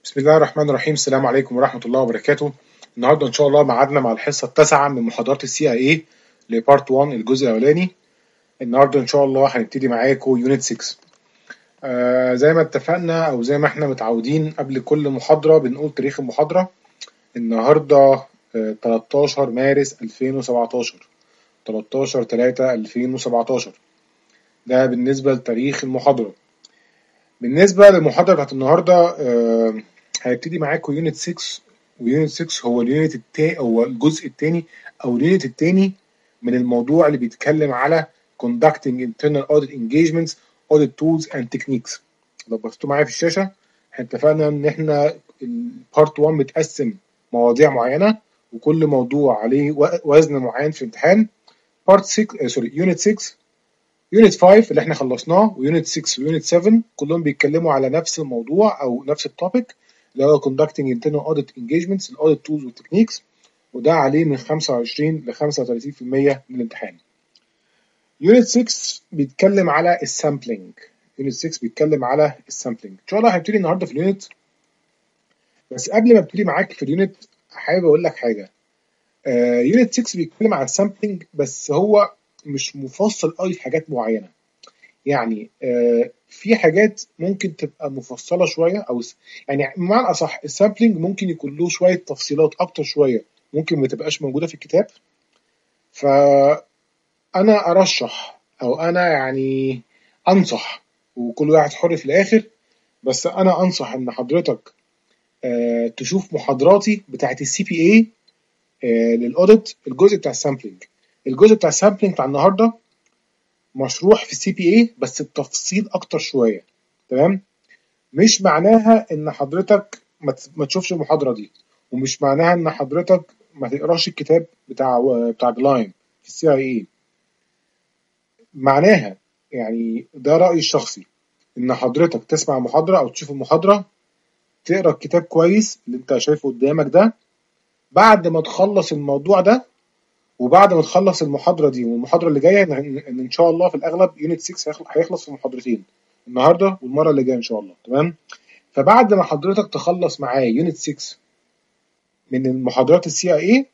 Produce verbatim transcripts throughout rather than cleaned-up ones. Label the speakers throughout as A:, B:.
A: بسم الله الرحمن الرحيم. السلام عليكم ورحمة الله وبركاته. النهارده إن شاء الله ميعادنا مع الحصة التاسعة من محاضرات السي اي اي لبارت واحد الجزء الأولاني. النهارده إن شاء الله هنبتدي معاكم يونت ستة. آه زي ما اتفقنا أو زي ما احنا متعودين قبل كل محاضرة بنقول تاريخ المحاضرة. النهارده آه تلتاشر مارس ألفين وسبعتاشر، تلتاشر تلاتة ألفين وسبعتاشر. ده بالنسبة لتاريخ المحاضرة. بالنسبة للمحاضرة بتاعت النهاردة آه هيبتدي معاكم يونت ستة. ويونت ستة هو اليونت التاني، هو الجزء الثاني او اليونت الثاني من الموضوع اللي بيتكلم على conducting internal audit engagements, audit tools and techniques. لو بصيتوا معايا في الشاشة احنا اتفقنا ان احنا البارت واحد متقسم مواضيع معينة وكل موضوع عليه وزن معين في الامتحان. بارت ستة سوري يونت ستة، يونت خمسة اللي احنا خلصناه، ويونت ستة ويونت سبعة كلهم بيتكلموا على نفس الموضوع او نفس التوبيك اللي هو conducting internal audit engagements, الاوديت tools والتكنيكس، وده عليه من خمسة وعشرين ل خمسة وتلاتين في المية من الامتحان. يونت ستة بيتكلم على السامبلينج. يونت ستة بيتكلم على السامبلينج. ان شاء الله هنبتدي النهارده في اليونت، بس قبل ما ابتدي معاك في اليونت حابب اقول لك حاجه. آه يونت ستة بيتكلم على السامبلينج بس هو مش مفصل قوي في حاجات معينه. يعني آه في حاجات ممكن تبقى مفصله شويه او يعني بمعنى اصح السامبلينج ممكن يكون له شويه تفصيلات اكتر شويه ممكن ما تبقاش موجوده في الكتاب. فانا ارشح او انا يعني انصح، وكل واحد حر في الاخر، بس انا انصح ان حضرتك آه تشوف محاضراتي بتاعت السي بي اي آه للاوديت. الجزء بتاع السامبلينج، الجزء بتاع السامبلينج بتاع النهارده مشروح في السي بي اي بس بتفصيل اكتر شويه. تمام؟ مش معناها ان حضرتك ما تشوفش المحاضره دي، ومش معناها ان حضرتك ما تقراش الكتاب بتاع بتاع جلايم في السي اي اي. معناها يعني ده رايي الشخصي ان حضرتك تسمع محاضره او تشوف المحاضره، تقرا الكتاب كويس اللي انت شايفه قدامك ده، بعد ما تخلص الموضوع ده وبعد ما تخلص المحاضره دي والمحاضره اللي جايه، ان ان شاء الله في الاغلب يونت ستة هيخلص في محاضرتين، النهارده والمره اللي جايه ان شاء الله. تمام؟ فبعد ما حضرتك تخلص معايا يونت ستة من المحاضرات السي اي اي،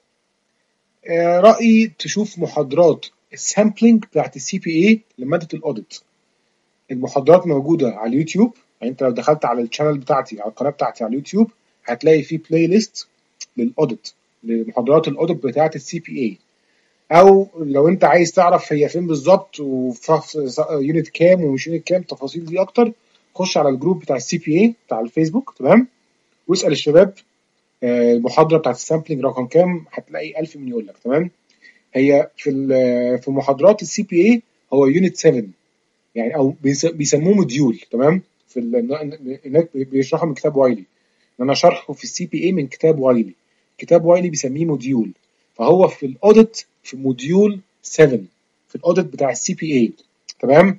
A: رايي تشوف محاضرات السامبلينج بتاعت السي بي اي لماده الاوديت. المحاضرات موجوده على اليوتيوب، يعني انت لو دخلت على الشانل بتاعتي على القناه بتاعتي على اليوتيوب هتلاقي فيه بلاي ليست للاوديت، لمحاضرات الاوديت بتاعت السي بي اي. او لو انت عايز تعرف هي فين بالظبط وفي يونت كام ومش يونت كام، تفاصيل دي اكتر، خش على الجروب بتاع السي بي اي بتاع الفيسبوك. تمام؟ واسال الشباب المحاضره بتاعت السامبلينج رقم كام، هتلاقي ألف من يقول لك. تمام؟ هي في في محاضرات السي بي اي هو يونت سبعة، يعني او بيسموه موديول. تمام؟ في هناك بيشرحوا من كتاب وايلي، انا شرحه في السي بي اي من كتاب وايلي. كتاب وايلي بيسميه موديول، فهو في الاوديت في موديول سبعة في الاوديت بتاع السي بي اي. تمام؟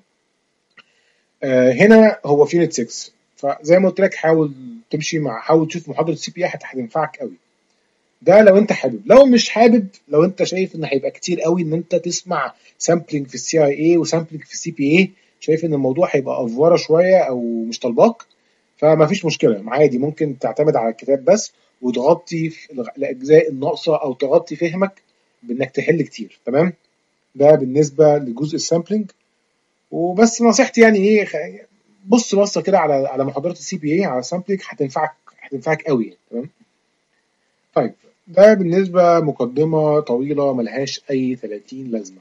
A: آه هنا هو في يونت ستة. فزي ما قلت لك حاول تمشي مع، حاول تشوف محاضره السي بي اي هتنفعك قوي. ده لو انت حابب. لو مش حابب، لو انت شايف ان هيبقى كتير قوي ان انت تسمع سامبلينج في السي اي اي وسامبلينج في السي بي اي، شايف ان الموضوع هيبقى افوره شويه او مش طالباك، فما فيش مشكله، عادي ممكن تعتمد على الكتاب بس وتغطي الاجزاء الناقصه او تغطي فهمك بانك تحل كتير. تمام؟ ده بالنسبه لجزء السامبلينج. وبس نصيحتي يعني ايه، بص بصه كده على على محاضرات السي بي اي على السامبلينج، هتنفعك هتنفعك قوي. تمام؟ طيب، ده بالنسبة مقدمة طويلة ملهاش أي ثلاثين لازمة.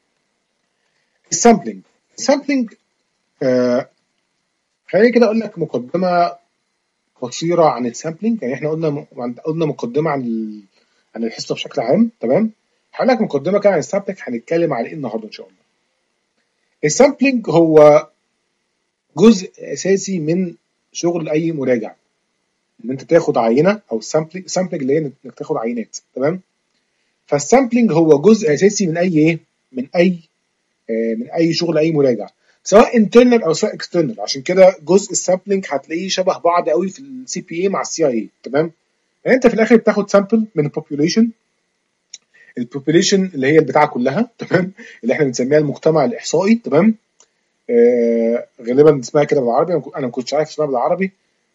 A: السامبلينج، السامبلينج آه خليني كده أقول لك مقدمة قصيرة عن السامبلينج. يعني إحنا قلنا قلنا مقدمة عن ال... عن الحصة بشكل عام. تمام؟ هقول لك مقدمة كده عن السامبلينج، هنتكلم على إيه النهاردة إن شاء الله. السامبلينج هو جزء أساسي من شغل أي مراجع، إن أنت تاخد عينة، أو السامبلينج، السامبلينج اللي هي إنك تاخد عينات. تمام؟ فالسامبلينج هو جزء اساسي من اي ايه من اي آه من اي شغل اي مراجع، سواء انترنال او سواء اكسترنال. عشان كده جزء السامبلينج هتلاقيه شبه بعض قوي في السي بي اي مع السي اي اي. تمام؟ يعني انت في الاخر بتاخد سامبل من البوبوليشن، البوبوليشن اللي هي البتاعه كلها. تمام؟ اللي احنا بنسميها المجتمع الاحصائي. تمام؟ آه غالبا اسمها كده بالعربي، انا ما كنتش عارف اسمها بالعربي،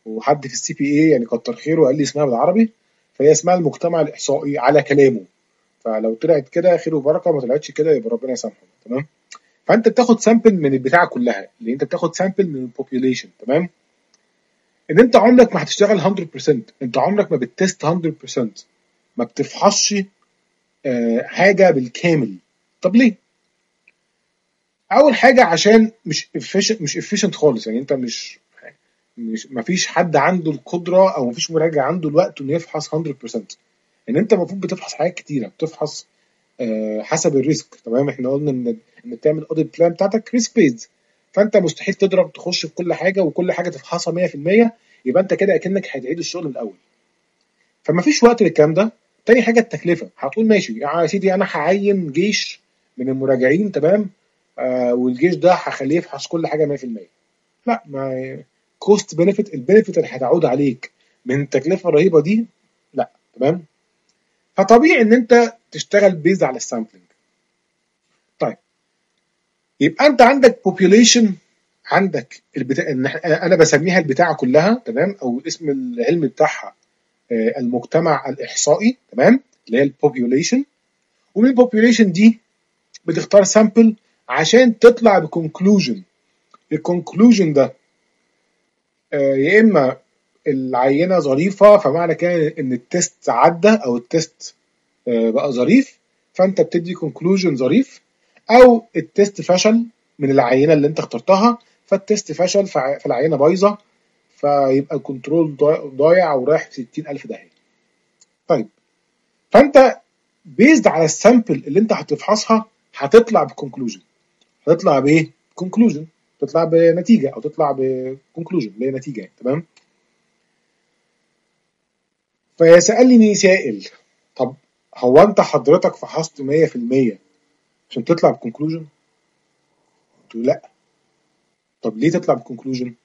A: وحد في السي بي اي يعني كتر خيره وقال لي اسمها بالعربي، فهي اسمها المجتمع الاحصائي على كلامه. فلو طلعت كده خير وبركه، ما طلعتش كده يبقى ربنا يسامحه. تمام. فانت بتاخد سامبل من البتاعه كلها، اللي انت بتاخد سامبل من البوبيوليشن. تمام. ان انت عمرك ما هتشتغل مية بالمية، انت عمرك ما بتست مية بالمية، ما بتفحصش آه، حاجه بالكامل. طب ليه؟ اول حاجه عشان مش efficient، مش efficient خالص. يعني انت مش مش ما فيش حد عنده القدره، او ما فيش مراجع عنده الوقت انه يفحص مية بالمية. ان انت المفروض بتفحص حاجات كتيره، بتفحص آه، حسب الريسك. تمام. احنا قلنا ان ان تعمل اوديت بلان بتاعتك ريسك بيز، فانت مستحيل تضرب تخش في كل حاجه وكل حاجه تفحصها مية بالمية، يبقى انت كده اكنك هتعيد الشغل من الاول. فما فيش وقت للكلام ده. تاني حاجه التكلفه. هتقول ماشي يا سيدي، انا هعين جيش من المراجعين، تمام، آه والجيش ده هخليه يفحص كل حاجه مية بالمية. لا، ما كوست بنفيت، البنفيت اللي هتعود عليك من التكلفه الرهيبه دي، لا. تمام. فطبيعي ان انت تشتغل بيز على السامبلنج. طيب، يبقى انت عندك population، عندك البتاع، إن إحنا- انا بسميها البتاعه كلها، تمام، او اسم العلم بتاعها آه، المجتمع الاحصائي. تمام. اللي هي البوبيوليشن. ومن البوبيوليشن دي بتختار سامبل عشان تطلع بكونكلوجن. الكونكلوجن ده آه، يا اما العينه ظريفه، فمعنى كده ان التست عدى، او التست آه، بقى ظريف، فانت بتدي كونكلوجن ظريف. او التست فشل من العينه اللي انت اخترتها، فالتست فشل، فع- فالعينه بايظه، فيبقى الكنترول ضايع ضايع ورايح في ستين ألف داهيه. طيب، فانت بيزد على السامبل اللي انت هتفحصها هتطلع بكونكلوجن. هتطلع بايه؟ كونكلوجن. تطلع بنتيجه، او تطلع بكونكلوجن اللي هي نتيجه يعني. تمام. فيسالني سائل، طب هو انت حضرتك فحصت مية بالمية عشان تطلع بكونكلوجن؟ قلت له لا. طب ليه تطلع بكونكلوجن؟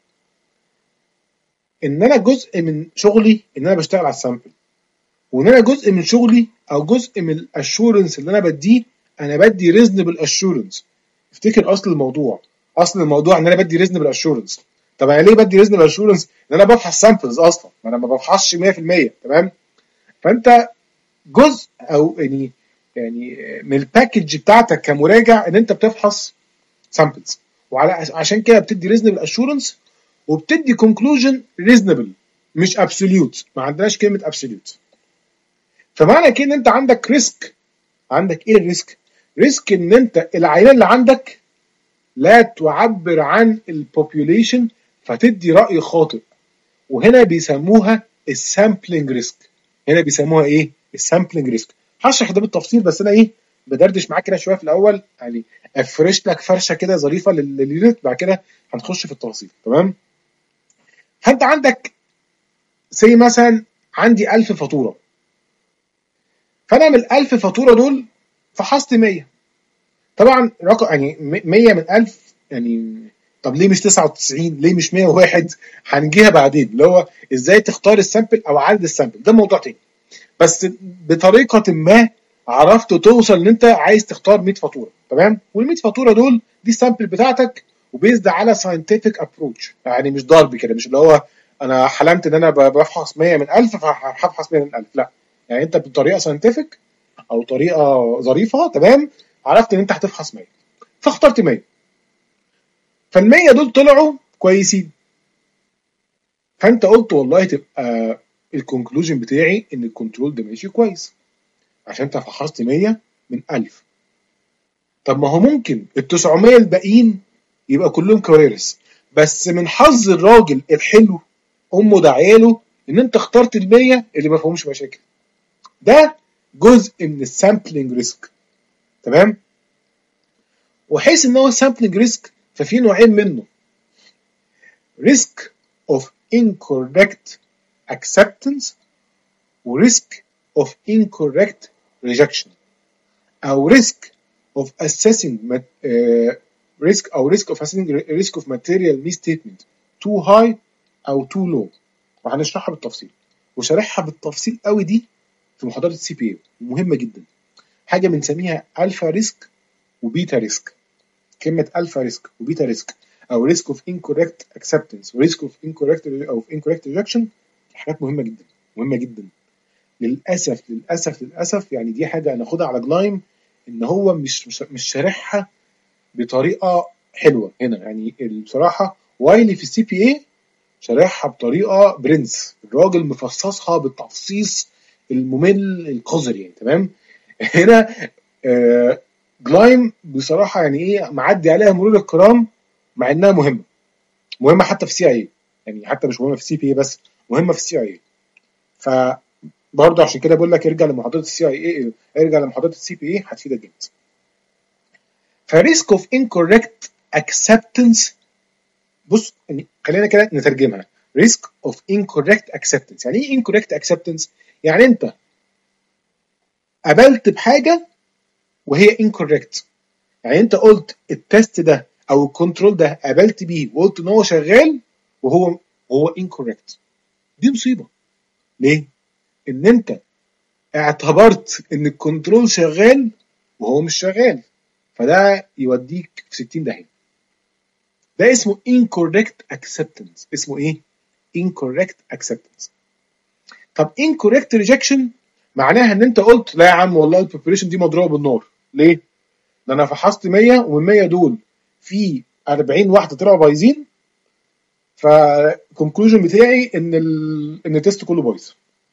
A: ان انا جزء من شغلي ان انا بشتغل على السامبل، وان انا جزء من شغلي او جزء من الاشورنس اللي انا بديه، انا بدي ريزنبل اشورنس. افتكر اصل الموضوع. اصل الموضوع ان انا بدي ريزنبل اشورنس. طب انا ليه بدي ريزنبل اشورنس؟ ان انا بفحص سامبلز اصلا، ما انا ما بفحصش مية بالمية. تمام. فانت جزء، او يعني يعني من الباكج بتاعتك كمراجع ان انت بتفحص سامبلز، وعلى عشان كده بتدي ريزنبل اشورنس، وبتدي كونكلوجن ريزنبل، مش ابسوليوت. ما عندناش كلمه ابسوليوت. فمعنى كده ان انت عندك ريسك. عندك ايه الريسك؟ ريسك ان انت العينه اللي عندك لا تعبر عن البوبيوليشن، فتدي راي خاطئ. وهنا بيسموها السامبلنج ريسك. هنا بيسموها ايه؟ السامبلنج ريسك. هشرح ده بالتفصيل، بس انا ايه، بدردش معاك كده شويه في الاول، يعني افرش لك فرشه كده ظريفه لليونت، بعد كده هنخش في التفاصيل. تمام. فانت عندك زي مثلا عندي ألف فاتوره، فانا من الألف فاتوره دول فحصت مية. طبعا رقم يعني مية من ألف يعني. طب ليه مش تسعة وتسعين؟ ليه مش مية وواحد؟ هنجيها بعدين، اللي هو ازاي تختار السامبل او عدد السامبل، ده موضوع تاني. بس بطريقه ما عرفت توصل ان انت عايز تختار مية فاتوره. تمام. وال مية فاتوره دول دي السامبل بتاعتك، وبيزد على ساينتفك ابروتش. يعني مش ضرب كده، مش اللي هو انا حلمت ان انا بفحص مية من ألف فهفحص مية من ألف. لا، يعني انت بطريقه ساينتفك او طريقه ظريفه، تمام، عرفت ان انت هتفحص مية، فاخترت مية. فال مية دول طلعوا كويسين، فانت قلت والله تبقى الكونكلوجن بتاعي ان الكنترول ده ماشي كويس عشان انت فحصت مية من ألف. طب ما هو ممكن ال تسعمية الباقيين يبقى كلهم كوارث، بس من حظ الراجل الحلو امه دعياله ان انت اخترت ال مية اللي ما فيهمش مشاكل. ده جزء من السامبلنج ريسك. تمام. وحيث ان هو سامبلنج ريسك، ففي نوعين منه: risk of incorrect acceptance و risk of incorrect rejection، او risk of assessing uh, risk او risk of assessing risk of material misstatement too high او too low. وهنشرحها بالتفصيل، وشارحها بالتفصيل قوي دي في محاضرة السي بي اي، مهمة جدا. حاجة بنسميها الفا ريسك وبيتا ريسك. كلمة الفا ريسك وبيتا ريسك: او ريسك اوف انكوركت اكسبتنس وريسك اوف انكوركت او انكوركت ريجكشن، حاجات مهمه جدا مهمه جدا. للاسف للاسف للاسف يعني دي حاجه هناخدها على جلايم ان هو مش مش, مش شارحها بطريقه حلوه هنا. يعني بصراحه وايلي في السي بي اي شارحها بطريقه برنس، الراجل مفصصها بالتفصيص الممل القذر يعني. تمام. هنا آه جلايم بصراحه يعني ايه معدي عليها مرور الكرام، مع انها مهمه مهمه حتى في سي اي، يعني حتى مش مهمه في سي بي اي بس، مهمه في السي اي. فبرضه عشان كده بقول لك ارجع لمحاضرات السي اي اي، ارجع لمحاضرات السي بي اي هتفيدك جدا. فريسك اوف انكوركت اكسبتنس، بص يعني خلينا كده نترجمها. ريسك اوف انكوركت اكسبتنس، يعني ايه انكوركت اكسبتنس؟ يعني انت قبلت بحاجه وهي انكوركت، يعني انت قلت التست ده او الكنترول ده قبلت بيه وقلت ان هو شغال وهو هو انكوركت. دي مصيبه. ليه؟ ان انت اعتبرت ان الكنترول شغال وهو مش شغال، فده يوديك في ستين داهيه. ده اسمه incorrect acceptance. اسمه ايه؟ incorrect acceptance. طب incorrect rejection معناها ان انت قلت لا يا عم والله البوبوليشن دي مضروبه بالنار. ليه؟ ده انا فحصت مية ومن مية دول في أربعين واحده طلعوا بايظين، فالكونكلوجن بتاعي ان ال... ان التست كله بايظ.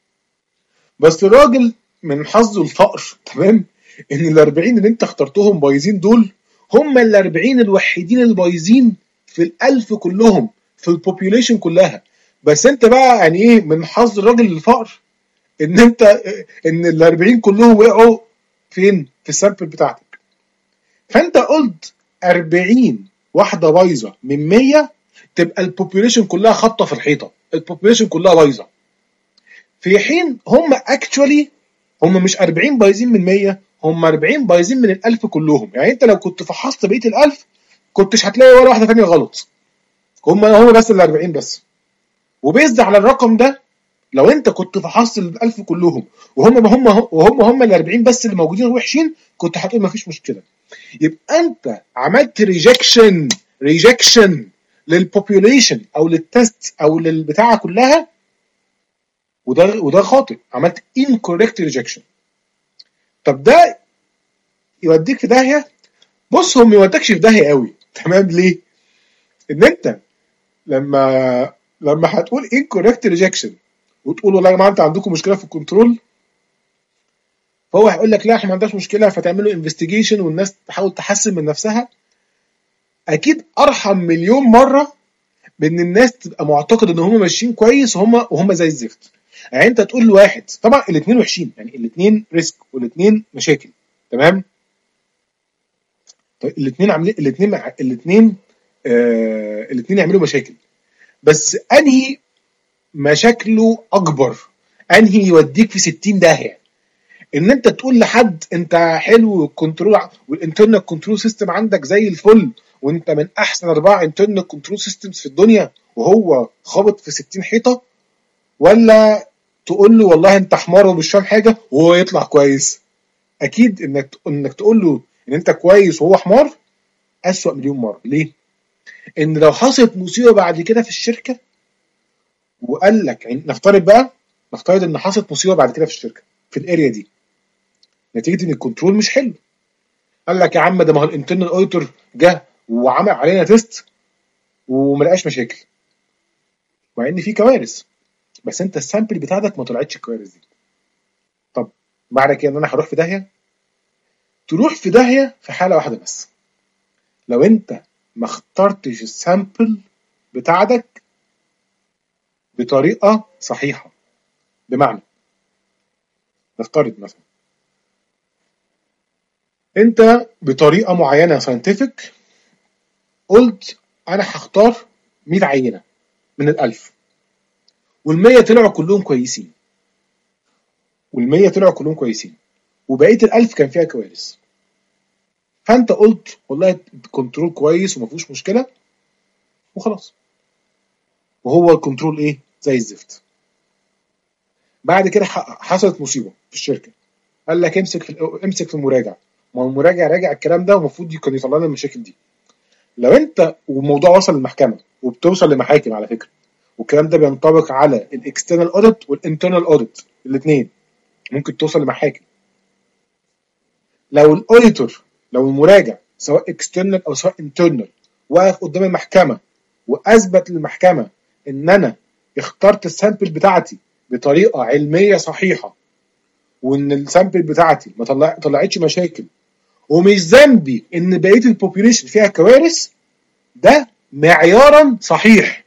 A: بس الراجل من حظه الفقر، تمام، ان ال أربعين اللي انت اخترتهم بايظين دول هم ال أربعين الوحيدين البايظين في الألف كلهم، في البوبيوليشن كلها. بس انت بقى يعني ايه من حظ الراجل الفقر ان انت ان ال أربعين كلهم وقعوا فين؟ في السامبل بتاعتك. فانت قلت أربعين واحده بايظه من مية، تبقى البوبيوليشن كلها خبطه في الحيطه، البوبيوليشن كلها بايظه. في حين هم اكشولي هم مش أربعين بايظين من مية، هم أربعين بايظين من الألف كلهم. يعني انت لو كنت فحصت بقيه الألف كنتش هتلاقي ولا واحده ثانيه غلط، هم هم بس ال أربعين بس. وبيزد على الرقم ده لو انت كنت فحصت الألف كلهم وهم هم وهم هم ال أربعين بس اللي موجودين وحشين، كنت هتقول مفيش مشكله. يبقى انت عملت ريجكشن ريجكشن للبوبيوليشن او للتست او للبتاعه كلها، وده وده خاطئ، عملت incorrect rejection. طب ده يوديك في داهيه. بص هو ما يودكش في داهيه قوي، تمام؟ ليه؟ ان انت لما لما هتقول incorrect rejection وتقول والله يا جماعه انت عندكم مشكله في الكنترول، فهو هيقول لك لا احنا ما عندناش مشكله، فتعملوا انفستيجيشن والناس تحاول تحسن من نفسها. اكيد ارحم مليون مره بان الناس تبقى معتقد ان هم ماشيين كويس وهم وهم زي الزفت. يعني انت تقول لواحد، طبعا الاثنين وحشين، يعني الاثنين ريسك والاثنين مشاكل، تمام؟ طيب الاثنين عاملين الاثنين الاثنين آه الاثنين يعملوا مشاكل، بس انهي مشاكله اكبر؟ انهي يوديك في ستين داهيه؟ ان انت تقول لحد انت حلو الكنترول والانترنال كنترول سيستم عندك زي الفل وانت من احسن اربعه انترنال كنترول سيستمز في الدنيا وهو خابط في ستين حيطه، ولا تقول له والله انت حمار ومش فاهم حاجه وهو يطلع كويس؟ اكيد انك انك تقول له ان انت كويس وهو حمار اسوأ مليون مره. ليه؟ ان لو حصلت مصيبه بعد كده في الشركه وقال لك، يعني نفترض بقى نفترض ان حصلت مصيبه بعد كده في الشركه في الاريا دي نتيجه ان الكنترول مش حلو، قال لك يا عم ده ما هو الانترنال اوديتور جه وعمل علينا تيست وما لقاش مشاكل، مع ان في كوارث، بس انت السامبل بتاعتك ما طلعتش الكوارث دي. طب معنى كده ان انا هروح في داهيه؟ تروح في داهيه في حاله واحده بس، لو انت ما اخترتش السامبل بتاعتك بطريقه صحيحه. بمعنى نفترض مثلا انت بطريقه معينه ساينتفك قلت انا هختار مية عينه من الألف، والمية طلعوا كلهم كويسين، والمية طلعوا كلهم كويسين وبقيه الألف كان فيها كوارث. فانت قلت والله الكنترول كويس وما فيهوش مشكله وخلاص، وهو الكنترول ايه؟ زي الزفت. بعد كده حصلت مصيبه في الشركه، قال لك امسك في امسك في المراجع، ما هو المراجع راجع الكلام ده ومفروض كان يطلع لنا المشاكل دي. لو انت والموضوع وصل للمحكمه وبتوصل لمحاكم على فكره، والكلام ده بينطبق على الاكسترنال اوديت والانترنال اوديت الاثنين، ممكن توصل لمحاكم. لو الاوديتور، لو المراجع سواء اكسترنال او سواء انترنال وقف قدام المحكمه واثبت للمحكمه ان انا اخترت السامبل بتاعتي بطريقه علميه صحيحه، وان السامبل بتاعتي ما طلع طلعتش مشاكل، ومش ذنبي ان بقيه البوبيوليشن فيها كوارث، ده معيارا صحيح.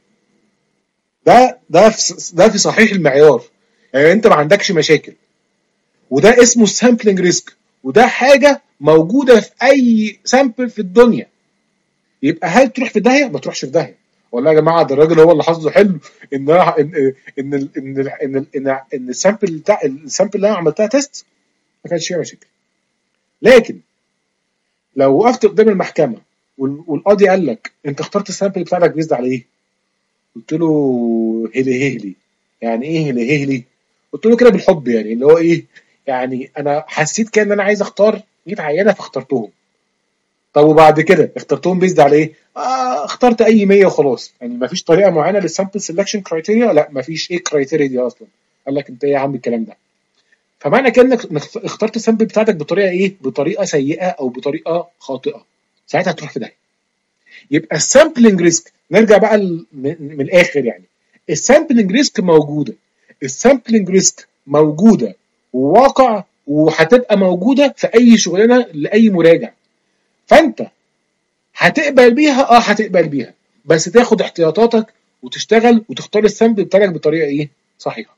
A: ده ده في ده في صحيح المعيار، يعني انت ما عندكش مشاكل، وده اسمه السامبلنج ريسك، وده حاجه موجوده في اي سامبل في الدنيا. يبقى هل تروح في داهيه؟ ما تروحش في داهيه. والله يا جماعه ده الراجل هو اللي حظه حلو ان ان ان ان ان ان, إن, إن السامبل بتاع السامبل اللي انا عملتها تيست ما كانش فيها مشاكل. لكن لو وقفت قدام المحكمه والقاضي قال لك انت اخترت السامبل بتاعك بيزد على ايه؟ قلت له هلي هلي. يعني ايه هلي هلي؟ قلت له كده بالحب، يعني اللي هو ايه، يعني انا حسيت كده ان انا عايز اختار مية عينه فاخترتهم. طب وبعد كده اخترتهم بيزد على ايه؟ آه اخترت اي مية وخلاص. يعني ما فيش طريقه معينه للسامبل سelection كرايتيريا؟ لا ما فيش. ايه كرايتيريا دي اصلا؟ قال لك انت ايه يا عم الكلام ده؟ فمعنى كده انك اخترت السامبل بتاعتك بطريقه ايه؟ بطريقه سيئه او بطريقه خاطئه، ساعتها هتروح في ده. يبقى السامبلنج ريسك، نرجع بقى من الاخر، يعني السامبلنج ريسك موجوده، السامبلنج ريسك موجوده وواقع، وهتبقى موجوده في اي شغلانه لاي مراجع. فانت هتقبل بيها، اه هتقبل بيها، بس تاخد احتياطاتك وتشتغل وتختار السامبل بتاعك بطريقه ايه؟ صحيحه.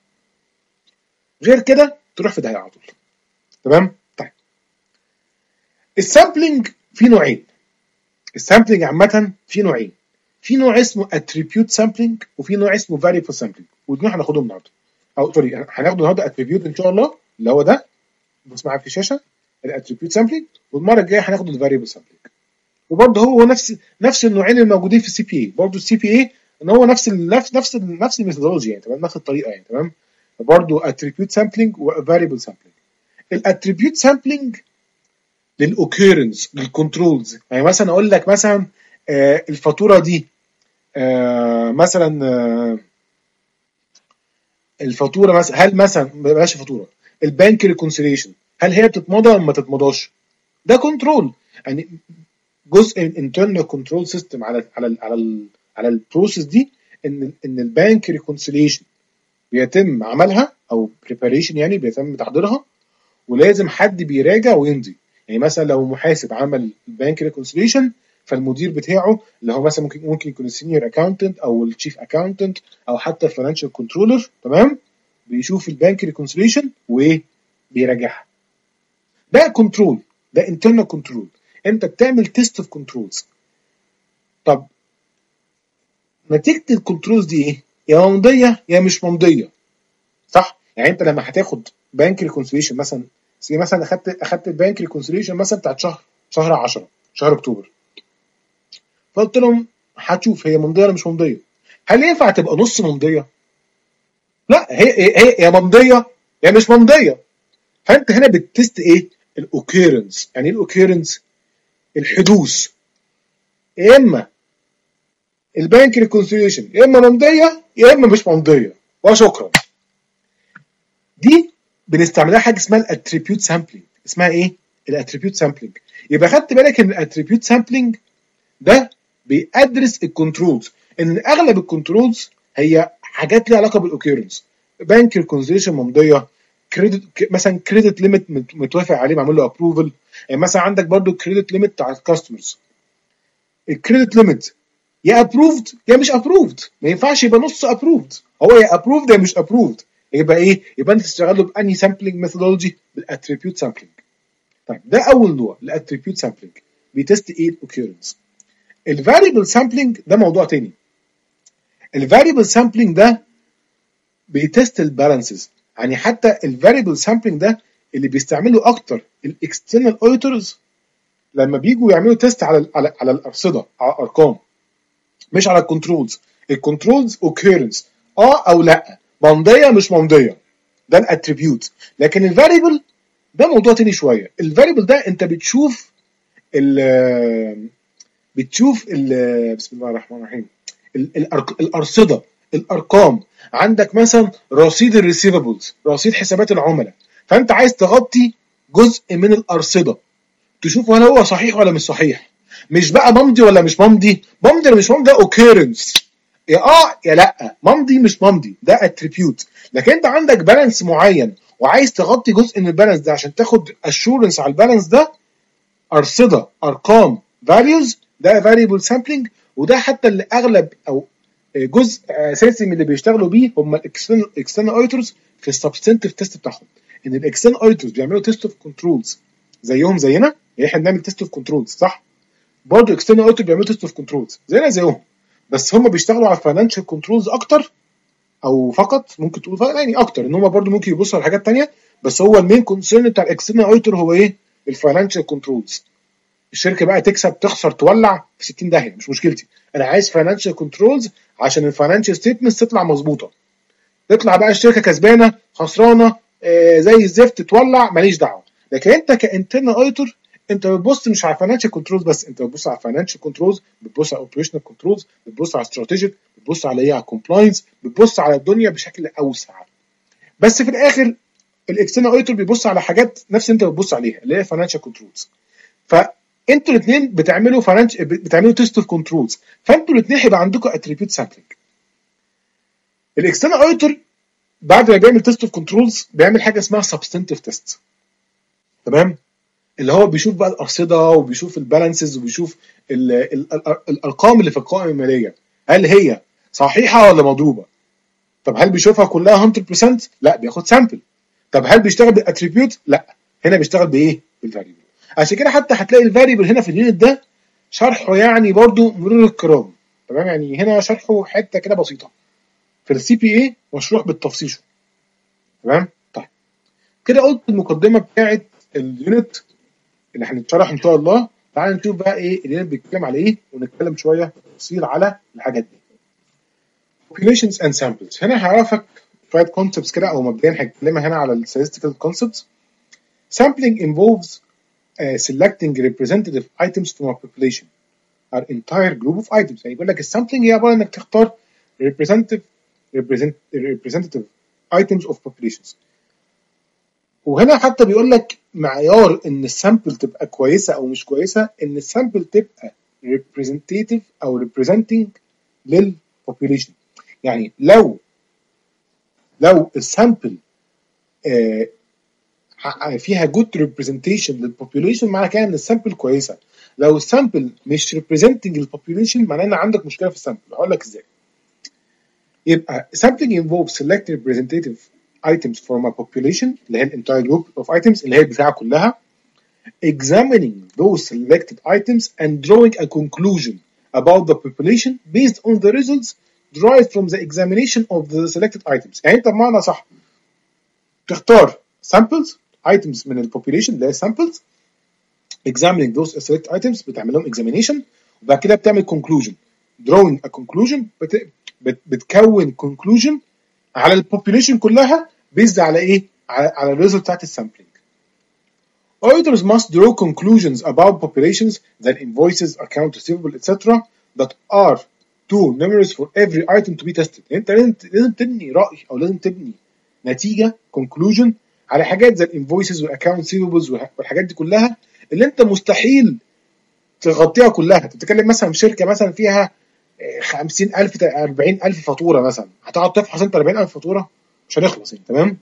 A: غير كده تروح في داهيه على طول. تمام؟ طيب السامبلنج في نوعين. السامبلنج عامه في نوعين. في نوع اسمه attribute sampling وفي نوع اسمه variable sampling، والاثنين هناخدهم النهارده. او سوري هناخد النهارده attribute ان شاء الله اللي هو ده بنسمعها في الشاشه الاتريبيوت سامبلينج، والمره الجايه هناخد الفاريبل سامبلينج. وبرده هو نفس نفس النوعين الموجودين في السي بي اي. برده السي بي اي ان هو نفس ال نفس نفس ال نفس الميثودولوجي، يعني تمام، نفس الطريقه يعني، تمام. برده اتريبيوت سامبلينج وفاريبل سامبلينج. الاتريبيوت سامبلينج للاوكيرنس، للكنترولز. يعني مثلا اقول لك مثلا آه الفاتوره دي آه مثلا آه الفاتوره مثلا، هل مثلا بلاش فاتوره، البنك ريكونسيليشن هل هي بتتمضى ولا ما تتمضاش؟ ده كنترول، يعني جزء من انترنال كنترول سيستم على على ال على ال على البروسيس دي، ان ان البنك ريكونسيليشن بيتم عملها او بريباريشن، يعني بيتم تحضيرها، ولازم حد بيراجع ويمضي. يعني مثلا لو محاسب عمل البنك ريكونسيليشن، فالمدير بتاعه اللي هو مثلا ممكن ممكن يكون السينيور اكاونتنت او الشيف اكاونتنت او حتى الفاينانشال كنترولر، تمام، بيشوف البنك ريكونسيليشن وايه بيراجعها. ده كنترول، ده انترنال كنترول. انت بتعمل تيست اوف كنترولز. طب نتيجه الكنترولز دي ايه؟ يا ممضيه يا مش ممضيه، صح؟ يعني انت لما هتاخد بنك ريكونسيليشن مثلا، زي مثلا اخدت اخدت البنك ريكونسيليشن مثلا بتاعت شهر شهر عشرة، شهر اكتوبر، فقلت لهم هتشوف هي ممضيه ولا مش ممضيه. هل ينفع تبقى نص ممضيه؟ لا، هي هي يا ممضيه يا مش ممضيه. فانت هنا بتست ايه؟ الاوكيرنس. يعني ايه الاوكيرنس؟ الحدوث. يا اما البنك ريكونسيليشن يا اما ممضيه يا اما مش ممضيه، وشكرا. دي بنستعملها حاجه اسمها الاتريبيوت سامبلينج. اسمها ايه؟ الاتريبيوت سامبلينج. يبقى خدت بالك ان الاتريبيوت سامبلينج ده بيدرس الكنترولز، ان اغلب الكنترولز هي حاجات ليها علاقه بالاوكيرنس. بنك ريكونسيليشن ممضيه، كريدت مثلا كريدت ليميت متوافق عليه معمول له ابروفل. يعني مثلا عندك برضو الكريدت ليميت بتاع الكاستمرز، الكريدت ليميت يا ابروفد يا مش ابروفد، ما ينفعش يبقى نص ابروفد، هو يا ابروفد يا مش ابروفد. يبقى ايه؟ يبقى انت تشتغل له باني سامبلينج ميثودولوجي؟ بالاتريبيوت سامبلينج. طيب ده اول نوع، الاتريبيوت سامبلينج بيتست ايه؟ الاوكيرنس. الفاريبل سامبلينج ده موضوع تاني. الفاريبل سامبلينج ده بيتست البالانسز. يعني حتى الفاريبل سامبلينج ده اللي بيستعمله اكتر الاكسترنال اوديتورز لما بيجوا يعملوا تيست على على على الارصده، على الارقام، مش على الكنترولز. الكنترولز اوكيرنس اه او لا، ممضيه مش ممضيه، ده الاتريبيوت. لكن الفاريبل ده موضوع تاني شويه. الفاريبل ده انت بتشوف ال بتشوف بسم الله الرحمن الرحيم الارصده، الارقام. عندك مثلا رصيد الريسيفبلز، رصيد حسابات العملاء، فانت عايز تغطي جزء من الارصده، تشوف هل هو صحيح ولا مش صحيح، مش بقى ممضي ولا مش ممضي، ممضي ولا مش ممضي، ده اوكيرنس، يا اه يا لا، ممضي مش ممضي، ده اتريبيوت. لكن انت عندك بالانس معين وعايز تغطي جزء من البالانس ده عشان تاخد اشورنس على البالانس ده، ارصده، ارقام، فاليوز، ده فاريبل سامبلنج. وده حتى اللي اغلب او جزء اساسي من اللي بيشتغلوا بيه هم الاكسترنال اكسترنال اوديتورز في السبستنتيف تيست بتاعهم. ان الاكسترنال اوديتورز بيعملوا تيست اوف كنترولز زيهم زينا، يعني احنا بنعمل تيست اوف كنترولز صح، برضه اكسترنال اوديتور بيعملوا تيست اوف كنترولز زينا زيهم، بس هم بيشتغلوا على الفاينانشال كنترولز اكتر، او فقط ممكن تقول يعني اكتر، ان هم برضه ممكن يبصوا على حاجات ثانيه، بس هو المين كونسيرن بتاع الاكسترنال اوديتور هو ايه؟ الفاينانشال كنترولز. الشركه بقى تكسب تخسر تولع في ستين داهيه مش مشكلتي، انا عايز فاينانشال كنترولز عشان الفاينانشال ستيتمنتس تطلع مظبوطه. تطلع بقى الشركه كسبانه خسرانه آه زي الزفت تولع، ماليش دعوه. لكن انت كانترنال اوديتور انت بتبص مش على فاينانشال كنترولز بس، انت بتبص على فاينانشال كنترولز، بتبص على اوبريشنال كنترولز، بتبص على استراتيجيك، بتبص على ايه، على كومبلاينس، بتبص على الدنيا بشكل اوسع. بس في الاخر الاكسترنال اوديتور بيبص على حاجات نفس انت بتبص عليها اللي هي فاينانشال كنترولز. فانتوا الاثنين بتعملوا فاينانش بتعملوا تيست اوف كنترولز، فانتوا الاثنين هيبقى عندكم اتريبيوت سامبلنج. الاكسترنال اوديتور بعد ما بيعمل تيست اوف كنترولز بيعمل حاجه اسمها سبستنتيف تيست، تمام، اللي هو بيشوف بقى الارصده وبيشوف البالانسز وبيشوف ال ال ال الارقام اللي في القائمه الماليه هل هي صحيحه ولا مضروبه. طب هل بيشوفها كلها مية بالمية؟ لا، بياخد سامبل. طب هل بيشتغل بالاتريبيوت؟ لا، هنا بيشتغل بايه؟ بالفاريبل. عشان كده حتى هتلاقي الفاريبل هنا في اليونت ده شرحه يعني برضو مرور الكرام، تمام، يعني هنا شرحه حته كده بسيطه، في السي بي اي مشروح بالتفصيل، تمام. طيب كده قلت المقدمه بتاعت اليونت اللي هنتشرح ان شاء الله. تعال نشوف بقى ايه اليونت بيتكلم على ايه، ونتكلم شويه تفصيل على الحاجات دي. populations and samples، هنا هعرفك شويه كونسبتس كده، او مبدئيا هتكلمها هنا على statistical concepts. sampling involves uh, selecting representative items from a population or entire group of items. يعني يقول لك السامبلنج هي عباره انك تختار representative represent, representative items of populations. وهنا حتى بيقول لك معيار ان السامبل تبقى كويسه او مش كويسه، ان السامبل تبقى representative او representing للpopulation. يعني لو لو السامبل آه فيها good representation للpopulation معنى كده ان السامبل كويسه. لو السامبل مش representing للpopulation معناه ان عندك مشكله في السامبل. هقول لك ازاي. يبقى sampling involves selecting representative items from a population اللي هي entire group of items اللي هي البتاعه كلها, examining those selected items and drawing a conclusion about the population based on the results derived from the examination of the selected items. يعني انت بمعنى صح تختار samples items من population اللي هي samples, examining those selected items بتعمل لهم examination, وبعد كده بتعمل conclusion, drawing a conclusion, بت... بت... بتكون conclusion على البوبوليشن كلها based على ايه؟ على, على الريزلت بتاعت السامبلينج. Auditors must draw conclusions about populations that invoices, account receivable, et cetera that are too numerous for every item to be tested. انت لازم لازم تبني رأي او لازم تبني نتيجة conclusion على حاجات زي invoices والاكونت receivables والحاجات دي كلها اللي انت مستحيل تغطيها كلها. تتكلم مثلا في شركة مثلا فيها خمسين ألف أربعين ألف فاتورة مثلا، هتقعد تفحص انت أربعين ألف فاتورة مش هنخلص يعني، تمام.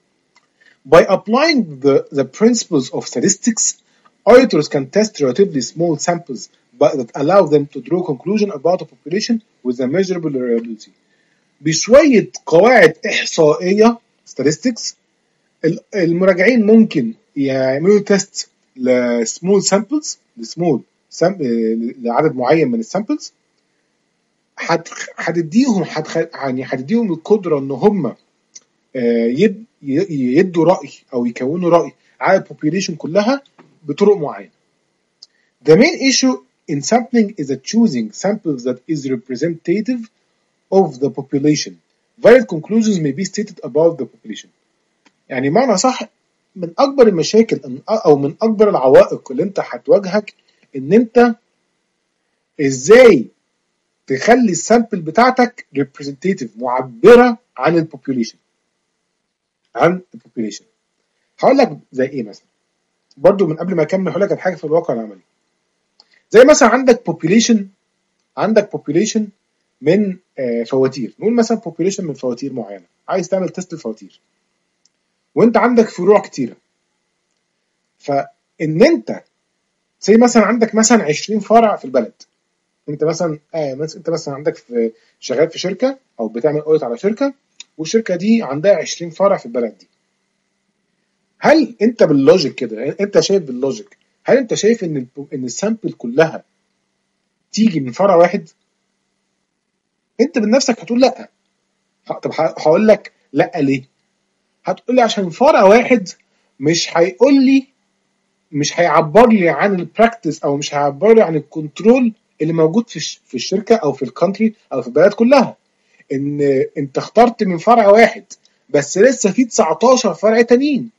A: By applying the, the principles of statistics, auditors can test relatively small samples but that allow them to draw conclusion about a population with a measurable reliability. بشوية قواعد إحصائية statistics المراجعين ممكن يعملوا تيست لسمول samples لسمول لعدد معين من السامبلز، هتديهم يعني هتديهم القدرة ان هم يد يدوا رأي أو يكونوا رأي على البوبوليشن كلها بطرق معينة. The main issue in sampling is that choosing samples that is representative of the population. Valid conclusions may be stated about the population. يعني معنى صح من أكبر المشاكل أو من أكبر العوائق اللي أنت هتواجهك إن أنت ازاي تخلي السامبل بتاعتك ريبريزنتيف، معبره عن البوبيوليشن، عن البوبيوليشن. هقول لك زي ايه مثلا، برضو من قبل ما اكمل هقول لك على حاجه في الواقع العملي. زي مثلا عندك بوبيوليشن، عندك بوبيوليشن من آه فواتير، نقول مثلا بوبيوليشن من فواتير معينه، عايز تعمل تيست الفواتير، وانت عندك فروع كتيره. فان انت زي مثلا عندك مثلا عشرين فرع في البلد، انت مثلا آه انت مثلا عندك في شغال في شركه او بتعمل اوديت على شركه، والشركه دي عندها عشرين فرع في البلد دي. هل انت باللوجيك كده، انت شايف باللوجيك، هل انت شايف ان ان السامبل كلها تيجي من فرع واحد؟ انت بنفسك هتقول لا. طب هقول لك لا ليه؟ هتقول لي عشان فرع واحد مش هيقول لي، مش هيعبر لي عن البراكتس، او مش هيعبر لي عن الكنترول اللي موجود في في الشركه او في الكونتري او في البلد كلها. ان انت اخترت من فرع واحد بس لسه في تسعتاشر فرع تانيين،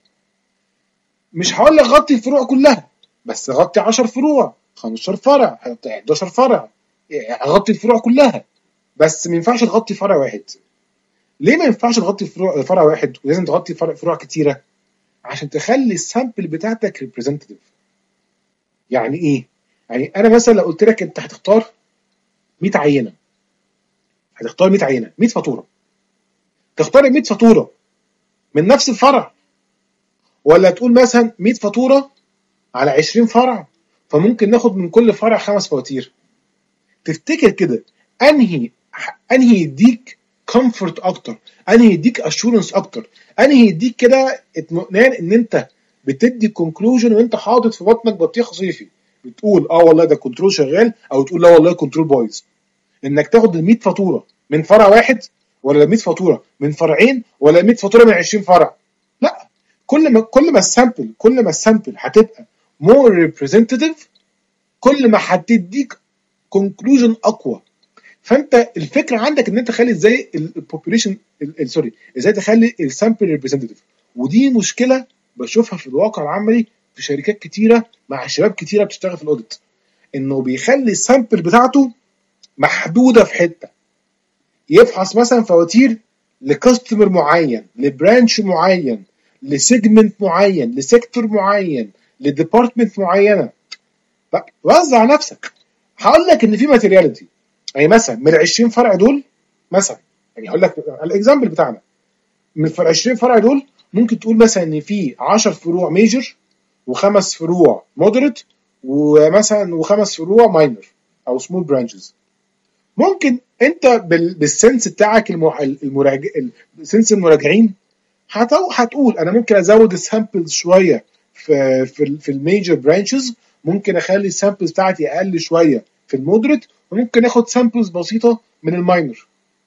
A: مش هقول لك غطي الفروع كلها، بس غطي عشر فروع، خمستاشر فرع، حداشر فرع، غطي الفروع كلها، بس ما ينفعش تغطي فرع واحد. ليه ما ينفعش تغطي فروع فرع واحد ولازم تغطي فرع فروع كتيره؟ عشان تخلي السامبل بتاعتك ريبريزنتيف. يعني ايه؟ يعني انا مثلا لو قلت لك انت هتختار مية عينه، هتختار مية عينه، مية فاتوره، تختار ال مية فاتوره من نفس الفرع، ولا تقول مثلا مية فاتوره على عشرين فرع، فممكن ناخد من كل فرع خمس فواتير؟ تفتكر كده انهي انهي يديك كومفورت اكتر، انهي يديك اشورنس اكتر، انهي يديك كده اطمئنان ان انت بتدي كونكلوجن وانت حاطط في بطنك بطيخ صيفي بتقول اه والله ده كنترول شغال، او تقول لا والله كنترول بايظ؟ انك تاخد ال مية فاتوره من فرع واحد، ولا مية فاتوره من فرعين، ولا مية فاتوره من عشرين فرع؟ لا، كل ما كل ما السامبل كل ما السامبل هتبقى مور ريبريزنتيف، كل ما هتديك كونكلوجن اقوى. فانت الفكره عندك ان انت تخلي ازاي البوبوليشن سوري ازاي تخلي السامبل ريبريزنتيف. ودي مشكله بشوفها في الواقع العملي في شركات كتيره مع شباب كتيره بتشتغل في الاوديت، انه بيخلي السامبل بتاعته محدوده في حته، يفحص مثلا فواتير لكاستمر معين، لبرانش معين، لسيجمنت معين، لسيكتور معين، لديبارتمنت معينه. لا، وزع نفسك. هقول لك ان في ماتيرياليتي، يعني مثلا من ال عشرين فرع دول مثلا، يعني هقول لك الاكزامبل بتاعنا، من ال عشرين فرع دول ممكن تقول مثلا ان في عشر فروع ميجر، وخمس فروع مودريت، ومثلا وخمس فروع ماينر او سمول برانشز. ممكن انت بالسنس بتاعك المراجع، سنس المراجعين، هتقول انا ممكن ازود السامبلز شويه في في في الميجر برانشز، ممكن اخلي السامبلز بتاعتي اقل شويه في المودريت، وممكن اخد سامبلز بسيطه من الماينر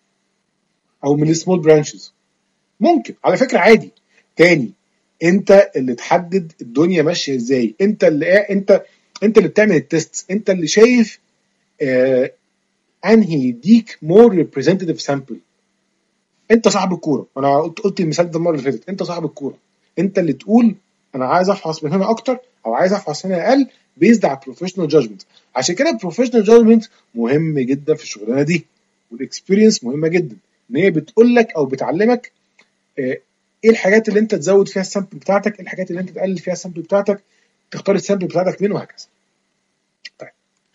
A: او من السمول برانشز. ممكن على فكره عادي. تاني، انت اللي تحدد الدنيا ماشيه ازاي، انت اللي انت انت اللي بتعمل التست، انت اللي شايف آه انهي يديك مور ريبريزنتيف سامبل. انت صاحب الكوره، انا قلت قلت المثال ده المره اللي فاتت، انت صاحب الكوره، انت اللي تقول انا عايز افحص من هنا اكتر او عايز افحص هنا اقل بيزد على بروفيشنال جادجمنت. عشان كده البروفيشنال جادجمنت مهم جدا في الشغلانه دي، والاكسبيرينس مهمه جدا، ان هي بتقول لك او بتعلمك ايه الحاجات اللي انت تزود فيها السامبل بتاعتك، ايه الحاجات اللي انت تقلل فيها السامبل بتاعتك، تختار السامبل بتاعتك مين، وهكذا. طيب،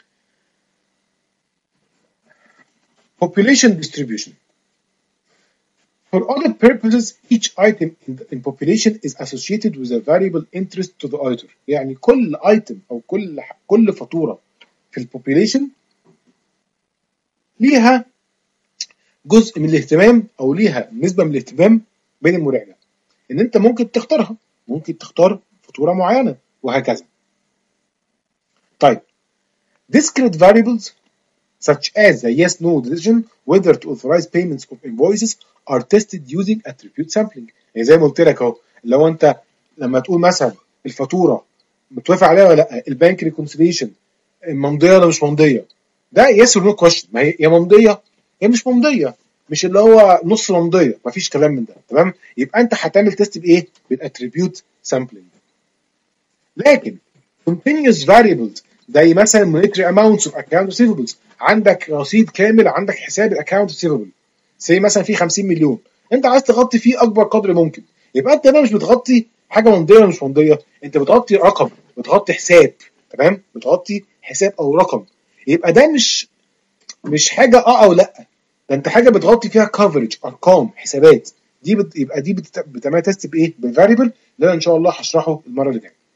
A: population distribution. For audit purposes, each item in, the, in population is associated with a variable interest to the auditor. يعني كل item أو كل كل فاتورة في البوبيليشن ليها جزء من الاهتمام أو ليها نسبة من الاهتمام بين المراجع، إن أنت ممكن تختارها، ممكن تختار فاتورة معينة وهكذا. طيب، discrete variables such as the yes/no decision whether to authorize payments of invoices are tested using attribute sampling. يعني زي ما قلت لك اهو، لو انت لما تقول مثلا الفاتوره متوافق عليها ولا لا، البنك ريكونسيليشن ممضيه ولا مش ممضيه، ده يس اور نو كويشن، ما هي يا ممضيه يا مش ممضيه، مش اللي هو نص ممضيه، مفيش كلام من ده. تمام؟ يبقى انت هتعمل تيست بايه؟ بالاتريبيوت سامبلينج. لكن continuous variables زي مثلا monetary amounts of account receivables، عندك رصيد كامل، عندك حساب الاكونت receivable زي مثلا في خمسين مليون، انت عايز تغطي فيه اكبر قدر ممكن، يبقى انت هنا مش بتغطي حاجه ممضيه ولا مش ممضيه، انت بتغطي رقم، بتغطي حساب، تمام، بتغطي حساب او رقم، يبقى ده مش مش حاجه اه او لا، ده انت حاجه بتغطي فيها كفرج، ارقام، حسابات، دي بت... يبقى دي بت... بتعمل تيست بايه؟ بالفاريبل اللي انا ان شاء الله هشرحه المره اللي جايه.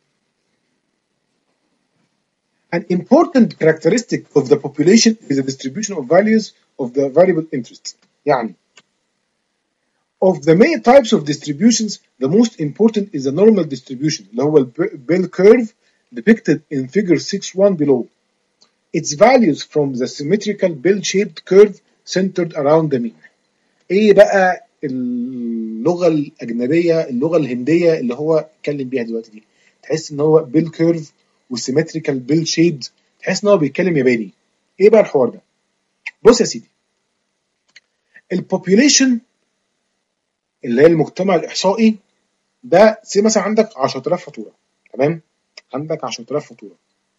A: An important characteristic of the population is the distribution of values of the variable interest. يعني of the many types of distributions, the most important is the normal distribution اللي هو ال bell curve depicted in figure six one below. Its values from the symmetrical bell-shaped curve centered around the mean. ايه بقى اللغه الاجنبيه، اللغه الهنديه اللي هو اتكلم بيها دلوقتي دي؟ تحس ان هو بيل كيرف وسيمتريكال بيل شيبد، تحس ان هو بيتكلم ياباني. ايه بقى الحوار ده؟ بص يا سيدي، البوبيوليشن اللي هي المجتمع الاحصائي ده، زي مثلا عندك عشرة آلاف فاتوره، تمام، عندك عشرة آلاف فاتوره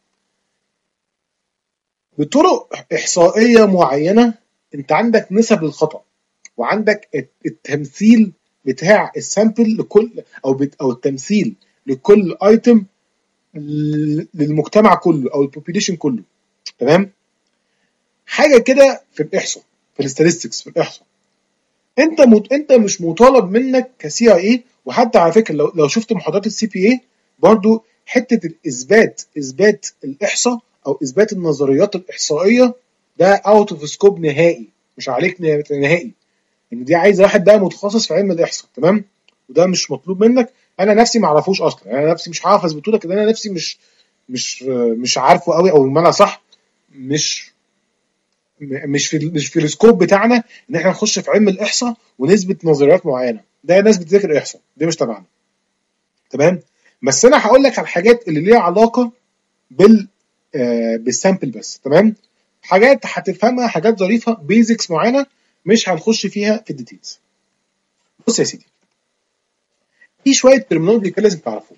A: بطرق احصائيه معينه، انت عندك نسب الخطا وعندك التمثيل بتاع السامبل لكل او بت او التمثيل لكل ايتم للمجتمع كله او البوبيليشن كله، تمام، حاجه كده في الاحصاء، في الاستاتستكس، في الاحصاء انت مت... انت مش مطالب منك كسي اي اي، وحتى على فكره لو لو شفت محاضرات السي بي اي برضو حته الاثبات، اثبات الاحصاء او اثبات النظريات الاحصائيه ده اوت اوف سكوب نهائي، مش عليك نهائي، ان دي عايزه واحد بقى متخصص في علم الاحصاء، تمام، وده مش مطلوب منك. انا نفسي ما اعرفوش اصلا، انا نفسي مش هعرف اثبته لك، انا نفسي مش مش مش عارفه قوي، او بمعنى صح مش مش في مش في السكوب بتاعنا ان احنا نخش في علم الاحصاء ونثبت نظريات معينه، ده ناس بتذاكر احصاء، دي مش تبعنا، تمام. بس انا هقول لك على الحاجات اللي ليها علاقه بال آه بالسامبل بس، تمام، حاجات هتفهمها، حاجات ظريفه، بيزكس معينه، مش هنخش فيها في الديتيلز. بص يا سيدي، في شويه ترمينولوجي كده لازم تعرفوها.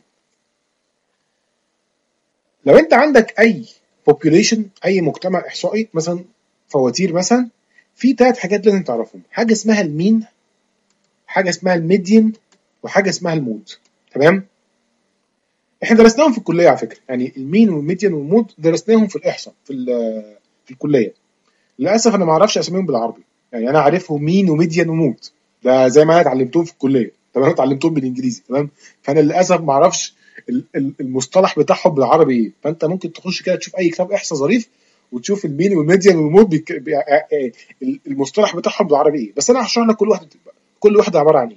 A: لو انت عندك اي population، اي مجتمع احصائي، مثلا فواتير مثلا، في ثلاث حاجات لازم تعرفهم، حاجه اسمها المين، حاجه اسمها الميديان، وحاجه اسمها المود، تمام. احنا درسناهم في الكليه على فكره، يعني المين والميديان والمود درسناهم في الاحصاء في في الكليه. للاسف انا ما اعرفش اساميهم بالعربي، يعني انا عارفهم مين وميديان ومود، ده زي ما انا اتعلمتهم في الكليه، تمام، اتعلمتهم بالانجليزي، تمام، فانا للاسف ما اعرفش المصطلح بتاعهم بالعربي ايه. فانت ممكن تخش كده تشوف اي كتاب احصاء ظريف وتشوف المين والميديان والمود بيك... بي... المصطلح بتاعهم بالعربي ايه، بس انا هشرح لك كل واحده، كل واحده عباره عن ايه.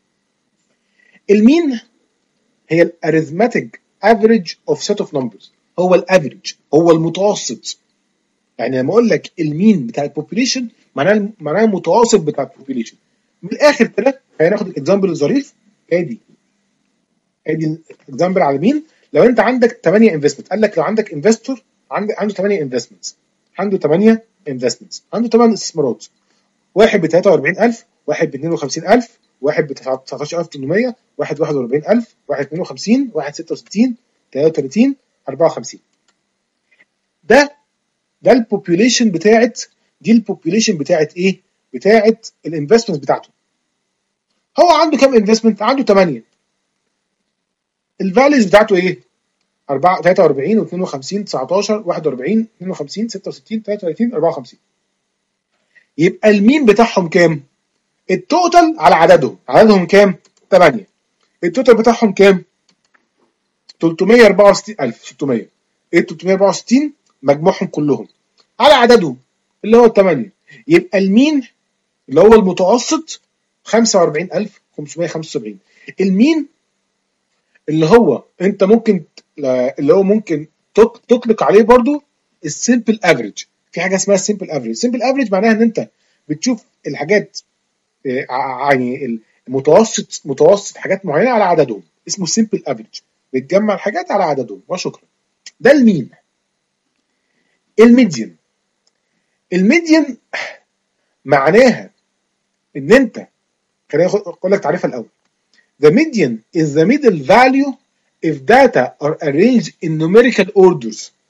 A: المين هي الاريثماتيك افريج اوف سيت اوف نمبرز، هو الافريج، هو المتوسط. يعني لما اقول لك المين بتاع البوبوليشن معناه معناه المتوسط بتاع البوبوليشن. من الاخر كده هناخد الاكزامبل الظريف، ادي ادي الاكزامبل على مين. لو انت عندك ثمانية انفستمنت، قال لك لو عندك انفستور عنده عنده ثمانية انفستمنتس، عنده ثمانية انفستمنتس، عنده ثمانية استثمارات، واحد ب ثلاثة وأربعين ألف، واحد ب اثنين وخمسين ألف، واحد ب تسعتاشر ألف وثمانمية، واحد ب واحد وأربعين ألف، واحد ب اثنين وخمسين، واحد ب ستة وستين، ثلاثة وثلاثين، أربعة وخمسين. ده ده البوبوليشن بتاعت، دي البوبوليشن بتاعت ايه؟ بتاعت الانفستمنت بتاعته. هو عنده كام انفستمنت؟ عنده ثمانية. الفاليوز بتاعته ايه؟ أربعة، ثلاثة وأربعين واثنين وخمسين، تسعتاشر، واحد وأربعين، اثنين وخمسين، ستة وستين، ثلاثة وثلاثين، أربعة وخمسين. يبقى المين بتاعهم كام؟ التوتال على عددهم، عددهم كام؟ ثمانية. التوتال بتاعهم كام؟ ثلاثمية وأربعة وستين ألف وستمية. ايه ثلاثمية وأربعة وستين؟ مجموعهم كلهم على عددهم اللي هو ثمانية. يبقى المين اللي هو المتوسط خمسة وأربعين ألف وخمسمية وخمسة وسبعين. المين اللي هو انت ممكن اللي هو ممكن تطلق عليه برضو السيمبل افريج. في حاجه اسمها السيمبل افريج. السيمبل افريج معناها ان انت بتشوف الحاجات، يعني المتوسط، متوسط حاجات معينه على عددهم، اسمه سيمبل افريج، بتجمع الحاجات على عددهم وشكرا. ده المين. الميديان، الميديان معناها ان انت، خليني اقول لك تعريفها الاول. The median is the middle value if data are arranged in numerical orders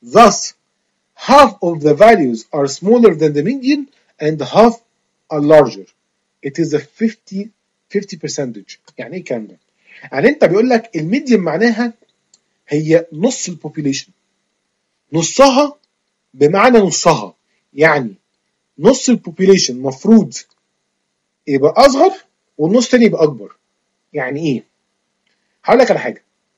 A: Thus half of the values are smaller than the median and half are larger. It is a fifty fifty percentage. يعني ايه الكلام ده؟ يعني انت بيقول لك الميديان معناها هي نص البوبيليشن، نصها بمعنى نصها، يعني نص البوبيليشن مفروض يبقى اصغر والنص تاني يبقى اكبر. يعني ايه؟ هقول لك على حاجه،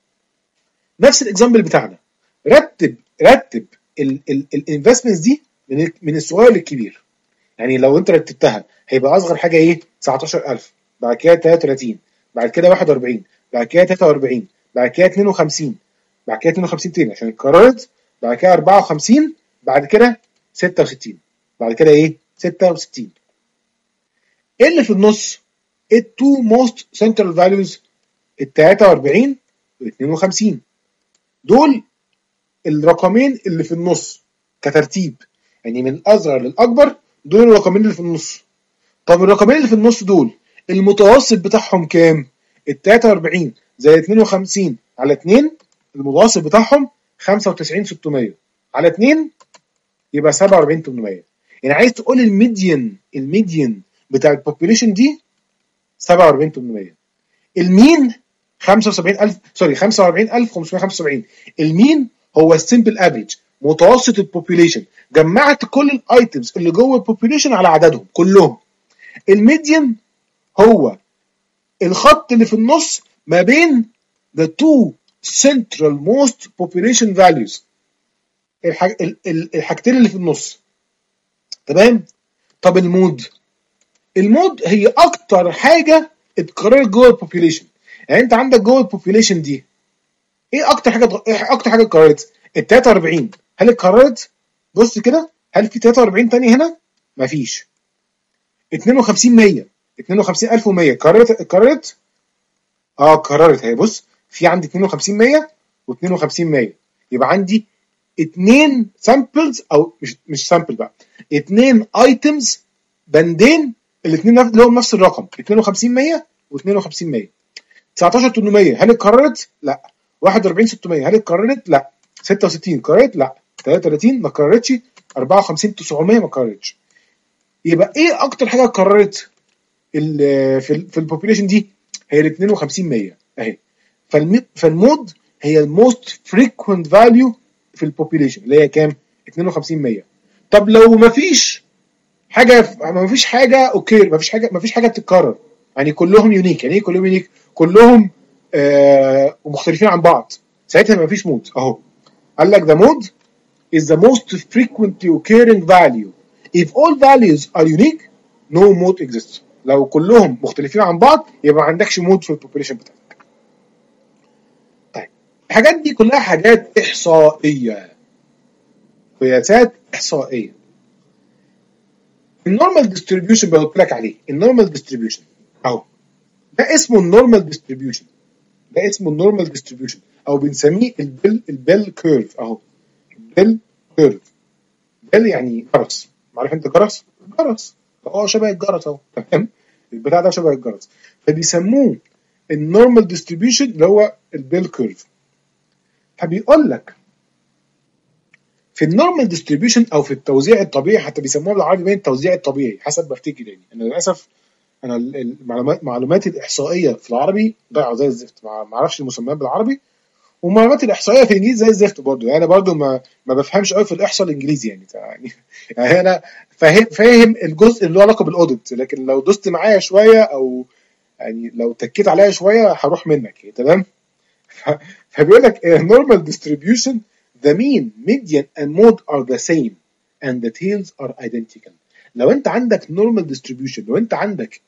A: نفس الاكزامبل بتاعنا، رتب رتب الانفستمنتس دي من من الصغير للكبير. يعني لو انت رتبتها هيبقى اصغر حاجه ايه؟ تسعتاشر ألف، بعد كده تلاتة وتلاتين، بعد كده واحد وأربعين، بعد كده تلاتة وأربعين، بعد كده اتنين وخمسين، بعد كده اتنين وخمسين تاني عشان اتكررت، بعد كده أربعة وخمسين، بعد كده ستة وستين، بعد كده ايه؟ ستة وستين. ايه اللي في النص؟ التو موست سنترال فاليوز، ال تلاتة وأربعين وال اتنين وخمسين، دول الرقمين اللي في النص كترتيب، يعني من الاصغر للاكبر، دول الرقمين اللي في النص. طب الرقمين اللي في النص دول المتوسط بتاعهم كام؟ ال تلاتة وأربعين زي اتنين وخمسين على اتنين، المتوسط بتاعهم خمسة وتسعين ستمية على اتنين يبقى سبعة وأربعين تمنمية. يعني عايز تقول الميديان الميديان بتاع البوبوليشن دي سبعة وأربعين تمنمية، المين خمسة وسبعين ألف، سوري خمسة وأربعين ألف وخمسمية وخمسة وسبعين. المين هو السمبل افريج، متوسط البوبوليشن، جمعت كل الايتمز اللي جوه البوبوليشن على عددهم كلهم. الميديان هو الخط اللي في النص ما بين the two central most population values، الحاج... الحاجتين اللي في النص. تمام؟ طب المود، المود هي اكتر حاجه اتكررت جوه البوبوليشن. يعني انت عندك جوه البوبوليشن دي ايه اكتر حاجه ايه اكتر حاجه اتكررت؟ ال تلاتة وأربعين. هل اتكررت؟ بص كده، هل في تلاتة وأربعين تاني هنا؟ مفيش. اتنين وخمسين مية، اتنين وخمسين ألف ومية اتكررت اتكررت اه اتكررت اهي. بص، في عندي اتنين وخمسين مية واتنين وخمسين مية، يبقى عندي اتنين سامبلز، او مش مش سامبل بقى، اتنين ايتمز، بندين الاثنين اللي هم نفس الرقم، اتنين وخمسين مية واتنين وخمسين مية. تسعتاشر تمنمية هل اتكررت؟ لا. واحد وأربعين ستمية هل اتكررت؟ لا. ستة وستين اتكررت؟ لا. تلاتة وتلاتين ما اتكررتش. أربعة وخمسين تسعمية ما اتكررتش. يبقى ايه اكتر حاجه اتكررت في ال في البوبوليشن دي؟ هي ال اتنين وخمسين مية اهي. فالمود هي الموست فريكوينت فاليو في البوبوليشن اللي هي كام؟ اتنين وخمسين مية. طب لو مفيش حاجه، مفيش حاجه اوكي، مفيش حاجه مفيش حاجه بتتكرر، يعني كلهم يونيك. يعني ايه كلهم يونيك؟ كلهم آه مختلفين عن بعض، ساعتها مفيش مود. اهو قال لك the mode is the most frequently occurring value. If all values are unique, no mode exists. لو كلهم مختلفين عن بعض يبقى ما عندكش مود في البوبوليشن بتاعك. طيب الحاجات دي كلها حاجات احصائيه، قياسات احصائيه. النورمال ديستريبيوشن بقول لك عليه، النورمال ديستريبيوشن اهو، ده اسمه النورمال ديستريبيوشن، ده اسمه النورمال ديستريبيوشن، او بنسميه البيل البيل كيرف اهو. البيل كيرف، بيل يعني جرس، عارف انت جرس؟ جرس اه شبه الجرس اهو. تمام، البتاع ده شبه الجرس، فبيسموه النورمال ديستريبيوشن اللي هو البيل كيرف. فبيقول لك في النورمال ديستريبيوشن او في التوزيع الطبيعي، حتى بيسموها بالعربي باين التوزيع الطبيعي حسب ما افتكر. يعني انا للاسف انا المعلومات معلوماتي الاحصائيه في العربي ضايعه زي الزفت، ما اعرفش المسميات بالعربي، ومعلومات الاحصائيه في الانجليزي زي الزفت برضه. يعني انا برضه ما ما بفهمش قوي في الاحصاء الانجليزي يعني يعني, يعني انا فاهم فاهم الجزء اللي له علاقه بالاوديت، لكن لو دوست معايا شويه او يعني لو تكيت عليا شويه هروح منك يعني. تمام. فبيقول لك normal distribution the mean, median and mode are the same and the tails are identical. لو انت عندك normal distribution، لو انت عندك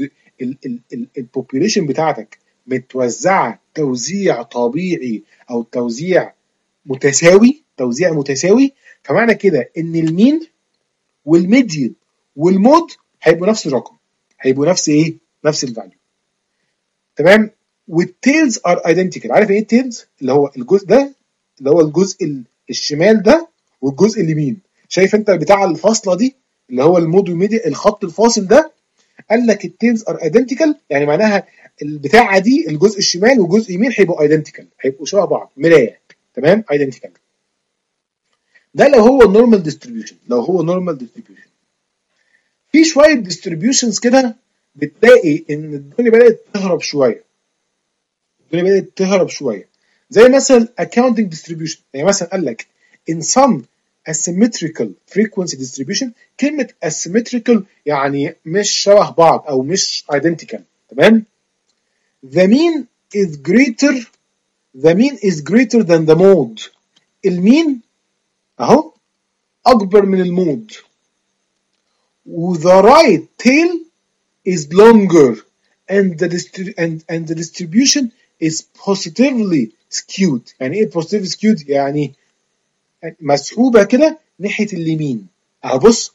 A: البوبوليشن بتاعتك متوزعه توزيع طبيعي او توزيع متساوي، توزيع متساوي، فمعنى كده ان المين والميديان والمود هيبقوا نفس الرقم، هيبقوا نفس ايه؟ نفس الفاليو. تمام. والتيلز ار ايدنتيكال. عارف ايه التيلز؟ اللي هو الجزء ده، اللي هو الجزء الشمال ده والجزء اليمين. شايف انت بتاع الفاصله دي اللي هو المود والميديا، الخط الفاصل ده، قال لك التيلز ار ايدنتيكال، يعني معناها البتاعه دي الجزء الشمال والجزء اليمين هيبقوا ايدنتيكال، هيبقوا شبه بعض، مرايه. تمام، ايدنتيكال. ده لو هو نورمال ديستريبيوشن، لو هو نورمال ديستريبيوشن. في شويه ديستريبيوشنز كده بتلاقي ان الدنيا بدات تهرب شويه، الدنيا بدات تهرب شويه، زي مثلا accounting distribution. يعني مثلا قال لك in some asymmetrical frequency distribution. كلمه asymmetrical يعني مش شبه بعض او مش identical، تمام؟ the mean is greater the mean is greater than the mode. المين اهو اكبر من المود، و the right tail is longer and the distri- and and the distribution is positively skewed. يعني ايه positively skewed؟ يعني مسحوبه كده ناحيه اليمين. اهو بص،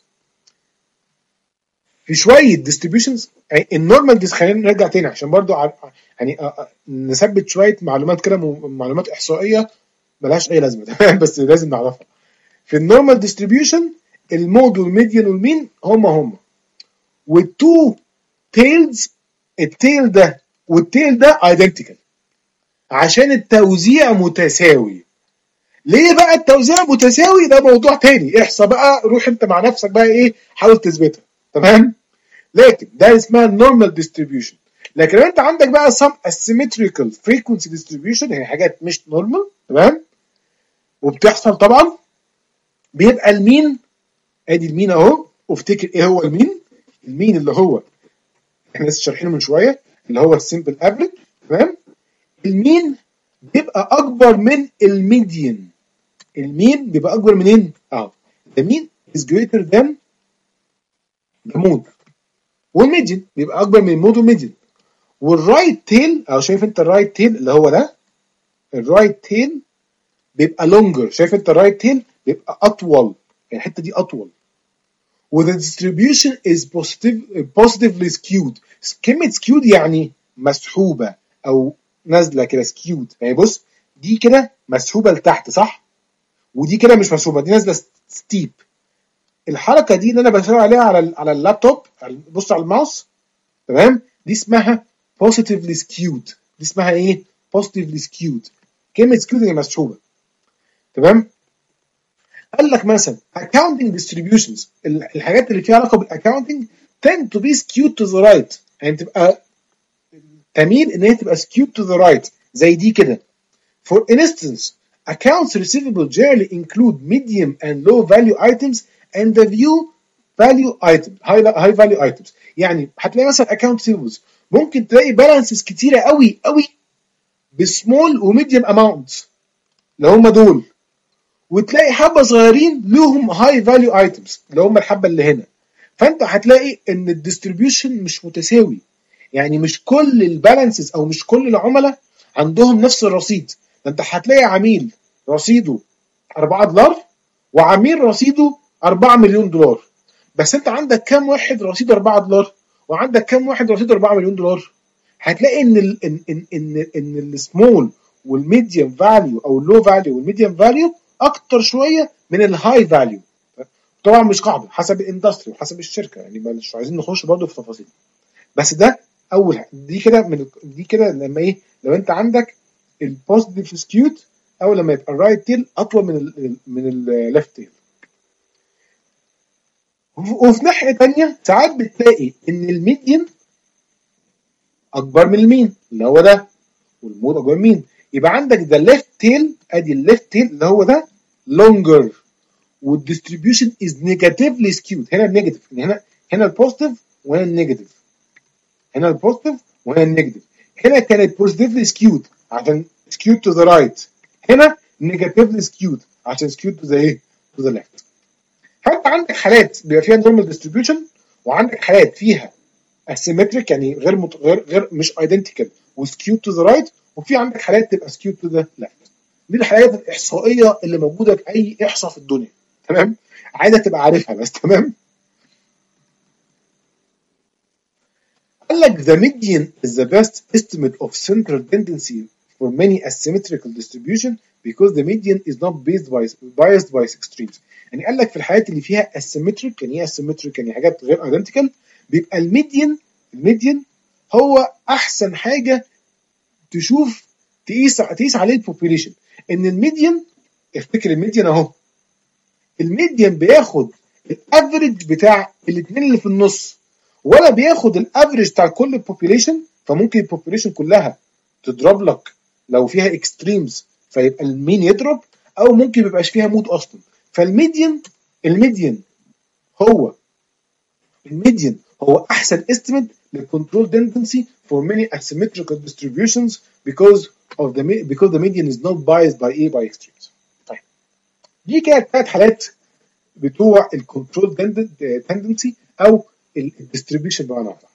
A: في شويه distributions النورمال دي. خلينا نرجع تاني عشان برضو ع- يعني أ- أ- نثبت شويه معلومات كده، م- معلومات احصائيه ملهاش اي لازمه تمام، بس لازم نعرفها. في النورمال ديستريبيوشن المود والميديان والمين هم هم، والتو تيلز، التيل ده والتيل ده ايدنتيكال عشان التوزيع متساوي. ليه بقى التوزيع متساوي؟ ده موضوع تاني، احصى بقى، روح انت مع نفسك بقى ايه، حاول تثبتها، تمام؟ لكن ده اسمها النورمال ديستريبيوشن. لكن انت عندك بقى some asymmetrical frequency distribution، يعني حاجات مش نورمال، تمام؟ وبتحصل طبعا، بيبقى المين، ادي المين اهو، وافتكر ايه هو المين. المين اللي هو احنا لسه شارحينه من شويه، اللي هو السمبل افريج، تمام؟ المين بيبقى اكبر من الميديان. المين بيبقى اكبر منين؟ اه the mean is greater than the mode، والميديان بيبقى اكبر من المود والميديان. والرايت تيل، او شايف انت الرايت تيل اللي هو ده، الرايت تيل بيبقى لونجر. شايف انت الرايت تيل بيبقى اطول، يعني الحته دي اطول. وذا distribution is positive positively skewed. كلمه skewed يعني مسحوبه او نازله كده، skewed يعني بص، دي كده مسحوبه لتحت صح، ودي كده مش مسحوبه، دي نازله ستيب. الحركه دي اللي انا بشاور عليها على على اللابتوب، بص على الماوس، تمام؟ دي اسمها positively skewed. دي اسمها ايه؟ positively skewed. كلمه skewed يعني مسحوبه، تمام؟ قال لك مثلا accounting distributions، الحاجات اللي فيها علاقه بالاكاونتنج tend to be skewed to the right، يعني تبقى تميل ان هي تبقى skewed to the right، زي دي كده. For instance, accounts receivable generally include medium and low value items and the view value item high, high value items. يعني هتلاقي مثلا account receivables ممكن تلاقي balances كتيره قوي قوي بسمول وميديوم amounts اللي هم دول، وتلاقي حبه صغيرين لهم هاي فاليو ايتمز اللي هم الحبه اللي هنا. فانت هتلاقي ان الديستريبيوشن مش متساوي، يعني مش كل البالانسز او مش كل العملاء عندهم نفس الرصيد. ده انت هتلاقي عميل رصيده أربعة دولار وعميل رصيده أربعة مليون دولار، بس انت عندك كام واحد رصيده أربعة دولار وعندك كام واحد رصيده أربعة مليون دولار؟ هتلاقي ان ال ان ان ان, إن السمول والميديوم فاليو او اللو فاليو والميديوم فاليو اكتر شويه من الهاي فاليو. طبعا مش قاعده، حسب الاندستري وحسب الشركه، يعني مش عايزين نخش برضه في تفاصيل، بس ده اول حاجه. دي كده من دي كده لما ايه، لو انت عندك البوزيتيف سكيوت، او لما يبقى الرايت تيل اطول من ال من الليفت تيل. وفي ناحيه ثانيه ساعات بتلاقي ان الميديان اكبر من المين اللي هو ده، والمود اكبر من مين، يبقى عندك ده ليفت تيل، ادي الليفت تيل اللي هو ده لونجر، والديستريبيوشن از نيجاتيفلي سكيود. هنا النيجاتيف، هنا هنا البوزيتيف وهنا النيجاتيف، هنا البوزيتيف وهنا النيجاتيف. هنا كانت بوزيتيفلي سكيود عشان سكيود تو ذا رايت، هنا نيجاتيفلي سكيود عشان سكيود تو ذا ايه، تو ذا ليفت. فانت عندك حالات بيبقى فيها نورمال ديستريبيوشن، وعندك حالات فيها اسيمتريك يعني غير مت... غير غير مش ايدنتيكال وسكيود تو ذا رايت، وفي عندك حالات تبقى سكيود تو ذا ليفت. دي الحالات الاحصائيه اللي موجوده في اي احصاء في الدنيا، تمام؟ عايزك تبقى عارفها بس، تمام؟ قال لك the median is the best estimate of central tendency for many asymmetrical distribution because the median is not based by biased by extremes. يعني قال لك في الحالات اللي فيها asymmetric، يعني ايه asymmetric؟ يعني حاجات غير identical، بيبقى الميديان الميديان هو احسن حاجه تشوف تقيس تقيس عليه البوبيليشن. ان الميديان، افتكر الميديان اهو، الميديان بياخد الافريج بتاع الاثنين اللي في النص ولا بياخد الافريج بتاع كل البوبيليشن. فممكن البوبيليشن كلها تضرب لك لو فيها اكستريمز فيبقى المين يضرب، او ممكن ما يبقاش فيها مود اصلا. فالميديان الميديان هو الميديان هو احسن estimate للcontrol tendency for many asymmetrical distributions because of the because the median is not biased by A by extremes. طيب دي كانت ثلاث حالات بتوع الكنترول tendency او الديستريبيوشن بمعنى اصح.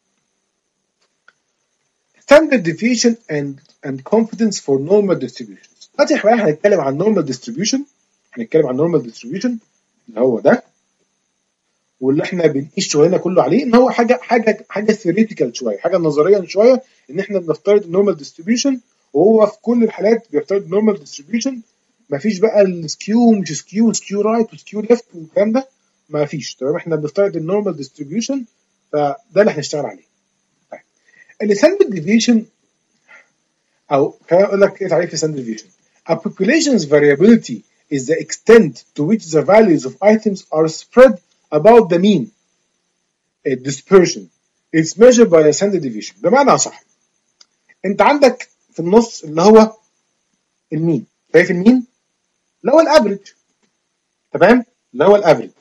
A: Standard deviation and and confidence for normal distributions. دلوقتي احنا هنتكلم عن normal distribution، هنتكلم عن normal distribution اللي هو ده، واللي احنا بنقيس شغلنا كله عليه ان هو حاجه حاجه حاجه ثيوريتيكال شويه، حاجه نظريا شويه، ان احنا بنفترض النورمال ديستريبيوشن، وهو في كل الحالات بيفترض النورمال ديستريبيوشن. مفيش بقى السكيو مش سكيو سكيو رايت وسكيو ليفت والكلام ده مفيش. تمام، احنا بنفترض النورمال ديستريبيوشن، فده اللي هنشتغل عليه. طيب الستاندرد ديفيشن، او خلينا اقول لك ايه تعريف الستاندرد ديفيشن. A population's variability is the extent to which the values of items are spread about the mean dispersion. It's measured by a standard deviation. بمعنى صح، انت عندك في النص اللي هو المين، شايف المين اللي هو الافريج، تمام، اللي هو الافريج.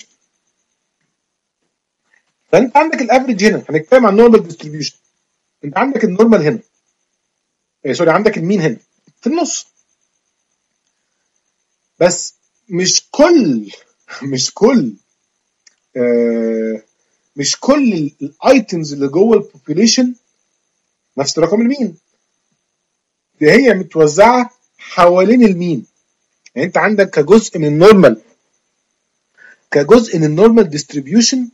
A: فانت عندك الافريج هنا، هنتكلم عن نورمال ديستريبيوشن. انت عندك النورمال هنا، ايه سوري، عندك المين هنا في النص. بس مش كل مش كل آه مش كل الايتمز اللي جوه البوبيليشن نفس رقم المين، دي هي متوزعه حوالين المين. يعني انت عندك كجزء من النورمال كجزء من النورمال ديستريبيوشن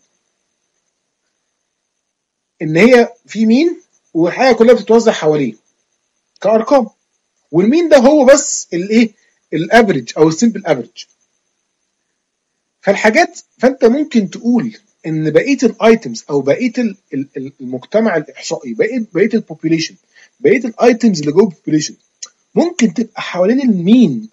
A: ان هي في مين والحاجه كلها بتتوزع حواليه كارقام، والمين ده هو بس الايه الافريج او السمبل افريج. فالحاجات فانت ممكن تقول ان بقيه الايتمز او بقيه المجتمع الاحصائي، بقيه بقيه البوبيليشن، بقيه الايتمز اللي جوه البوبيليشن ممكن تبقى حوالين المين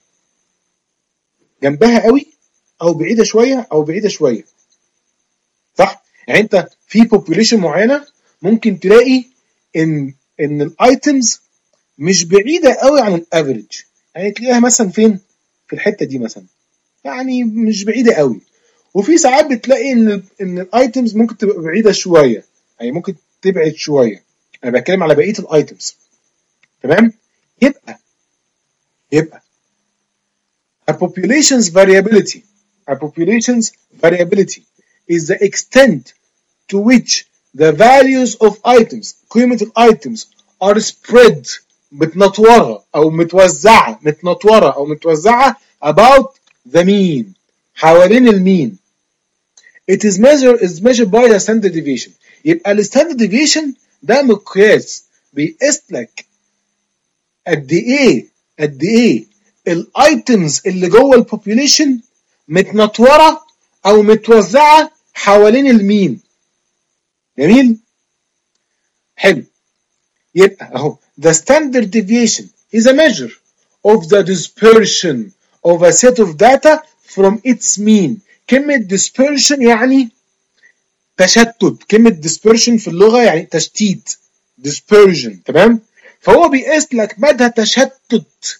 A: جنبها قوي او بعيده شويه او بعيده شويه، صح؟ يعني انت في بوبيليشن معينه ممكن تلاقي ان ان الايتمز مش بعيده قوي عن الافريج، يعني تلاقيها مثلا فين؟ في الحته دي مثلا، يعني مش بعيده قوي. وفي ساعات بتلاقي ان ان الايتمز ممكن تبقى بعيده شويه، يعني ممكن تبعد شويه. انا بتكلم على بقيه الايتمز، تمام؟ يبقى يبقى a population's variability a population's variability is the extent to which the values of items قيمة الايتمز are spread متنطورة او متوزعة متنطورة او متوزعة about the mean حوالين المين. It is measured is measured by the standard deviation. يبقى ال standard deviation ده مقياس بيقيس لك قد ايه قد ايه الايتمز اللي جوه البوبيليشن متنطوره او متوزعه حوالين المين. جميل، حلو. يبقى اهو the standard deviation is a measure of the dispersion of a set of data from its mean. كلمة dispersion يعني تشتت، كلمة dispersion في اللغة يعني تشتيت، dispersion، تمام؟ فهو بيقيس لك مدى تشتت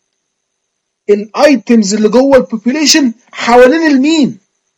A: الايتمز اللي جوه البوبيليشن حوالين المين،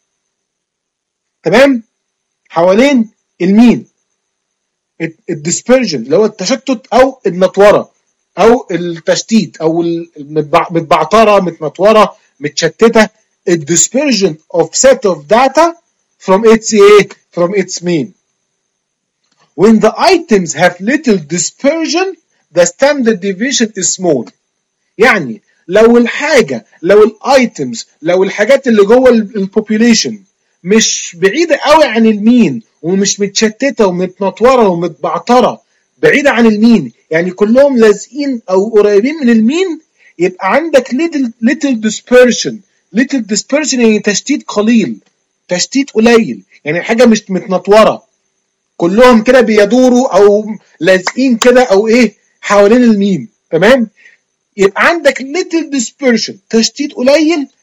A: تمام؟ حوالين المين. الديسبرجن اللي هو التشتت او النطوره او التشتيت او المتبعتره متنطوره متشتته. الديسبرجن of set of data from its from its mean. When the items have little dispersion, the standard deviation is small. يعني لو الحاجه لو الايتمز لو الحاجات اللي جوه البوبيليشن مش بعيده قوي عن المين ومش متشتته ومتنطوره ومتبعتره بعيده عن المين، يعني كلهم لازقين او قريبين من المين، يبقى عندك little little dispersion. little dispersion يعني تشتيت قليل، تشتيت قليل، يعني حاجه مش متنطوره، كلهم كده بيدوروا او لازقين كده او ايه حوالين المين، تمام؟ يبقى عندك little dispersion، تشتيت قليل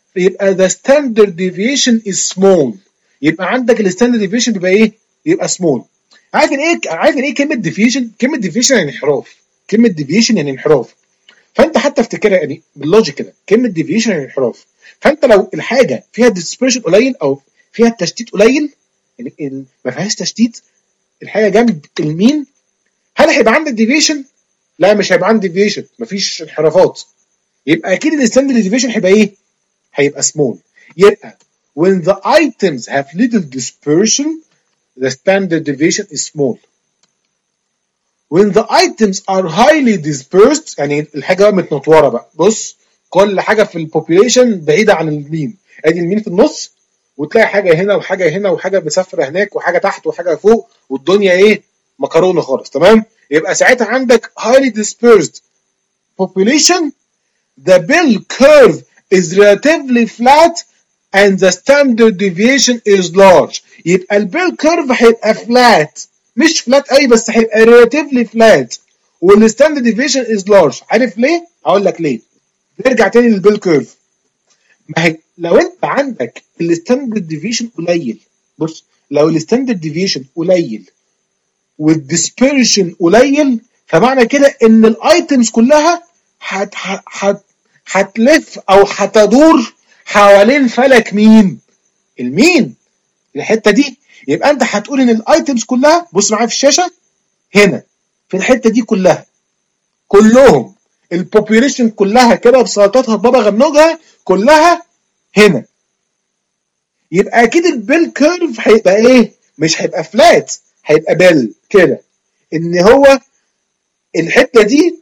A: يبقى the standard deviation is small. يبقى عندك الستاندرد ديفيشن بيبقى ايه؟ يبقى small. عارف ايه عارف ايه كلمه ديفيشن؟ كلمه ديفيشن يعني انحراف. كلمه ديفيشن يعني انحراف. فانت حتى افتكرها يعني باللوجيك كده، كلمه ديفيشن يعني انحراف. فانت لو الحاجه فيها ديسبرشن قليل او فيها التشتيت قليل، يعني ما فيهاش تشتيت، الحاجه جنب المين، هل هيبقى عندك ديفيشن؟ لا مش هيبقى عندك ديفيشن، مفيش انحرافات. يبقى اكيد الستاندرد ديفيشن هيبقى ايه؟ هيبقى small. يبقى when the items have little dispersion the standard deviation is small. When the items are highly dispersed يعني الحاجه بقى متنطوره بقى، بص كل حاجه في البوبيوليشن بعيده عن المين، ادي المين في النص وتلاقي حاجه هنا وحاجه هنا وحاجه مسافره هناك وحاجه تحت وحاجه فوق والدنيا ايه؟ مكرونه خالص، تمام؟ يبقى ساعتها عندك highly dispersed population. The bell curve is relatively flat and the standard deviation is large. يبقى البيل كيرف هيبقى flat، مش فلات قوي بس هيبقى relatively flat والستاندرد ديفيشن is large. عارف ليه؟ هقول لك ليه. نرجع تاني للبيل كيرف. ما هي لو انت عندك الستاندرد ديفيشن قليل، بص لو الستاندرد ديفيشن قليل والديسبيرشن قليل فمعنى كده ان الايتمز كلها هت هت هتلف او هتدور حوالين فلك مين؟ المين؟ الحته دي. يبقى انت هتقول ان الايتمز كلها، بص معايا في الشاشه هنا في الحته دي كلها، كلهم البوبيوليشن كلها كده بسلطاتها بابا غنوجها كلها هنا. يبقى اكيد البيل كيرف هيبقى ايه؟ مش هيبقى فلات، هيبقى بيل كده، ان هو الحته دي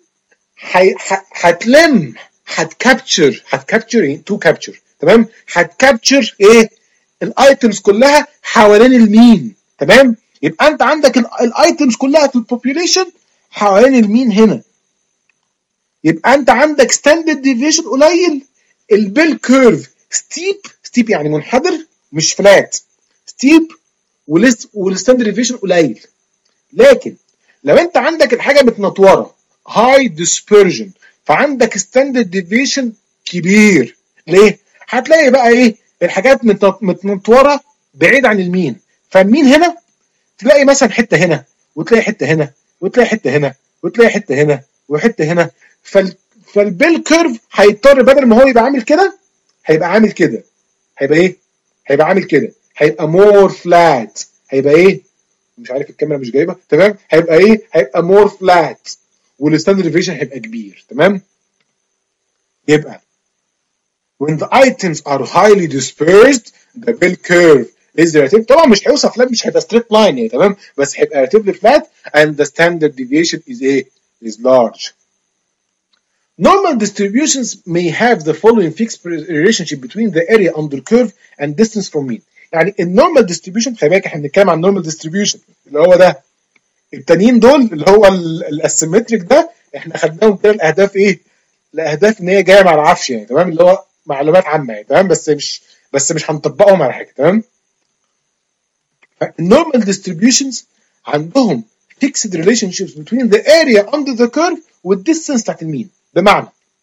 A: هتلم هتكابتشر هتكابتشر ايه؟ تو كابتشر، تمام؟ هتكابتشر ايه؟ الايتمز كلها حوالين المين، تمام؟ يبقى انت عندك الايتمز كلها في البوبيوليشن حوالين المين هنا. يبقى انت عندك ستاندرد ديفيشن قليل، البيل كيرف ستيب، ستيب يعني منحدر مش فلات، ستيب والستاندرد ديفيشن قليل. لكن لو انت عندك الحاجه متنطوره هاي ديسبرجن فعندك ستاندرد ديفيشن كبير. ليه؟ هتلاقي بقى ايه؟ الحاجات متنطوره بعيد عن المين، فالمين هنا تلاقي مثلا حته هنا وتلاقي حته هنا وتلاقي حته هنا وتلاقي حته هنا وحته هنا. فال فالبيل كيرف هيضطر بدل ما هو يبقى عامل كده هيبقى عامل كده، هيبقى ايه؟ هيبقى عامل كده، هيبقى مور فلات، هيبقى ايه؟ مش عارف الكاميرا مش جايبه، تمام؟ هيبقى ايه؟ هيبقى مور فلات والستاندرد ديفيشن هيبقى كبير، تمام؟ يبقى when the items are highly dispersed the bell curve is relative. طبعا مش هيوصل فلات، مش هيبقى straight line يعني، تمام؟ بس هيبقى relatively flat and the standard deviation is ايه؟ is large. Normal distributions may have the following fixed relationship between the area under curve and distance from mean. يعني النورمال ديستريبيوشن، خلي بالك احنا بنتكلم عن النورمال ديستريبيوشن اللي هو ده، التانيين دول اللي هو الاسيمتريك ده احنا خدناهم كده الاهداف ايه؟ الاهداف ان هي جايه مع العفش يعني، تمام؟ اللي هو معلومات عامه يعني، تمام؟ بس مش بس مش هنطبقهم على حاجه، تمام؟ النورمال ديستريبيوشنز عندهم fixed relationships between the area under the curve والديستنس بتاعت المين. بمعنى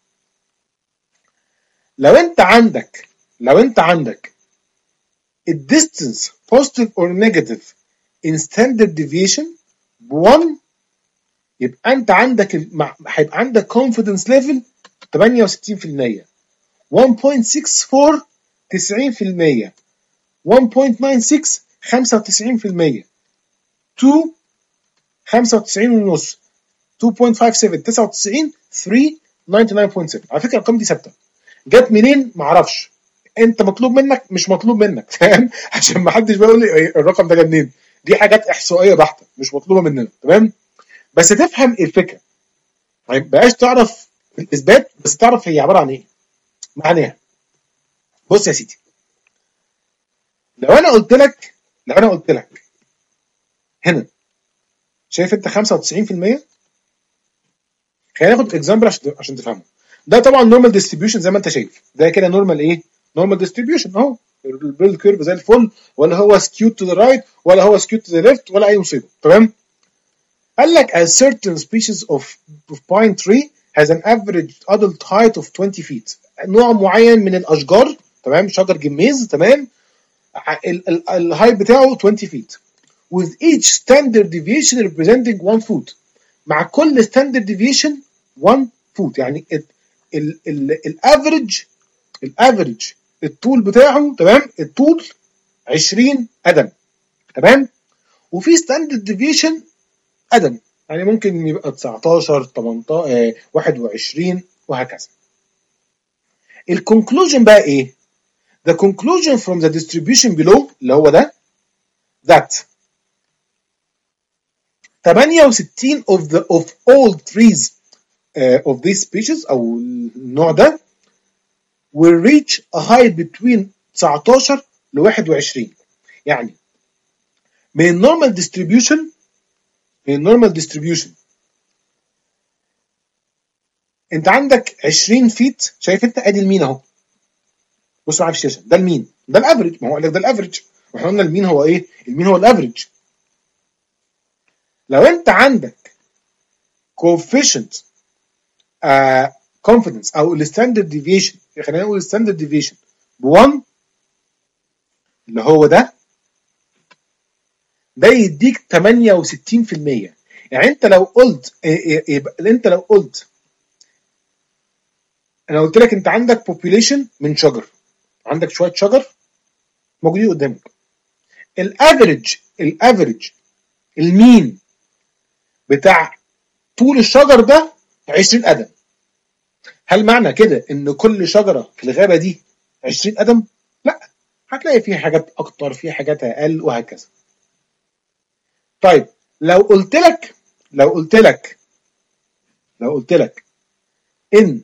A: لو انت عندك لو انت عندك الديستنس positive or negative in standard deviation بواحد، يبقى انت عندك هيبقى عندك confidence level ثمانية وستين بالمية، واحد فاصلة ستة أربعة تسعين بالمية، واحد فاصلة تسعة ستة خمسة وتسعين بالمية، اتنين خمسة وتسعين ونص، اتنين فاصلة خمسة سبعة تسعة وتسعين، ثلاثة تسعة وتسعين فاصلة سبعة. على فكره الارقام دي ثابته، جت منين معرفش، انت مطلوب منك مش مطلوب منك، فاهم؟ عشان ما حدش بيقول لي الرقم ده جه منين، دي حاجات احصائيه بحته مش مطلوبه مننا، تمام؟ بس تفهم الفكره، ما يبقاش تعرف الاثبات بس تعرف هي عباره عن ايه، معناها. بص يا سيدي، لو انا قلت لك لو انا قلت لك هنا شايف انت خمسة وتسعين بالمية، خلينا ناخد اكزامبل عشان عشان تفهمه. ده طبعا نورمال ديستريبيوشن زي ما انت شايف، ده كده نورمال ايه؟ نورمال ديستريبيوشن اهو، البيل كيرف زي الفل، ولا هو سكيوت تو ذا رايت ولا هو سكيوت تو ذا ليفت ولا اي مصيبه، تمام؟ قال لك a certain species of, of pine tree has an average adult height of twenty feet. نوع معين من الاشجار، تمام، شجر جميز، تمام، الهايت بتاعه عشرين feet with each standard deviation representing one foot. مع كل standard deviation one foot، يعني الافريج الافريج الطول بتاعه، تمام، الطول عشرين قدم، تمام، وفي ستاندرد ديفيشن قدم، يعني ممكن يبقى تسعتاشر، تمنتاشر، واحد وعشرين وهكذا. الكونكلوجن بقى ايه؟ The conclusion from the distribution below اللي هو ده that ثمانية وستين of the of all trees uh, of this species او النوع ده will reach a height between تسعتاشر ل واحد وعشرين. يعني من النورمال ديستريبيوشن من النورمال ديستريبيوشن انت عندك عشرين فيت، شايف انت ادي المين اهو، بص معايا في الشاشه، ده المين، ده الافريج، ما هو قال لك ده الافريج، واحنا قلنا المين هو ايه؟ المين هو الافريج. لو انت عندك coefficient uh, confidence او الستاندرد ديفيشن، خلينا نقول الستاندرد ديفيشن ب واحد اللي هو ده ده يديك ثمانية وستين في المية. يعني انت لو قلت يبقى انت لو قلت انا قلت لك انت عندك population من شجر، عندك شويه شجر موجودين قدامك، الافريج الافريج المين بتاع طول الشجر ده عشرين قدم. هل معنى كده ان كل شجره في الغابه دي عشرين قدم؟ لا، هتلاقي فيها حاجات اكتر، فيها حاجات اقل، وهكذا. طيب لو قلت لك لو قلت لك لو قلت لك ان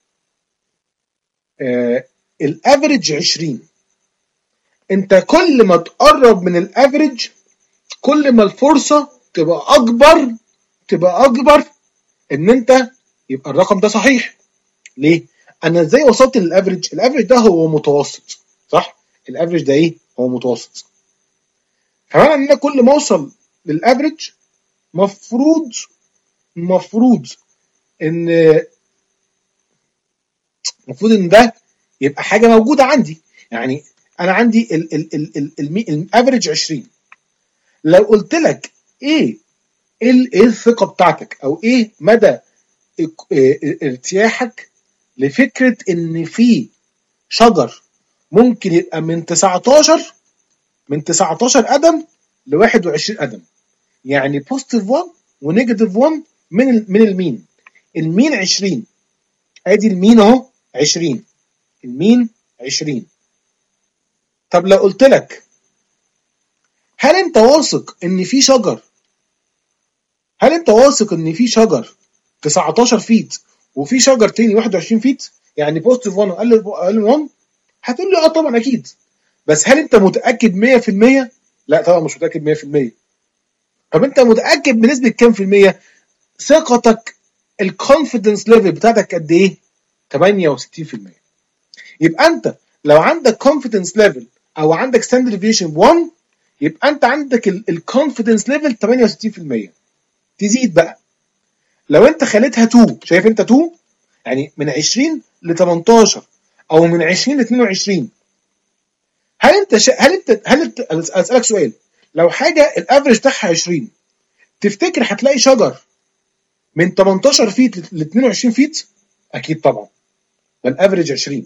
A: آه الافريج عشرين، انت كل ما تقرب من الافريج كل ما الفرصه تبقى اكبر تبقى اكبر ان انت يبقى الرقم ده صحيح. ليه؟ انا ازاي وصلت للافريج؟ الافريج ده هو متوسط، صح؟ الافريج ده ايه؟ هو متوسط. فمعنى ان انا كل ما اوصل للافريج مفروض مفروض ان المفروض ان ده يبقى حاجه موجوده عندي. يعني انا عندي الافريج عشرين، لو قلت لك ايه ايه الثقه بتاعتك او ايه مدى ارتياحك لفكره ان في شجر ممكن يبقى من تسعتاشر من تسعتاشر قدم ل واحد وعشرين قدم، يعني بوزيتيف واحد ونيجاتيف واحد من من المين. المين عشرين، ادي المين اهو عشرين، المين عشرين. طب لو قلت لك هل انت واثق ان في شجر هل انت واثق ان في شجر تسعتاشر فيت وفي شجر تاني واحد وعشرين فيت، يعني بوزيتيف واحد اقل اقل واحد؟ هتقول لي اه طبعا اكيد، بس هل انت متاكد مية في المية؟ لا طبعا مش متاكد مية في المية. طب انت متاكد بنسبه كام في المية؟ ثقتك الكونفيدنس ليفل بتاعتك قد ايه؟ ثمانية وستين في المية. يبقى انت لو عندك كونفيدنس ليفل او عندك ستاندرد ديفيشن واحد، يبقى انت عندك الكونفيدنس ليفل ثمانية وستين في المية. تزيد بقى لو انت خليتها اتنين، شايف انت اتنين، يعني من عشرين ل تمنتاشر او من عشرين ل اتنين وعشرين. هل انت شا... هل انت هل انت اسالك سؤال، لو حاجه الافريج بتاعها عشرين، تفتكر هتلاقي شجر من تمنتاشر فيت ل اتنين وعشرين فيت؟ اكيد طبعا، والافريج عشرين.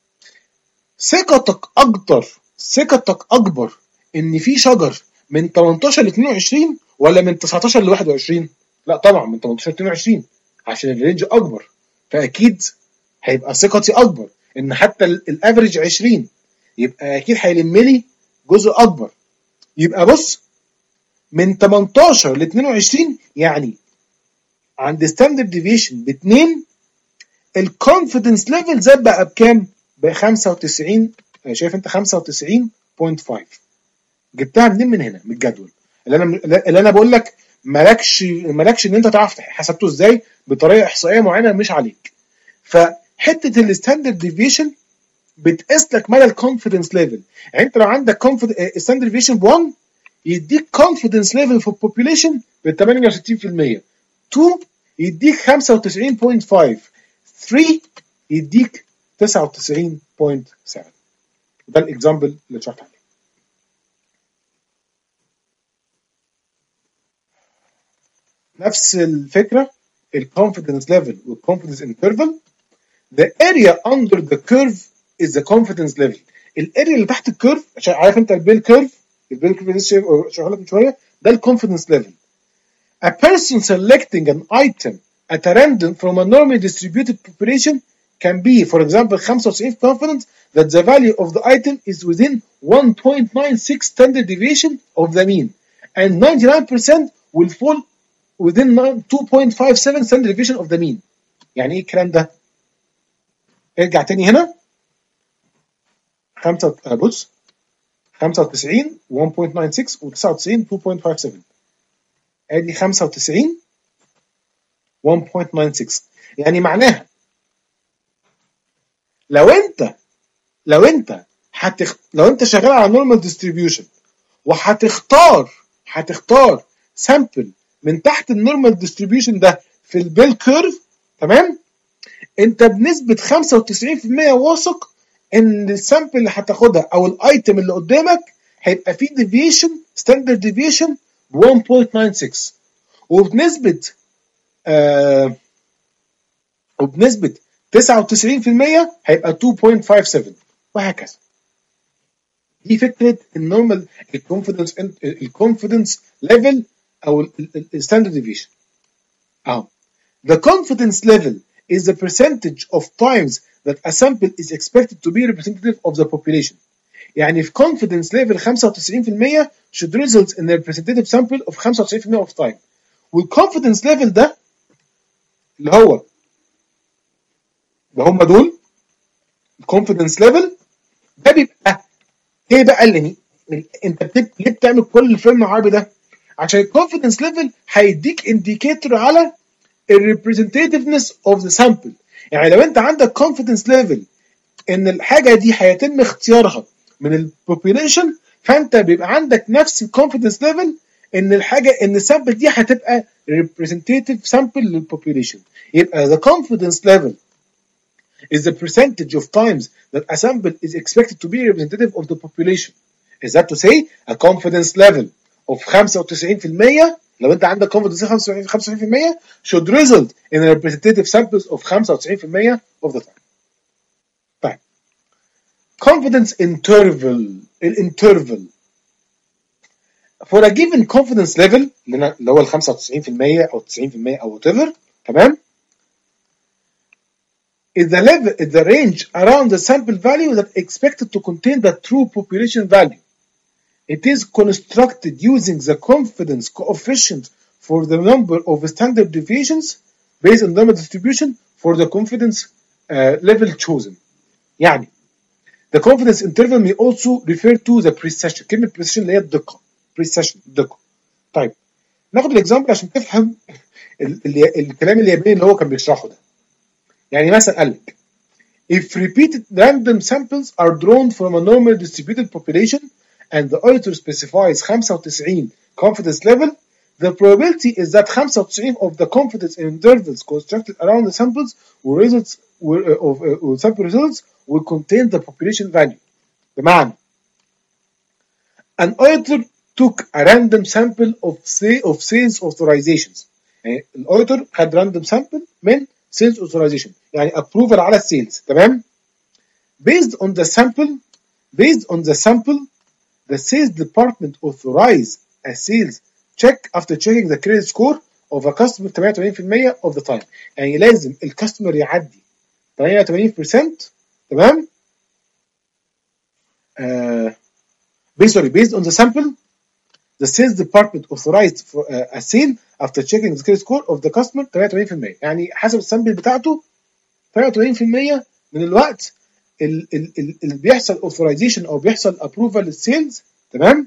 A: ثقتك اكتر ثقتك اكبر ان في شجر من تمنتاشر ل اتنين وعشرين ولا من تسعتاشر ل واحد وعشرين؟ لا طبعا من تمنتاشر ل اتنين وعشرين، عشان الرينج اكبر، فاكيد هيبقى ثقتي اكبر ان حتى الافريج عشرين، يبقى اكيد هيلم لي جزء اكبر. يبقى بص، من تمنتاشر ل اتنين وعشرين يعني عند ستاندرد ديفيشن ب اتنين، الكونفيدنس ليفل زاد بقى بكام؟ ب خمسة وتسعين. شايف انت خمسة وتسعين فاصلة خمسة. جبتها منين؟ من هنا، من الجدول اللي انا اللي انا بقول لك مالكش مالكش ان انت تعرف حسبته ازاي بطريقه احصائيه معينه، مش عليك. فحته الستاندرد ديفيشن بتقيس لك مدى الكونفيدنس ليفل. يعني انت لو عندك ستاندرد ديفيشن ب واحد يديك كونفيدنس ليفل في البوبوليشن ب ثمانية وستين في المية، اتنين يديك خمسة وتسعين فاصلة خمسة، تلاتة يديك تسعة وتسعين فاصلة سبعة. ده الاكزامبل اللي شرحت عليه. نفس الفكره الكونفيدنس ليفل والكونفيدنس انترفال. The area under the curve is the confidence level. الاريا اللي تحت الكيرف، عشان عارف انت البيل كيرف، البيل كيرف لسه شرحه لك من شويه، ده الكونفيدنس ليفل. A person selecting an item at a random from a normally distributed population can be, for example, خمسة وتسعين confident that the value of the item is within one point nine six standard deviation of the mean, and ninety-nine percent will fall within two point five seven standard deviation of the mean. يعني ايه الكلام ده؟ ارجع تاني هنا. خمسة بص خمسة وتسعين one point nine six و99 two point five seven. ادي خمسة وتسعين one point nine six. يعني معناها لو انت لو انت هتخ... لو انت شغال على نورمال ديستريبيوشن وهتختار هتختار سامبل من تحت النورمال ديستريبيوشن ده في البيل كيرف، تمام، انت بنسبه خمسة وتسعين بالمية واثق ان السامبل اللي هتاخدها او الايتم اللي قدامك هيبقى فيه ديفيشن ستاندرد ديفيشن ب one point nine six، وبنسبه آه وبنسبه تسعة وتسعين بالمية هيبقى two point five seven، وهكذا. دي فكره النورمال الكونفيدنس الكونفيدنس ليفل او الستاندرد ديفيشن. اهو the confidence level is the percentage of times that a sample is expected to be representative of the population. يعني في confidence level خمسة وتسعين بالمية should result in a representative sample of خمسة وتسعين بالمية of time. والconfidence level ده اللي هو اللي هم دول الconfidence level ده بيبقى ايه بقى اللي انت ليه بتعمل كل الفيلم العربي ده؟ عشان الconfidence level هيديك indicator على الrepresentativeness of the sample. يعني لو انت عندك confidence level ان الحاجه دي هيتم اختيارها من البوبيليشن، فانت بيبقى عندك نفس الكونفيدنس ليفل ان الحاجه ان السامبل دي هتبقى representative sample للبوبيليشن. يبقى the confidence level is the percentage of times that a sample is expected to be representative of the population. Is that to say a confidence level of خمسة وتسعين بالمية، لو انت عندك confidence خمسة وتسعين بالمية should result in a representative samples of خمسة وتسعين بالمية of the time. طيب confidence interval الانترفال for a given confidence level اللي هو ال خمسة وتسعين بالمية او تسعين بالمية او whatever، تمام، is the level is the range around the sample value that expected to contain the true population value. It is constructed using the confidence coefficient for the number of standard deviations based on normal distribution for the confidence uh, level chosen. يعني the confidence interval may also refer to the precision. كلمة precision اللي هي الدقة. precision الدقة. طيب ناخد الاكزامبل عشان تفهم ال ال الكلام الياباني اللي هو كان بيشرحه ده. يعني مثلا قال لك if repeated random samples are drawn from a normal distributed population and the author specifies خمسة وتسعين confidence level, the probability is that خمسة وتسعين of the confidence intervals constructed around the samples will results will, uh, of uh, sample results will contain the population value. بمعنى an author took a random sample of say of sales authorizations. يعني الauthor خد random sample من sales authorization، يعني approval على السيلز، تمام. based on the sample based on the sample the sales department authorized a sales check after checking the credit score of a customer ثمانية وثمانين بالمية of the time. يعني لازم الكاستمر يعدي ثمانية وثمانين بالمية، تمام. uh, based, sorry, based on the sample the sales department authorized for uh, a sale after checking the credit score of the customer ثمانية وثمانين بالمية. يعني حسب السامبل بتاعته ثمانية وثمانين بالمية من الوقت اللي بيحصل authorization او بيحصل approval للسيلز، تمام،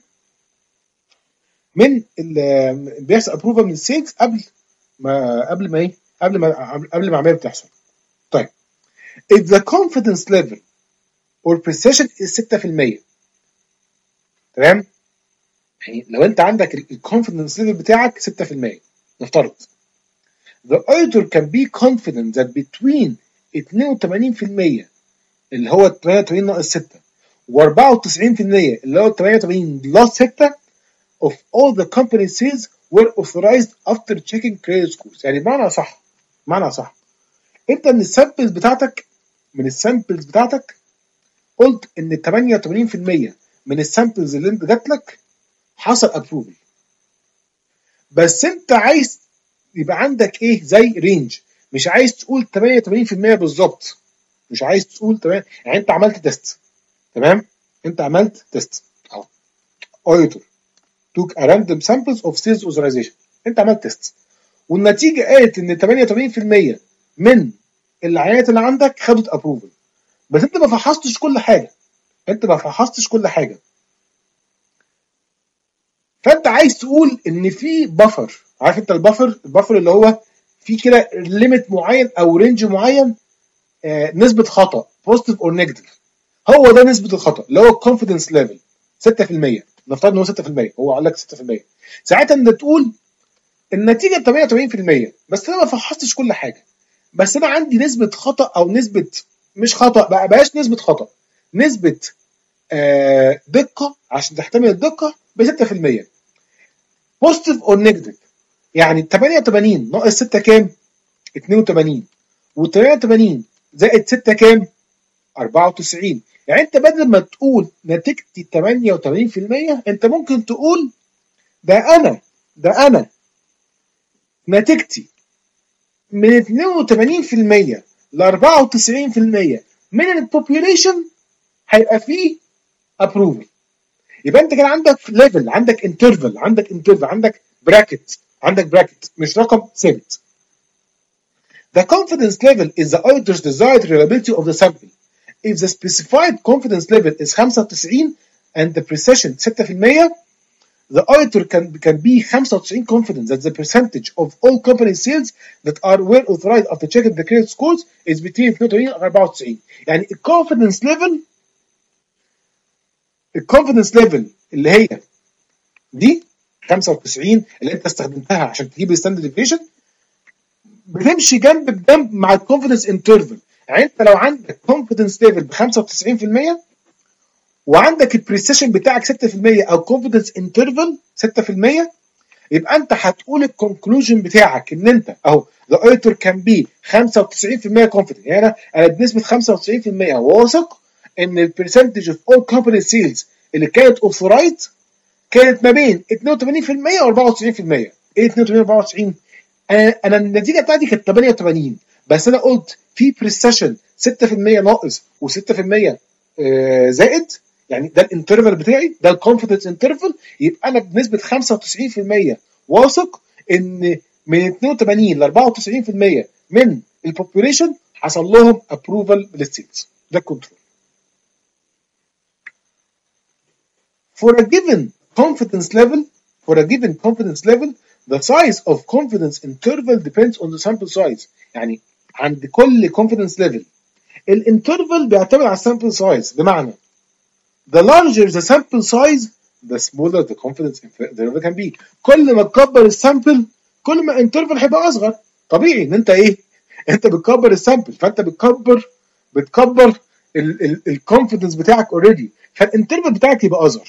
A: من بيحصل approval من السيلز قبل ما قبل ما ايه قبل ما قبل ما العمليه بتحصل. طيب if the confidence level or precision is ستة بالمية، تمام، يعني لو انت عندك الكونفيدنس ليفل بتاعك ستة بالمية نفترض، the author can be confident that between اثنين وثمانين بالمية اللي هو ثمانية وثمانين ناقص ستة و94% اللي هو تمانية وتمانين بلس ستة of all the company sales were authorized after checking credit scores. يعني بمعنى صح معنى صح انت من السامبلز بتاعتك من السامبلز بتاعتك قلت ان تمانية وتمانين بالمية من السامبلز اللي انت جات لك حصل ابروفل، بس انت عايز يبقى عندك ايه زي رينج، مش عايز تقول تمانية وتمانين بالمية بالظبط، مش عايز تقول تمام. يعني انت عملت تيست، تمام، انت عملت تيست اهو auditor took a random samples of sales authorization، انت عملت تيست والنتيجه قالت ان تمانية وتمانين بالمية من العينات اللي عندك خدت ابروفل، بس انت ما فحصتش كل حاجه، انت ما فحصتش كل حاجه فانت عايز تقول ان في بفر. عارف انت البفر البفر اللي هو في كده ليميت معين او رينج معين، آه نسبه خطا بوزيتيف اور نيجاتيف، هو ده نسبه الخطا اللي هو الكونفيدنس ليفل ستة بالمية. نفترض ان هو ستة بالمية، هو قال لك ستة بالمية، ساعتها انت تقول النتيجه تمانية وتمانين بالمية، بس انا ما فحصتش كل حاجه، بس انا عندي نسبه خطا او نسبه مش خطا بقى، بقاش نسبه خطا، نسبه آه دقه عشان تحتمل الدقه ب ستة بالمية بوزيتيف اور نيجاتيف. يعني تمانية وتمانين ناقص ستة كام؟ اتنين وتمانين، و88 زائد ستة كام؟ اربعة وتسعين. يعني انت بدل ما تقول نتيجتي تمانية وتمانين بالمية انت ممكن تقول ده انا ده انا نتيجتي من اتنين وتمانين بالمية ل اربعة وتسعين بالمية من البوبيوليشن هيبقى فيه ابروفل. يبقى انت كان عندك ليفل، عندك انترفال عندك انترفال عندك براكت عندك براكت مش رقم ثابت. The confidence level is the auditor's desired reliability of the sample. If the specified confidence level is خمسة وتسعين and the precision ستة بالمية, the auditor can, can be خمسة وتسعين confident that the percentage of all company sales that are well authorized after checking the credit scores is between اتنين وتمانين و اربعة وتسعين. يعني الconfidence level الconfidence level اللي هي دي خمسة وتسعين اللي انت استخدمتها عشان تجيب الستاندرد ديفيشن بتمشي جنب بجنب مع الكونفدنس انترفال. يعني انت لو عندك كونفدنس ليفل ب خمسة وتسعين بالمية وعندك البريسيشن بتاعك ستة بالمية او كونفدنس انترفال ستة بالمية، يبقى انت هتقول الكونكلوجن بتاعك ان انت اهو the auditor can be خمسة وتسعين بالمية confident. يعني انا انا بنسبه خمسة وتسعين بالمية واثق ان البرسنتج اوف اول كومباني سيلز اللي كانت اوثورايزد كانت ما بين اتنين وتمانين بالمية و اربعة وتسعين بالمية. ايه اتنين وتمانين و اربعة وتسعين؟ انا انا النتيجه بتاعتي كانت تمانية وتمانين، بس انا قلت في بريسيشن ستة بالمية ناقص و6 بالمية زائد، يعني ده الانترفال بتاعي، ده الكونفدنس انترفال. يبقى انا بنسبه خمسة وتسعين بالمية واثق ان من اتنين وتمانين ل اربعة وتسعين بالمية من البوبوليشن حصل لهم ابروفال للسيلز. ده الكنترول. For a given confidence level, for a given confidence level, the size of confidence interval depends on the sample size. يعني عند كل confidence level الانترفال بيعتمد على السامبل سايز، بمعنى the larger the sample size the smaller the confidence interval can be. كل ما تكبر السامبل كل ما الانترفال هيبقى اصغر. طبيعي ان انت ايه انت بتكبر السامبل فانت بتكبر بتكبر الكونفدنس بتاعك اوريدي، فالانترفال بتاعك يبقى اصغر.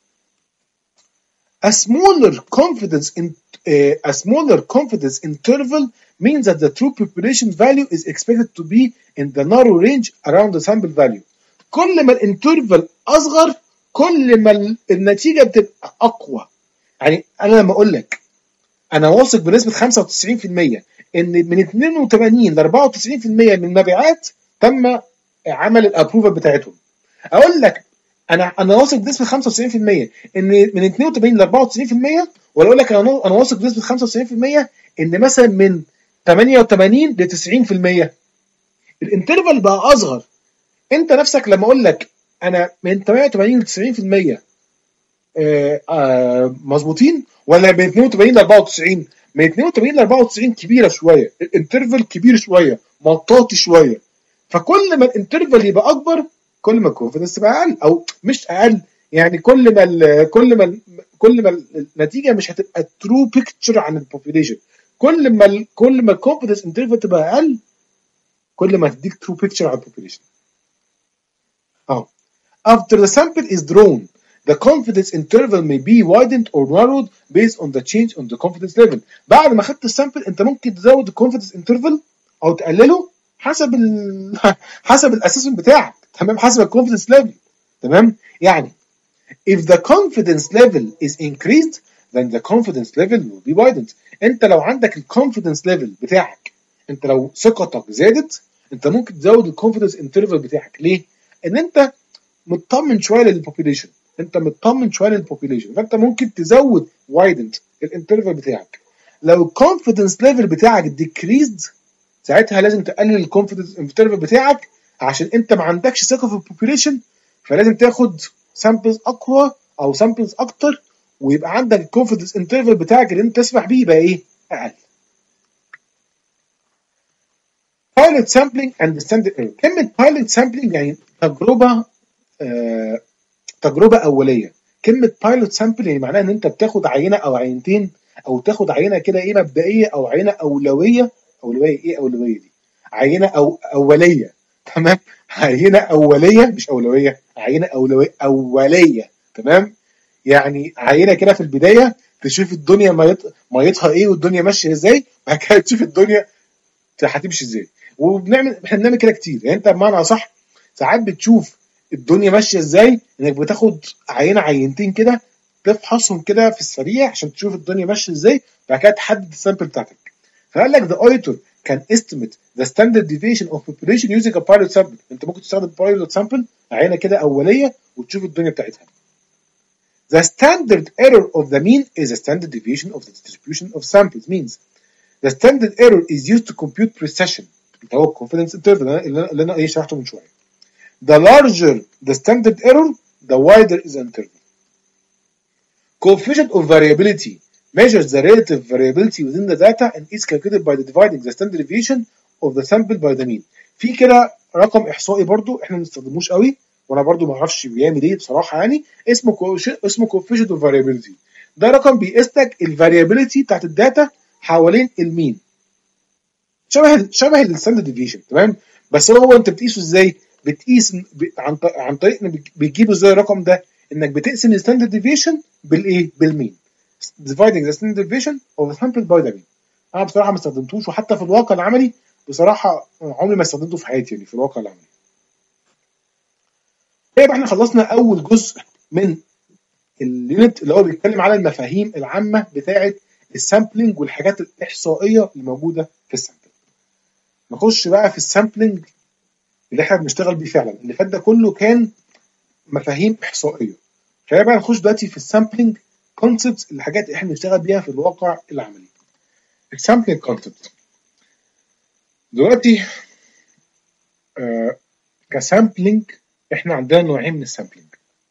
A: A smaller confidence in uh, a smaller confidence interval means that the true population value is expected to be in the narrow range around the sample value. كل ما الانترفال اصغر كل ما النتيجه بتبقى اقوى. يعني انا لما اقول لك انا واثق بنسبه خمسة وتسعين بالمية ان من اتنين وتمانين ل اربعة وتسعين بالمية من المبيعات تم عمل الابروفال بتاعتهم، اقول لك انا انا واثق بنسبه خمسة وتسعين بالمية ان من اتنين وتمانين ل اربعة وتسعين بالمية، ولا اقول لك انا انا واثق بنسبه خمسة وتسعين بالمية ان مثلا من تمانية وتمانين ل تسعين بالمية. الانترفال بقى اصغر. انت نفسك لما اقول لك انا من تمانية وتمانين ل تسعين بالمية آه آه مظبوطين، ولا من اتنين وتمانين ل اربعة وتسعين؟ من اتنين وتمانين ل اربعة وتسعين كبيره شويه، الانترفال كبير شويه، مطاطي شويه. فكل ما الانترفال يبقى اكبر كل ما الكونفدنس تبقى اقل، او مش اقل، يعني كل ما ال كل ما ال كل ما النتيجه مش هتبقى ترو بيكتشر عن البوبيليشن. كل ما ال كل ما الكونفدنس انترفال تبقى اقل كل ما تديك ترو بيكتشر عن البوبيليشن. اه after the sample is drawn the confidence interval may be widened or narrowed based on the change on the confidence level. بعد ما خدت السامبل انت ممكن تزود الكونفدنس انترفال او تقلله حسب ال حسب الاسسمنت بتاعك، تمام، حسب الكونفدنس ليفل، تمام. يعني if the confidence level is increased then the confidence level will be widened. انت لو عندك الكونفدنس ليفل بتاعك، انت لو ثقتك زادت انت ممكن تزود الكونفدنس انترفال بتاعك. ليه؟ ان انت مطمن شويه للبوبيليشن، انت مطمن شويه للبوبيليشن، فانت ممكن تزود وايدنت الانترفال بتاعك. لو الكونفدنس ليفل بتاعك ديكريزد ساعتها لازم تقلل الكونفدنس انترفال بتاعك عشان انت ما عندكش ثقه في البوبيليشن، فلازم تاخد سامبلز اقوى او سامبلز اكتر ويبقى عندك الكونفدنس انترفال بتاعك اللي انت تسمح بيه يبقى ايه؟ اقل. pilot sampling and standard error. كلمه pilot sampling يعني تجربه آه تجربه اوليه. كلمه pilot sampling يعني معناها ان انت بتاخد عينه او عينتين او تاخد عينه كده ايه مبدئيه او عينه اولويه. اولويه ايه اولويه دي؟ عينه او اوليه، تمام، عينه اوليه مش اولويه، عينه اولويه اوليه، تمام. يعني عينه كده في البدايه تشوف الدنيا ميت... ميتها ايه والدنيا ماشيه ازاي، بعد كده تشوف الدنيا هتمشي ازاي. وبنعمل احنا بنعمل كده كتير، يعني انت بمعنى اصح ساعات بتشوف الدنيا ماشيه ازاي انك بتاخد عينه عينتين كده تفحصهم كده في السريع عشان تشوف الدنيا ماشيه ازاي، بعد كده تحدد السامبل بتاعتك. فقال لك the auditor can estimate the standard deviation of population using a pilot sample. انت ممكن تستخدم pilot sample عينه كده اوليه وتشوف الدنيا بتاعتها. The standard error of the mean is the standard deviation of the distribution of samples. Means the standard error is used to compute precession اللي هو confidence interval اللي انا ايه شرحته من شويه. The larger the standard error the wider is the interval. Coefficient of variability measures the relative variability within the data and is calculated by the dividing the standard deviation of the sample by the mean. في كده رقم احصائي برضو احنا ما بنستخدموش قوي وانا برضو ما اعرفش بيعمل ايه بصراحه، يعني اسمه اسمه coefficient of variability. ده رقم بيقيس لك الفاريابيلتي بتاعت الداتا حوالين المين، شبه شبه الستاندرد ديفيشن، تمام. بس هو انت بتقيسه ازاي؟ بتقيس عن عن طريق بتجيبه ازاي الرقم ده؟ انك بتقسم الستاندرد ديفيشن بالايه؟ بالمين. dividing the standard deviation of the sample by the mean. انا بصراحه ما استخدمتوش، وحتى في الواقع العملي بصراحه عمري ما استخدمته في حياتي، يعني في الواقع العملي. طيب احنا خلصنا اول جزء من اليونت اللي هو بيتكلم على المفاهيم العامه بتاعه السامبلنج والحاجات الاحصائيه اللي موجوده في السامبل. نخش بقى في السامبلنج اللي احنا بنشتغل بيه فعلا. اللي فات ده كله كان مفاهيم احصائيه، خلينا بقى نخش دلوقتي في السامبلنج كونسبتس، الحاجات اللي احنا بنشتغل بيها في الواقع العملي. السامبلنج كونسبت دلوقتي آه كسامبلنج احنا عندنا نوعين من السامبلنج،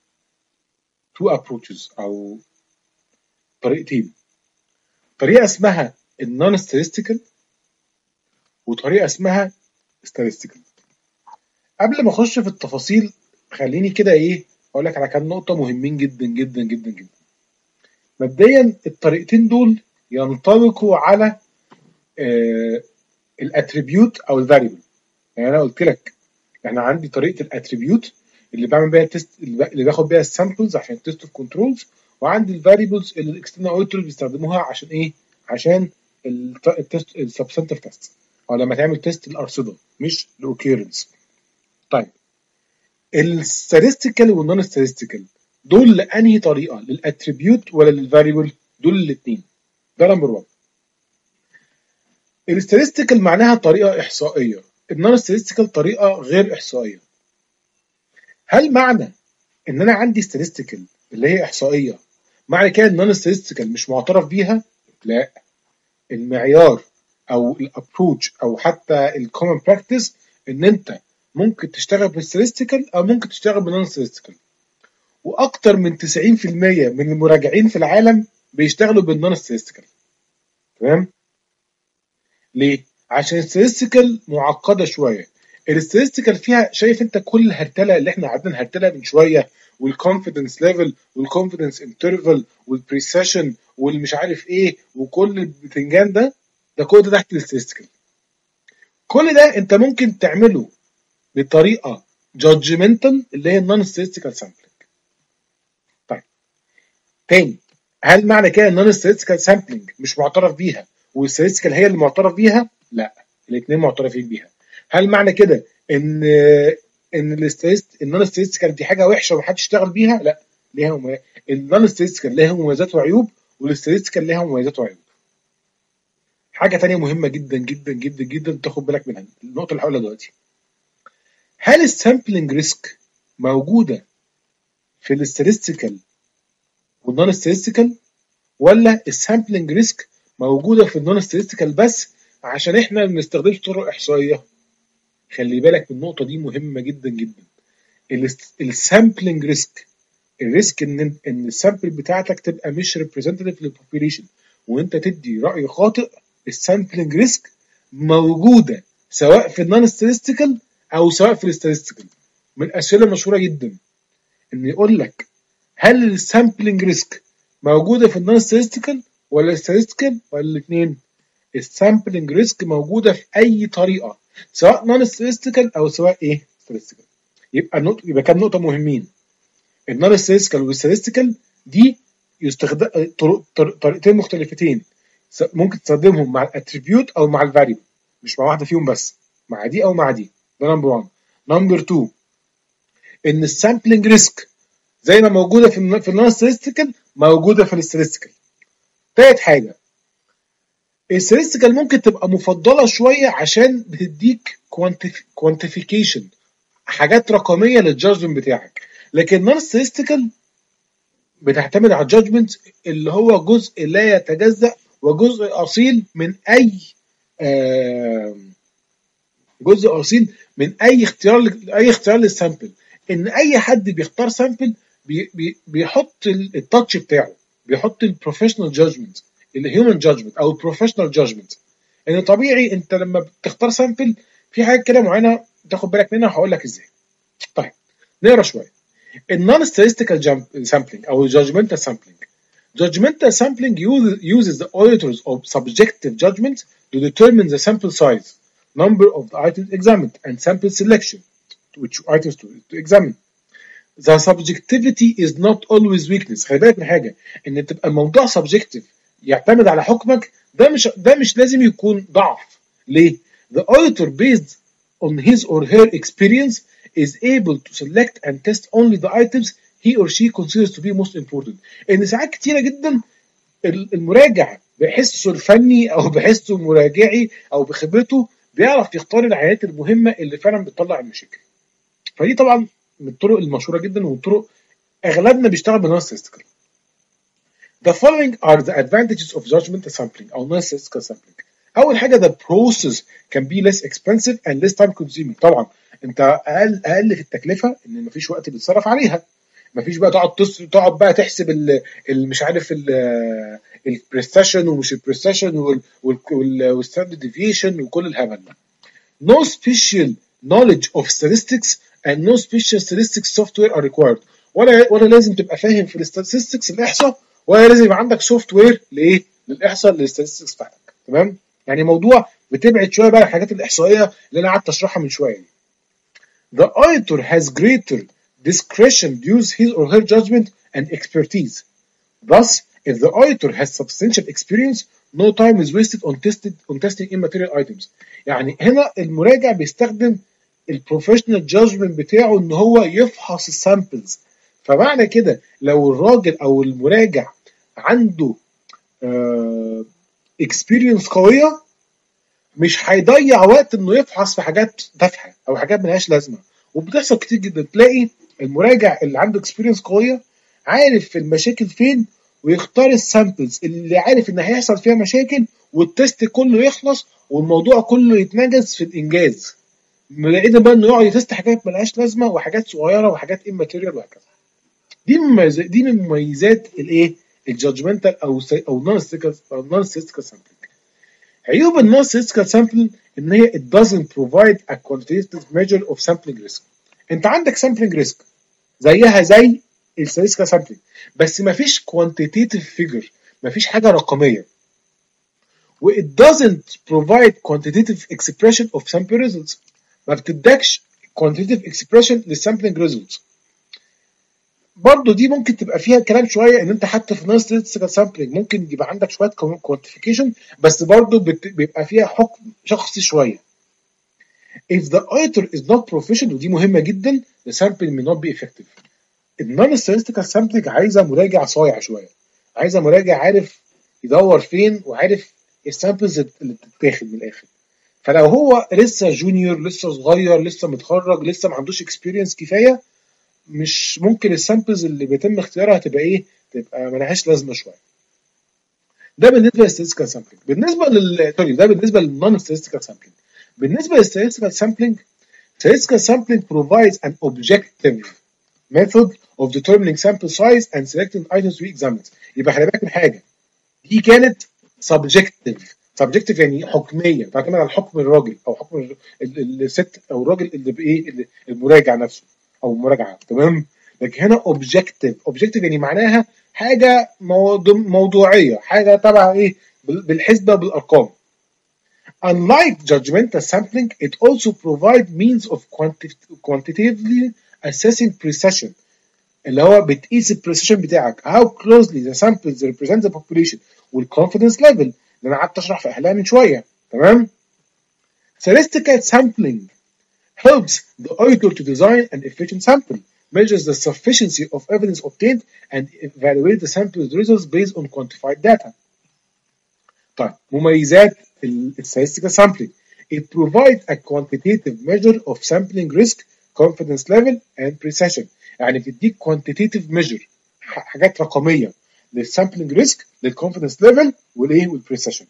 A: تو ابروتشز او طريقتين. طريقه اسمها النون ستاتستيكال وطريقه اسمها ستاتستيكال. قبل ما اخش في التفاصيل خليني كده ايه اقول لك على كام نقطه مهمين جدا جدا جدا جدا. مبدئيا الطريقتين دول ينطبقوا على آه الاتريبيوت او الفاريبل. يعني انا قلت لك احنا عندي طريقه الاتريبيوت اللي بعمل بيها التست، اللي باخد بيها السامبلز عشان تيست اوف كنترولز، وعندي الفاريبلز اللي الاكسترنال اوديتور بيستخدموها عشان ايه؟ عشان التست السبسنتيف تيست او لما تعمل تيست الارصده مش الاوكيرنس. طيب الستاتستيكال والنون ستاتستيكال دول لانهي طريقه؟ للاتريبيوت ولا للفاريبل؟ دول الاثنين. ده نمبر واحد. الستاتستيكال معناها طريقه احصائيه، النون ستاتستيكال طريقه غير احصائيه. هل معنى ان انا عندي statistical اللي هي احصائيه معنى كده النون statistical مش معترف بيها؟ لا، المعيار او الابروتش او حتى الكومن براكتس ان انت ممكن تشتغل بالستاتستيكال او ممكن تشتغل بالنون statistical، واكتر من تسعين في المية من المراجعين في العالم بيشتغلوا بالنون statistical. تمام؟ ليه؟ عشان الستاتستيكال معقده شويه. الستاتستيكال فيها شايف انت كل الهرتله اللي احنا قعدنا نهرتلها من شويه، والكونفيدنس ليفل والكونفيدنس انترفال والبريسيشن والمش عارف ايه وكل البتنجان ده، ده كل ده تحت الستاتستيكال. كل ده انت ممكن تعمله بطريقه جادجمنتال اللي هي النون ستاتستيكال سامبلنج. طيب تاني، هل معنى كده النون ستاتستيكال سامبلنج مش معترف بيها والستاتستيكال هي اللي معترف بيها؟ لا، الاثنين معترفين بيها. هل معنى كده ان ان النون ستاتستيكال دي حاجه وحشه ومحدش يشتغل بيها؟ لا، ليها مميزات. النون ستاتستيكال ليها مميزات وعيوب، والستاتستيكال ليها مميزات وعيوب. حاجه ثانيه مهمه جدا جدا جدا جدا تاخد بالك منها، النقطه اللي هقولها دلوقتي. هل السامبلنج ريسك موجوده في الستاتستيكال والنون ستاتستيكال، ولا السامبلنج ريسك موجوده في النون ستاتستيكال بس عشان احنا ما بنستخدمش طرق احصائيه؟ خلي بالك من النقطه دي، مهمه جدا جدا. السامبلنج ريسك، الريسك ان ان السامبل بتاعتك تبقى مش ريبريزنتيف للبوبيليشن وانت تدي راي خاطئ. السامبلنج ريسك موجوده سواء في النون ستاتستيكال او سواء في الستاتستيكال. من الاسئله المشهوره جدا ان يقول لك هل السامبلنج ريسك موجوده في النون ستاتستيكال ولا الستاتستيكال ولا الاثنين؟ السامبلنج ريسك موجوده في اي طريقه، سواء نون ستاتستيكال او سواء ايه ستاتستيكال. يبقى نقطه، يبقى كام نقطه مهمين. النون ستاتستيكال والستاتستيكال دي يستخدم طريقتين مختلفتين، ممكن تستخدمهم مع الاتريبيوت او مع الفاريبل، مش مع واحده فيهم بس، مع دي او مع دي. ده نمبر واحد. نمبر اتنين، ان السامبلنج ريسك زي ما موجوده في في النون ستاتستيكال موجوده في الستاتستيكال. تالت حاجه، الستاتستيكال ممكن تبقى مفضله شويه عشان بتديك كوانتيفيكيشن، حاجات رقميه للجادجمنت بتاعك، لكن النون ستاتستيكال بتعتمد على الجادجمنت اللي هو جزء لا يتجزأ وجزء اصيل من اي آه جزء اصيل من اي اختيار اي اختيار للسامبل. ان اي حد بيختار سامبل بي بي بيحط التاتش بتاعه، بيحط البروفيشنال جادجمنت، الهيومن جادجمنت او البروفيشنال جادجمنت. ان طبيعي انت لما بتختار سامبل في حاجه كده معينه تاخد بالك منها، هقول لك ازاي. طيب نقرا شويه. النون statistical sampling او judgmental sampling. Judgmental sampling uses the auditor's of subjective judgment to determine the sample size, number of the items examined, and sample selection, which items to, to examine. The subjectivity is not always weakness. خلي بالك من حاجه، ان تبقى الموضوع subjective يعتمد على حكمك، ده مش ده مش لازم يكون ضعف. ليه؟ The auditor based on his or her experience is able to select and test only the items he or she considers to be most important. ان ساعات كتيره جدا المراجع بحسه الفني او بحسه المراجعي او بخبرته بيعرف يختار العينات المهمه اللي فعلا بتطلع المشاكل. فدي طبعا من الطرق المشهوره جدا، والطرق اغلبنا بيشتغل بالنون statistical. The following are the advantages of judgmental sampling او non statistical sampling. اول حاجه the process can be less expensive and less time consuming. طبعا انت اقل اقل في التكلفه، ان مفيش وقت بيتصرف عليها، مفيش بقى تقعد تص... تقعد بقى تحسب ال... ال... مش عارف البريستيشن ومش البريستيشن والستاندرد ديفيشن وكل الهبل ده. No special knowledge of statistics and no special statistics software are required. ولا ولا لازم تبقى فاهم في الستاتستكس الاحصاء، ولا لازم يبقى عندك سوفت وير لايه؟ للاحصاء للستاتستكس بتاعتك. تمام؟ يعني موضوع بتبعد شويه بقى الحاجات الاحصائيه اللي انا قعدت اشرحها من شويه دي. The auditor has greater discretion to use his or her judgment and expertise. Thus, if the auditor has substantial experience, no time is wasted on tested on testing immaterial items. يعني هنا المراجع بيستخدم البروفيشنال جادجمنت بتاعه ان هو يفحص السامبلز. فمعنى كده لو الراجل او المراجع عنده اكسبيرينس uh, قويه، مش هيضيع وقت انه يفحص في حاجات تافهه او حاجات ملهاش لازمه. وبتحصل كتير جدا، تلاقي المراجع اللي عنده اكسبيرينس قويه عارف المشاكل فين ويختار السامبلز اللي عارف ان هيحصل فيها مشاكل، والتست كله يخلص والموضوع كله يتنجز في الانجاز. ملاقينا بقى انه يقعد يتست حاجات ملهاش لازمه وحاجات صغيره وحاجات اماتيريال وهكذا. دي مميزات دي من مميزات الايه؟ الجادجمنتال او او نون نون statistical sampling. عيوب النون statistical sampling ان هي it doesn't provide a quantitative measure of sampling risk. انت عندك sampling risk زيها زي الستاتستيكال sampling، بس مفيش quantitative figure، مفيش حاجه رقميه. و it doesn't provide quantitative expression of sample results. ما بتدكش quantitative expression للسامبلنج ريزلتس. برضه دي ممكن تبقى فيها كلام شويه ان انت حتى في نون statistical sampling ممكن يبقى عندك شويه quantification، بس برضه بيبقى فيها حكم شخصي شويه. If the auditor is not proficient، ودي مهمه جدا، the sampling may not be effective. النون statistical sampling عايزه مراجع صايع شويه، عايزه مراجع عارف يدور فين وعارف السامبلز اللي بتتاخد من الاخر. فلو هو لسه جونيور، لسه صغير، لسه متخرج، لسه ما عندوش اكسبيرينس كفايه، مش ممكن السامبلز اللي بيتم اختيارها تبقى ايه، تبقى ملهاش لازمه شويه. ده بالنسبه للستاتستيكال سامبلنج. بالنسبه لل سوري ده بالنسبه للنون ستاتستيكال سامبلنج. بالنسبه للستاتستيكال سامبلنج، statistical sampling provides an objective method of determining sample size and selecting items to be examined. يبقى خلي بالك من حاجه، دي كانت subjective. subjective يعني حكميه، تعتمد على حكم الراجل او حكم الست او الراجل اللي بايه، المراجع نفسه او المراجعه، تمام. لكن هنا objective. objective يعني معناها حاجه موضوعيه، حاجه تبع ايه، بالحسبه بالارقام. Unlike judgmental sampling, it also provides means of quantitatively assessing precision، اللي هو بتقيس البريسيشن بتاعك، how closely the samples represent the population والconfidence level اللي انا قعدت اشرح في احلام من شويه، تمام. Statistical sampling helps the auditor to design an efficient sample, measures the sufficiency of evidence obtained, and evaluate the sample's results based on quantified data. طيب مميزات statistical sampling. It provides a quantitative measure of sampling risk, confidence level, and precision. يعني بتديك quantitative measure، حاجات رقميه للسامبلنج ريسك، للconfidence level والايه والprecision.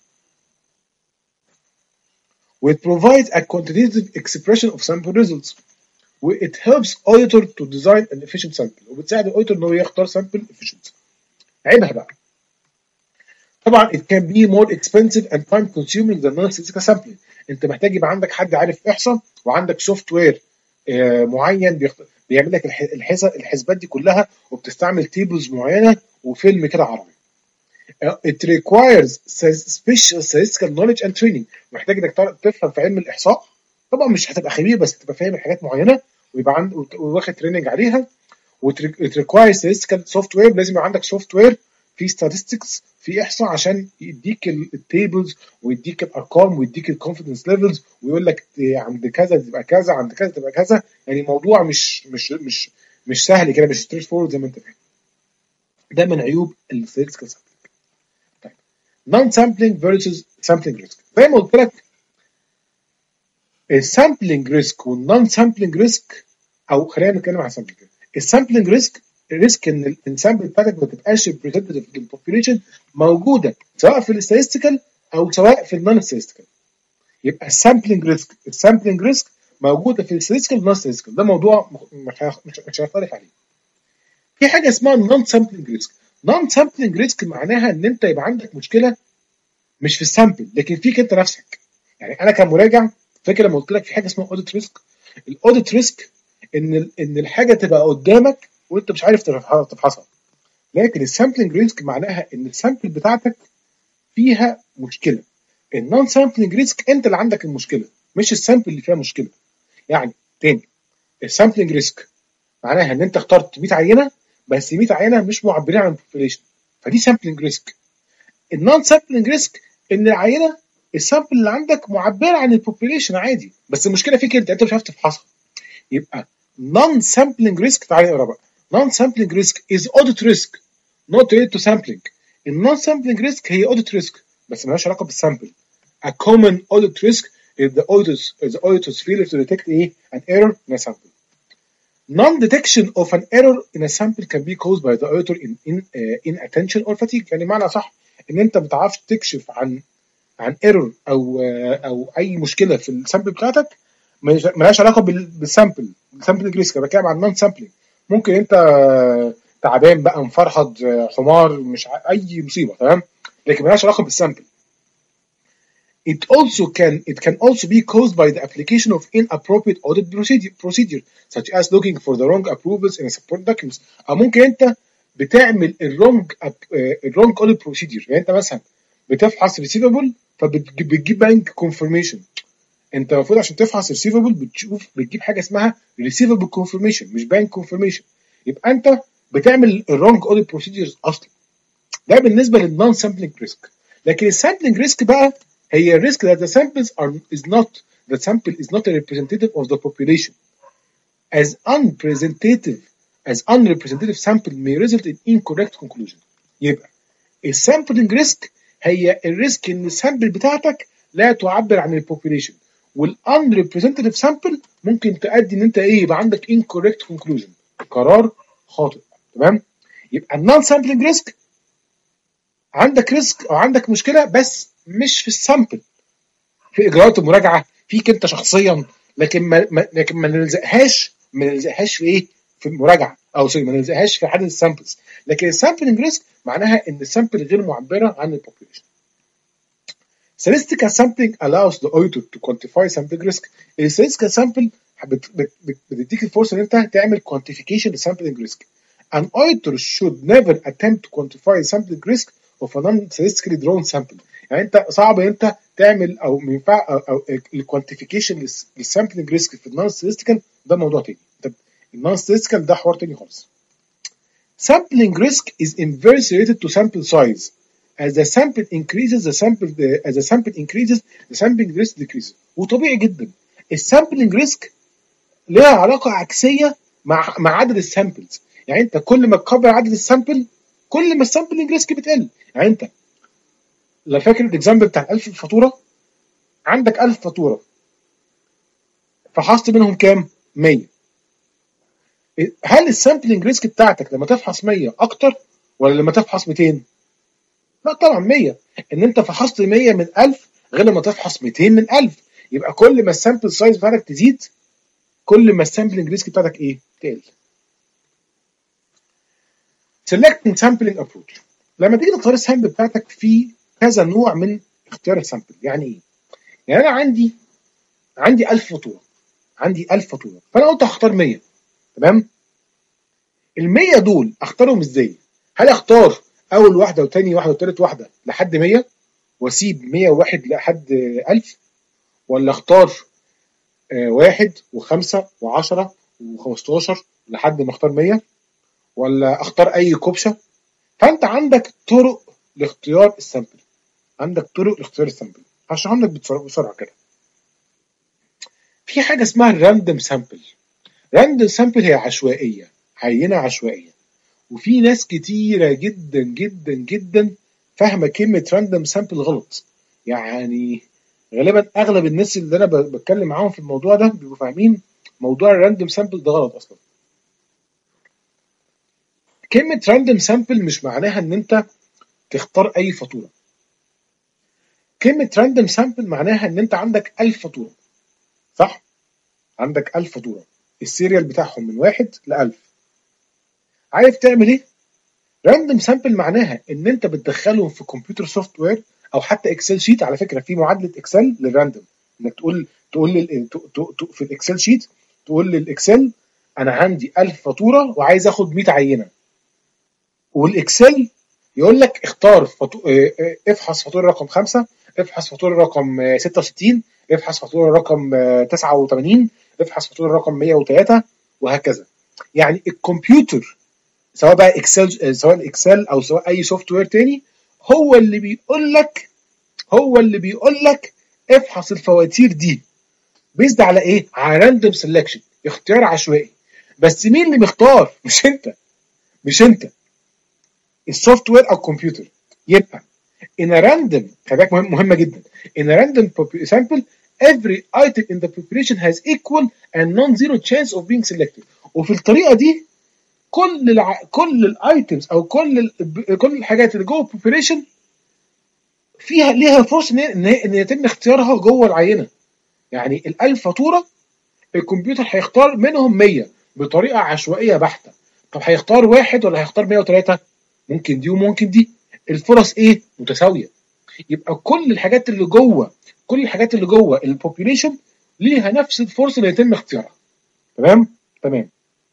A: It provides a quantitative expression of sample results. It helps auditor to design an efficient sample، وبتساعد الاوديتور ان هو يختار sample efficient. عيبها بقى طبعا it can be more expensive and time consuming than non-statistical sampling. انت محتاج يبقى عندك حد عارف احصاء وعندك سوفت وير معين بيخت... بيعمل لك الحس... الحسابات دي كلها، وبتستعمل تيبلز معينه وفيلم كده عربي. It requires special statistical knowledge and training. محتاج انك تفهم في علم الاحصاء، طبعا مش هتبقى خبير بس تبقى فاهم الحاجات معينه ويبقى عندك واخد تريننج عليها. It requires statistical software، لازم يبقى عندك سوفت وير في statistics، في احصاء، عشان يديك التيبلز ويديك الارقام ويديك الكونفدنس ليفلز ويقول لك عند كذا تبقى كذا، عند كذا تبقى كذا. يعني موضوع مش مش مش مش سهل كده، مش ستريت فورورد زي ما انت فاهم. ده من عيوب الستاتستيكال سامبلنج. طيب نون سامبلنج فيرسز سامبلنج ريسك. زي ما قلت لك السامبلنج ريسك والنون سامبلنج ريسك، او خلينا نتكلم عن السامبلنج. السامبلنج ريسك ريسك ان السامبل بتاعتك ما تبقاش ريبريزنتيف للبوبيوليشن موجوده سواء في الاستاتستيكال او سواء في النون ستاتستيكال. يبقى السامبلنج ريسك السامبلنج ريسك موجوده في الاستاتستيكال والنون ستاتستيكال، ده موضوع مش هنختلف عليه. في حاجه اسمها نون سامبلنج ريسك. نون سامبلنج ريسك معناها ان انت يبقى عندك مشكله مش في السامبل لكن فيك انت نفسك. يعني انا كمراجع فاكر لما قلت لك في حاجه اسمها اوديت ريسك. الاوديت ريسك ان ان الحاجه تبقى قدامك وانت مش عارف تفحصها. لكن السامبلنج ريسك معناها ان السامبل بتاعتك فيها مشكله. النون سامبلنج ريسك انت اللي عندك المشكله مش السامبل اللي فيها مشكله. يعني تاني، السامبلنج ريسك معناها ان انت اخترت مية عينه بس مية عينه مش معبرين عن البوبوليشن، فدي سامبلنج ريسك. النون سامبلنج ريسك ان العينه السامبل اللي عندك معبره عن البوبوليشن عادي، بس المشكله فيك انت انت مش عارف تفحصها. يبقى non sampling risk، تعالى نقرا بقى. non sampling risk is audit risk not related to sampling. ال non sampling risk هي audit risk بس مالهاش علاقه بالسامبل. A common audit risk is the auditors is the auditors failure to detect a an error in a sample. Non-detection of an error in a sample can be caused by the auditor in in uh, inattention or fatigue. يعني معنى صح ان انت ما بتعرفش تكشف عن عن ايرور او او اي مشكله في السامبل بتاعتك مالهاش علاقه بالسامبل. السامبلنج ريسك انا بتكلم عن نون سامبلنج. ممكن انت تعبان بقى، مفرحض، حمار، مش اي مصيبه، تمام، لكن مالهاش علاقه بالسامبل. It also can it can also be caused by the application of inappropriate audit procedure procedure such as looking for the wrong approvals in a support documents. او ممكن انت بتعمل الرونج الرونج audit procedure. يعني انت مثلا بتفحص ريسيفبل فبتجيب بنك كونفirmation، انت المفروض عشان تفحص ريسيفبل بتشوف بتجيب حاجه اسمها ريسيفبل كونفirmation مش بانك كونفirmation. يبقى انت بتعمل الرونج اوديت بروسيدجرز اصلا. ده بالنسبه للنون سامبلنج ريسك. لكن السامبلنج ريسك بقى هي الريسك that the samples are is not the sample is not a representative of the population as unrepresentative as unrepresentative sample may result in incorrect conclusion. يبقى السامبلنج ريسك هي الريسك ان السامبل بتاعتك لا تعبر عن البوبوليشن، والانريبريزنتيف سامبل ممكن تؤدي ان انت ايه يبقى عندك incorrect conclusion قرار خاطئ. تمام؟ يبقى النون سامبلنج ريسك عندك ريسك او عندك مشكله بس مش في السامبل، في اجراءات المراجعه فيك انت شخصيا، لكن ما لكن ما نلزقهاش ما نلزقهاش في ايه؟ في المراجعه او سوري ما نلزقهاش في عدد السامبلز. لكن السامبلنج ريسك معناها ان السامبل غير معبره عن البوبوليشن. Statistical sampling allows the auditor to quantify sampling risk. ال statistical sample بتديك الفرصه ان انت تعمل quantification للsampling risk. An auditor should never attempt to quantify the sampling risk of a non-statistically drawn sample. يعني انت صعب ان انت تعمل او ما ينفع او, أو الكوانتيفيكيشن للسامبلنج ريسك في النون statistical ده موضوع تاني. النون statistical ده حوار تاني خالص. Sampling risk is inversely related to sample size. As the sample increases, the sample the, as the sample increases, the sampling risk decreases. وطبيعي جدا السامبلنج ريسك لها علاقه عكسيه مع مع عدد السامبلز. يعني انت كل ما تكبر عدد السامبل كل ما السامبلنج ريسك بتقل. يعني انت لو فاكر الاكزامبل بتاع ألف فاتوره، عندك ألف فاتوره فحصت منهم كام؟ مية. هل السامبلنج ريسك بتاعتك لما تفحص مية اكتر ولا لما تفحص مئتين؟ لا طبعا مية. ان انت فحصت مية من ألف غير لما تفحص مئتين من ألف. يبقى كل ما السامبل سايز بتاعتك تزيد كل ما السامبلنج ريسك بتاعتك ايه؟ تقل. Selecting sampling approach. لما تيجي تختار السامبل بتاعتك في كذا نوع من اختيار السامبل. يعني ايه؟ يعني انا عندي عندي ألف فاتوره عندي ألف فاتوره فانا قلت هختار مية. تمام؟ ال مية دول اختارهم ازاي؟ هل اختار اول واحده وثاني واحده وثالث واحده لحد مية واسيب مية وواحد لحد ألف، ولا اختار آه واحد وخمسة وعشرة وخمستاشر لحد ما اختار مية، ولا اختار اي كوبشه؟ فانت عندك طرق لاختيار السامبل. عندك طرق لاختيار السامبل هشرحهم لك بسرعه كده. في حاجه اسمها الراندوم سامبل. راندوم سامبل هي عشوائيه، عينه عشوائيه. وفي ناس كتيره جدا جدا جدا فاهمه كلمه راندوم سامبل غلط. يعني غالبا اغلب الناس اللي انا بتكلم معاهم في الموضوع ده بيبقوا فاهمين موضوع الراندوم سامبل ده غلط اصلا. كلمه راندوم سامبل مش معناها ان انت تختار اي فاتوره. كلمه راندوم سامبل معناها ان انت عندك ألف فاتوره، صح؟ عندك ألف فاتوره السيريال بتاعهم من واحد ل ألف. عارف تعمل ايه؟ راندوم سامبل معناها ان انت بتدخلهم في كمبيوتر سوفت وير او حتى اكسل شيت. على فكره في معادله اكسل للراندوم، انك تقول تقول لل... في الاكسل شيت تقول للاكسل انا عندي ألف فاتوره وعايز اخد مية عينه، والاكسل يقول لك اختار فطو... افحص فاتوره رقم خمسة، افحص فاتوره رقم ستة وستين، افحص فاتوره رقم تسعة وثمانين، افحص فاتوره رقم مية وثلاثة، وهكذا. يعني الكمبيوتر سواء بقى اكسل سواء اكسل او سواء اي سوفت وير تاني هو اللي بيقول لك هو اللي بيقول لك افحص الفواتير دي بيزد على ايه؟ على راندوم سelection، اختيار عشوائي. بس مين اللي بيختار؟ مش انت مش انت السوفت وير او الكمبيوتر. يبقى in a random خلي بالك مهمه جدا in a random sample every item in the population has equal and non-zero chance of being selected. وفي الطريقه دي كل الع... كل الايتمز او كل ال... كل الحاجات اللي جوه البوبوليشن فيها ليها فرصه ان ان يتم اختيارها جوه العينه. يعني الألف فاتوره الكمبيوتر هيختار منهم مية بطريقه عشوائيه بحته. طب هيختار واحد ولا هيختار مية وثلاثة؟ ممكن دي وممكن دي. الفرص ايه؟ متساويه. يبقى كل الحاجات اللي جوه كل الحاجات اللي جوه البوبوليشن ليها نفس الفرصه اللي يتم اختيارها. تمام؟ تمام.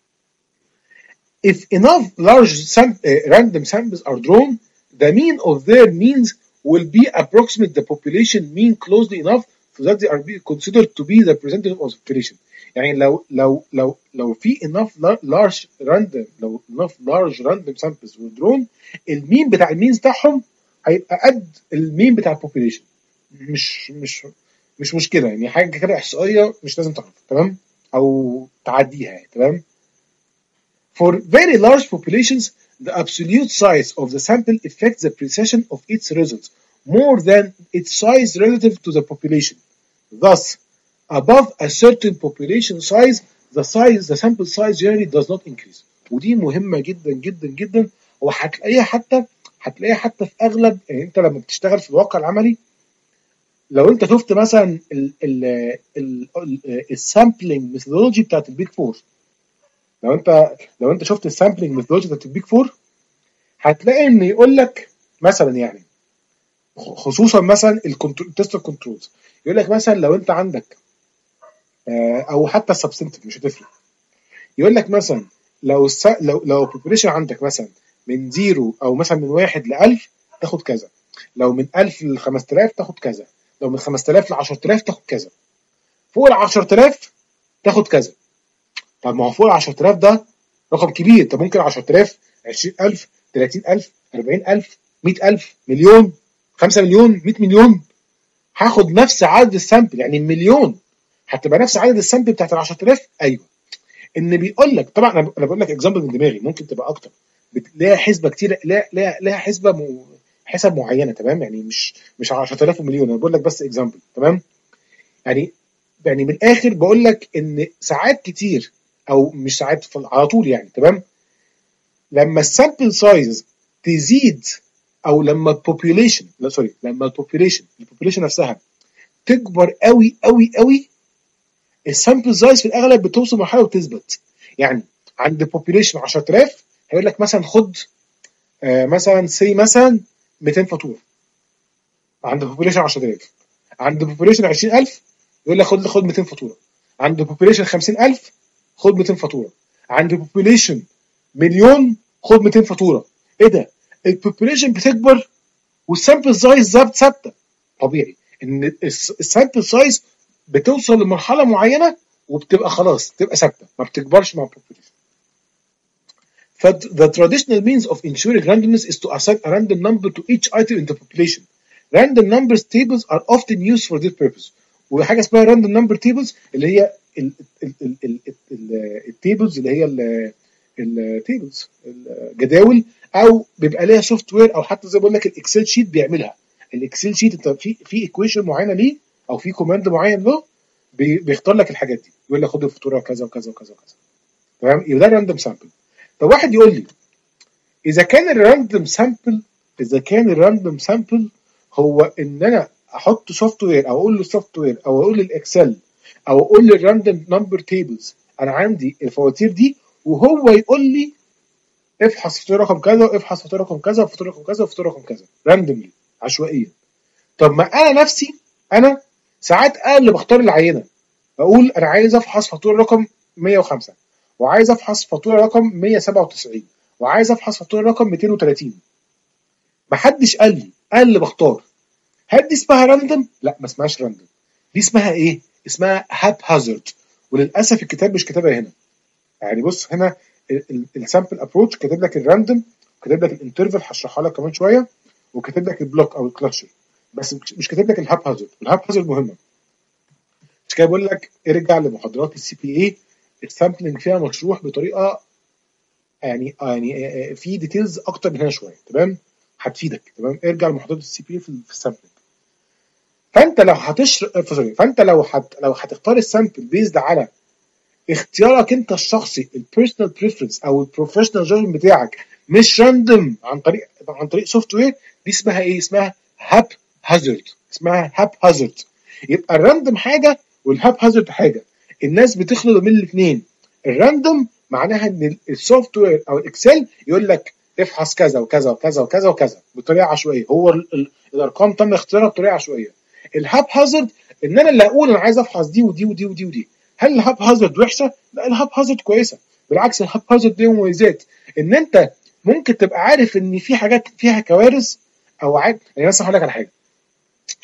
A: If enough large sam uh, random samples are drawn, the mean of their means will be approximate the population mean closely enough so that they are be considered to be the representative of the population. يعني لو لو لو لو في enough large random لو enough large random samples were drawn المين بتاع المينز بتاعهم هيبقى قد المين بتاع البوبيليشن. مش مش مش مشكله يعني، حاجه كده احصائيه مش لازم تعرف تمام او تعديها يعني. تمام. For very large populations the absolute size of the sample affects the precision of its results more than its size relative to the population. Thus, above a certain population size, the size, the sample size generally does not increase. ودي مهمة جدا جدا جدا، وهتلاقيها حتى هتلاقيها حتى في أغلب، يعني أنت لما بتشتغل في الواقع العملي لو أنت شفت مثلا ال ال ال السامبلينج ميثودولوجي بتاعت البيج فور، لو أنت لو أنت شفت السامبلينج ميثودولوجي بتاعت البيج فور هتلاقي إن يقول لك مثلا يعني خصوصا مثلا التست كنترولز، يقول لك مثلا لو أنت عندك او حتى السبستنتيف مش هتفرق، يقول لك مثلا لو الس... لو لو البوبوليشن عندك مثلا من زيرو او مثلا من واحد ل ألف تاخد كذا، لو من ألف ل خمسة آلاف تاخد كذا، لو من خمسة آلاف ل عشرة آلاف تاخد كذا، فوق ال عشرة آلاف تاخد كذا. طب ما هو فوق ال عشرة آلاف ده رقم كبير، طب ممكن عشرة آلاف عشرين ألف ثلاثين ألف أربعين ألف مئة ألف مليون خمسة مليون مئة مليون، هاخد نفس عدد السامبل يعني المليون هتبقى نفس عدد السامبل بتاعت ال عشرة آلاف. ايوه ان بيقول لك طبعا انا بقول لك اكزامبل من دماغي ممكن تبقى اكتر، ليها حسبه كتير، لا لا ليها حسبه م... حسب معينه تمام، يعني مش مش عشرة آلاف ومليون، انا بقول لك بس اكزامبل تمام. يعني يعني من الاخر بقول لك ان ساعات كتير او مش ساعات على طول يعني تمام، لما السامبل سايز تزيد او لما البوبوليشن لا سوري لما البوبوليشن البوبوليشن نفسها تكبر قوي قوي قوي، السامبل سايز في الاغلب بتوصل مرحله وتثبت. يعني عند بوبوليشن عشرة آلاف هيقول لك مثلا خد آه مثلا سي مثلا مئتين فاتوره عند بوبوليشن عشرة آلاف، عند بوبوليشن عشرين ألف يقول لك خد خد مئتين فاتوره، عند بوبوليشن خمسين ألف خد مئتين فاتوره، عند بوبوليشن مليون خد مئتين فاتوره. ايه ده؟ البوبوليشن بتكبر والسامبل سايز ثابته. طبيعي ان السامبل سايز بتوصل لمرحله معينه وبتبقى خلاص تبقى ثابته ما بتكبرش مع البوبوليشن. ف the traditional means of ensuring randomness is to assign a random number to each item in the population. Random numbers tables are often used for this purpose. وحاجه اسمها random number tables اللي هي التيبلز اللي هي التيبلز الجداول، او بيبقى ليها سوفت وير، او حتى زي ما بقول لك الاكسل شيت بيعملها. الاكسل شيت انت في في ايكويشن معينه ليه او في كوماند معين له بيختار لك الحاجات دي، يقول لك خد الفاتوره كذا وكذا وكذا وكذا تمام. يبقى ده راندوم سامبل. طب واحد يقول لي اذا كان الراندوم سامبل اذا كان الراندوم سامبل هو ان انا احط سوفت وير او اقول له سوفت وير او اقول للاكسل او اقول للراندوم نمبر تيبلز انا عندي الفواتير دي، وهو يقول لي افحص فاتوره رقم كذا وافحص فاتوره رقم كذا وفاتوره رقم كذا وفاتوره رقم كذا راندوملي عشوائيا. طب ما انا نفسي انا ساعات انا اللي بختار العينه، اقول انا عايز افحص فاتوره رقم مية وخمسة وعايز افحص فاتوره رقم مية وسبعة وتسعين وعايز افحص فاتوره رقم مئتين وثلاثين. محدش قال لي، انا اللي بختار. هل دي اسمها راندوم؟ لا ما اسمهاش راندوم، دي اسمها ايه؟ اسمها هاب هازارد. وللاسف الكتاب مش كاتبها هنا. يعني بص هنا السامبل ابروتش كاتب لك الراندوم، كاتب لك الانترفال هشرحها لك كمان شويه، وكاتب لك البلوك او الكلاتشر، بس مش كاتب لك الهاب هازارد. الهاب هازارد مهمه، مش كده بقول لك ارجع لمحاضرات السي بي اي، السامبلنج فيها مشروح بطريقه يعني يعني في ديتيلز اكتر من هنا شويه تمام، هتفيدك تمام. ارجع لمحاضرات السي بي اي في السامبلنج. فانت لو هتشرح فانت لو هت لو هتختار السامبل بيزد على اختيارك انت الشخصي البيرسونال بريفرنس او البروفيشنال جادجمنت بتاعك، مش راندوم عن طريق عن طريق سوفت وير، دي اسمها ايه؟ اسمها هاب هازارد. اسمها هاب هازارد. يبقى الراندوم حاجه والهاب هازارد حاجه، الناس بتخلط بين الاثنين. الراندوم معناها ان السوفت وير او الاكسل يقول لك افحص كذا وكذا وكذا وكذا وكذا بطريقه عشوائيه، هو ال ال الارقام تم اختيارها بطريقه عشوائيه. الهاب هازارد ان انا اللي اقول انا عايز افحص دي ودي ودي ودي ودي. هل الهاب هازارد وحشه؟ لا الهاب هازارد كويسه، بالعكس الهاب هازارد ليه مميزات، ان انت ممكن تبقى عارف ان في حاجات فيها كوارث او عاد. يعني مثلا هقول لك على حاجه،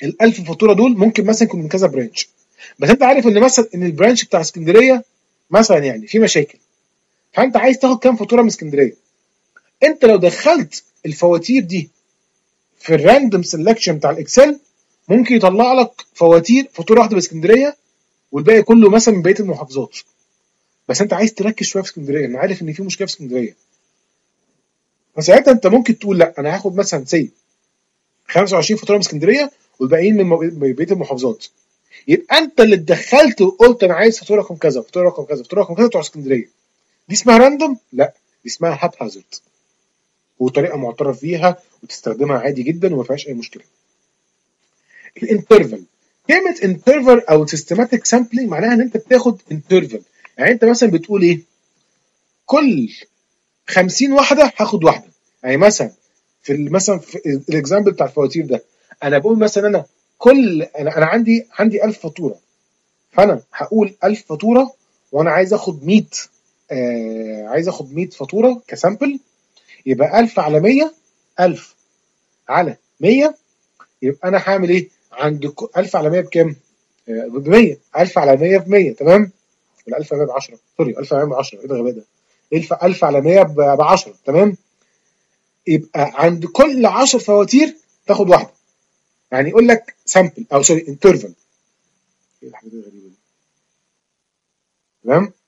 A: ال ألف فاتوره دول ممكن مثلا يكون من كذا برانش، بس انت عارف ان مثلا ان البرانش بتاع اسكندريه مثلا يعني في مشاكل، فانت عايز تاخد كام فاتوره من اسكندريه. انت لو دخلت الفواتير دي في الراندوم سelection بتاع الاكسل ممكن يطلع لك فواتير فاتوره واحده باسكندريه والباقي كله مثلا من بقيه المحافظات. بس انت عايز تركز شويه في اسكندريه، انا عارف ان في مشكله في اسكندريه، فساعتها انت ممكن تقول لا انا هاخد مثلا سي خمسة وعشرين فاتوره من اسكندريه والباقيين من من بقيه المحافظات. يبقى انت اللي اتدخلت وقلت انا عايز فاتوره رقم كذا فاتوره رقم كذا فاتوره رقم كذا بتوع اسكندريه. دي اسمها راندوم؟ لا، دي اسمها هاب هازارد، وطريقه معترف بيها وتستخدمها عادي جدا وما فيهاش اي مشكله. الانترفال، كلمه انترفال او سيستماتيك سامبلينج معناها ان انت بتاخد انترفال. يعني انت مثلا بتقول ايه؟ كل خمسين واحده هاخد واحده. يعني مثلا في مثلا في الاكزامبل بتاع الفواتير ده انا بقول مثلا انا كل انا انا عندي عندي ألف فاتوره، فانا هقول ألف فاتوره وانا عايز اخد مية، آه عايز اخد مية فاتوره كسامبل، يبقى ألف على مية، ألف على مية، يبقى انا هعمل ايه؟ عند ألف على مية بكام؟ آه ب مية. ألف على مية ب مية، تمام؟ ولا ألف على مية ب عشرة؟ سوري، ألف على مية ب عشرة، ايه ده الغباء ده؟ ألف على مية ب عشرة، تمام؟ يبقى عند كل عشر فواتير تاخد واحده. يعني يقول لك سامبل او سوري انترفال. ايه الحاجات الغريبه دي؟ تمام؟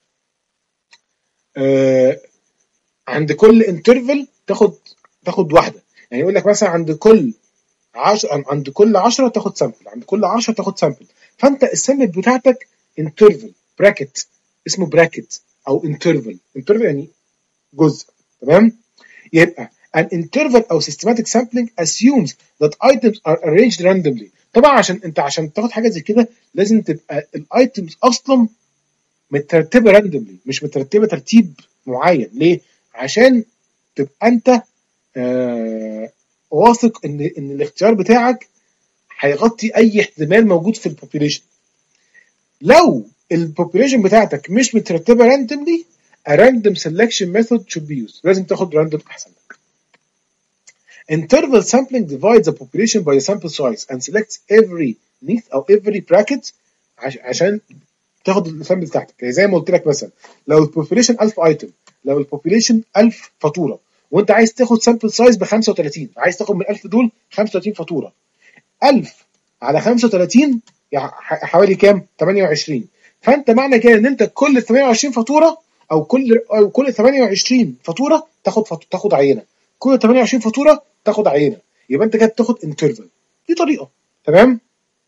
A: آه عند كل انترفال تاخد تاخد واحده. يعني يقول لك مثلا عند كل عشرة عند كل عشرة تاخد سامبل، عند كل عشرة تاخد سامبل. فانت السامبل بتاعتك انترفال براكت، اسمه براكت او انترفال. انترفال يعني جزء، تمام؟ يبقى an interval او systematic sampling assumes that items are arranged randomly. طبعا عشان انت عشان تاخد حاجه زي كده لازم تبقى الايتمز اصلا مترتبه راندوملي، مش مترتبه ترتيب معين. ليه؟ عشان تبقى انت آه واثق ان ان الاختيار بتاعك هيغطي اي احتمال موجود في البوبيليشن. لو البوبيليشن بتاعتك مش مترتبه راندوملي a random selection method should be used. لازم تاخد راندوم احسن لك. Interval sampling divides the population by the sample size and selects every niche او every bracket عش- عشان تاخد السامبل بتاعتك. يعني زي ما قلت لك مثلا لو البوبوليشن ألف ايتم، لو البوبوليشن ألف فاتوره وانت عايز تاخد سامبل سايز ب خمسة وتلاتين، عايز تاخد من ألف دول خمسة وتلاتين فاتوره، ألف على خمسة وتلاتين يعني حوالي كام؟ تمانية وعشرين. فانت معنى كده ان انت كل تمانية وعشرين فاتوره او كل او كل تمانية وعشرين فاتوره تاخد فاتورة تاخد عينه، كل تمانية وعشرين فاتوره تاخد عينه، يبقى انت كده بتاخد انترفال. دي طريقه، تمام؟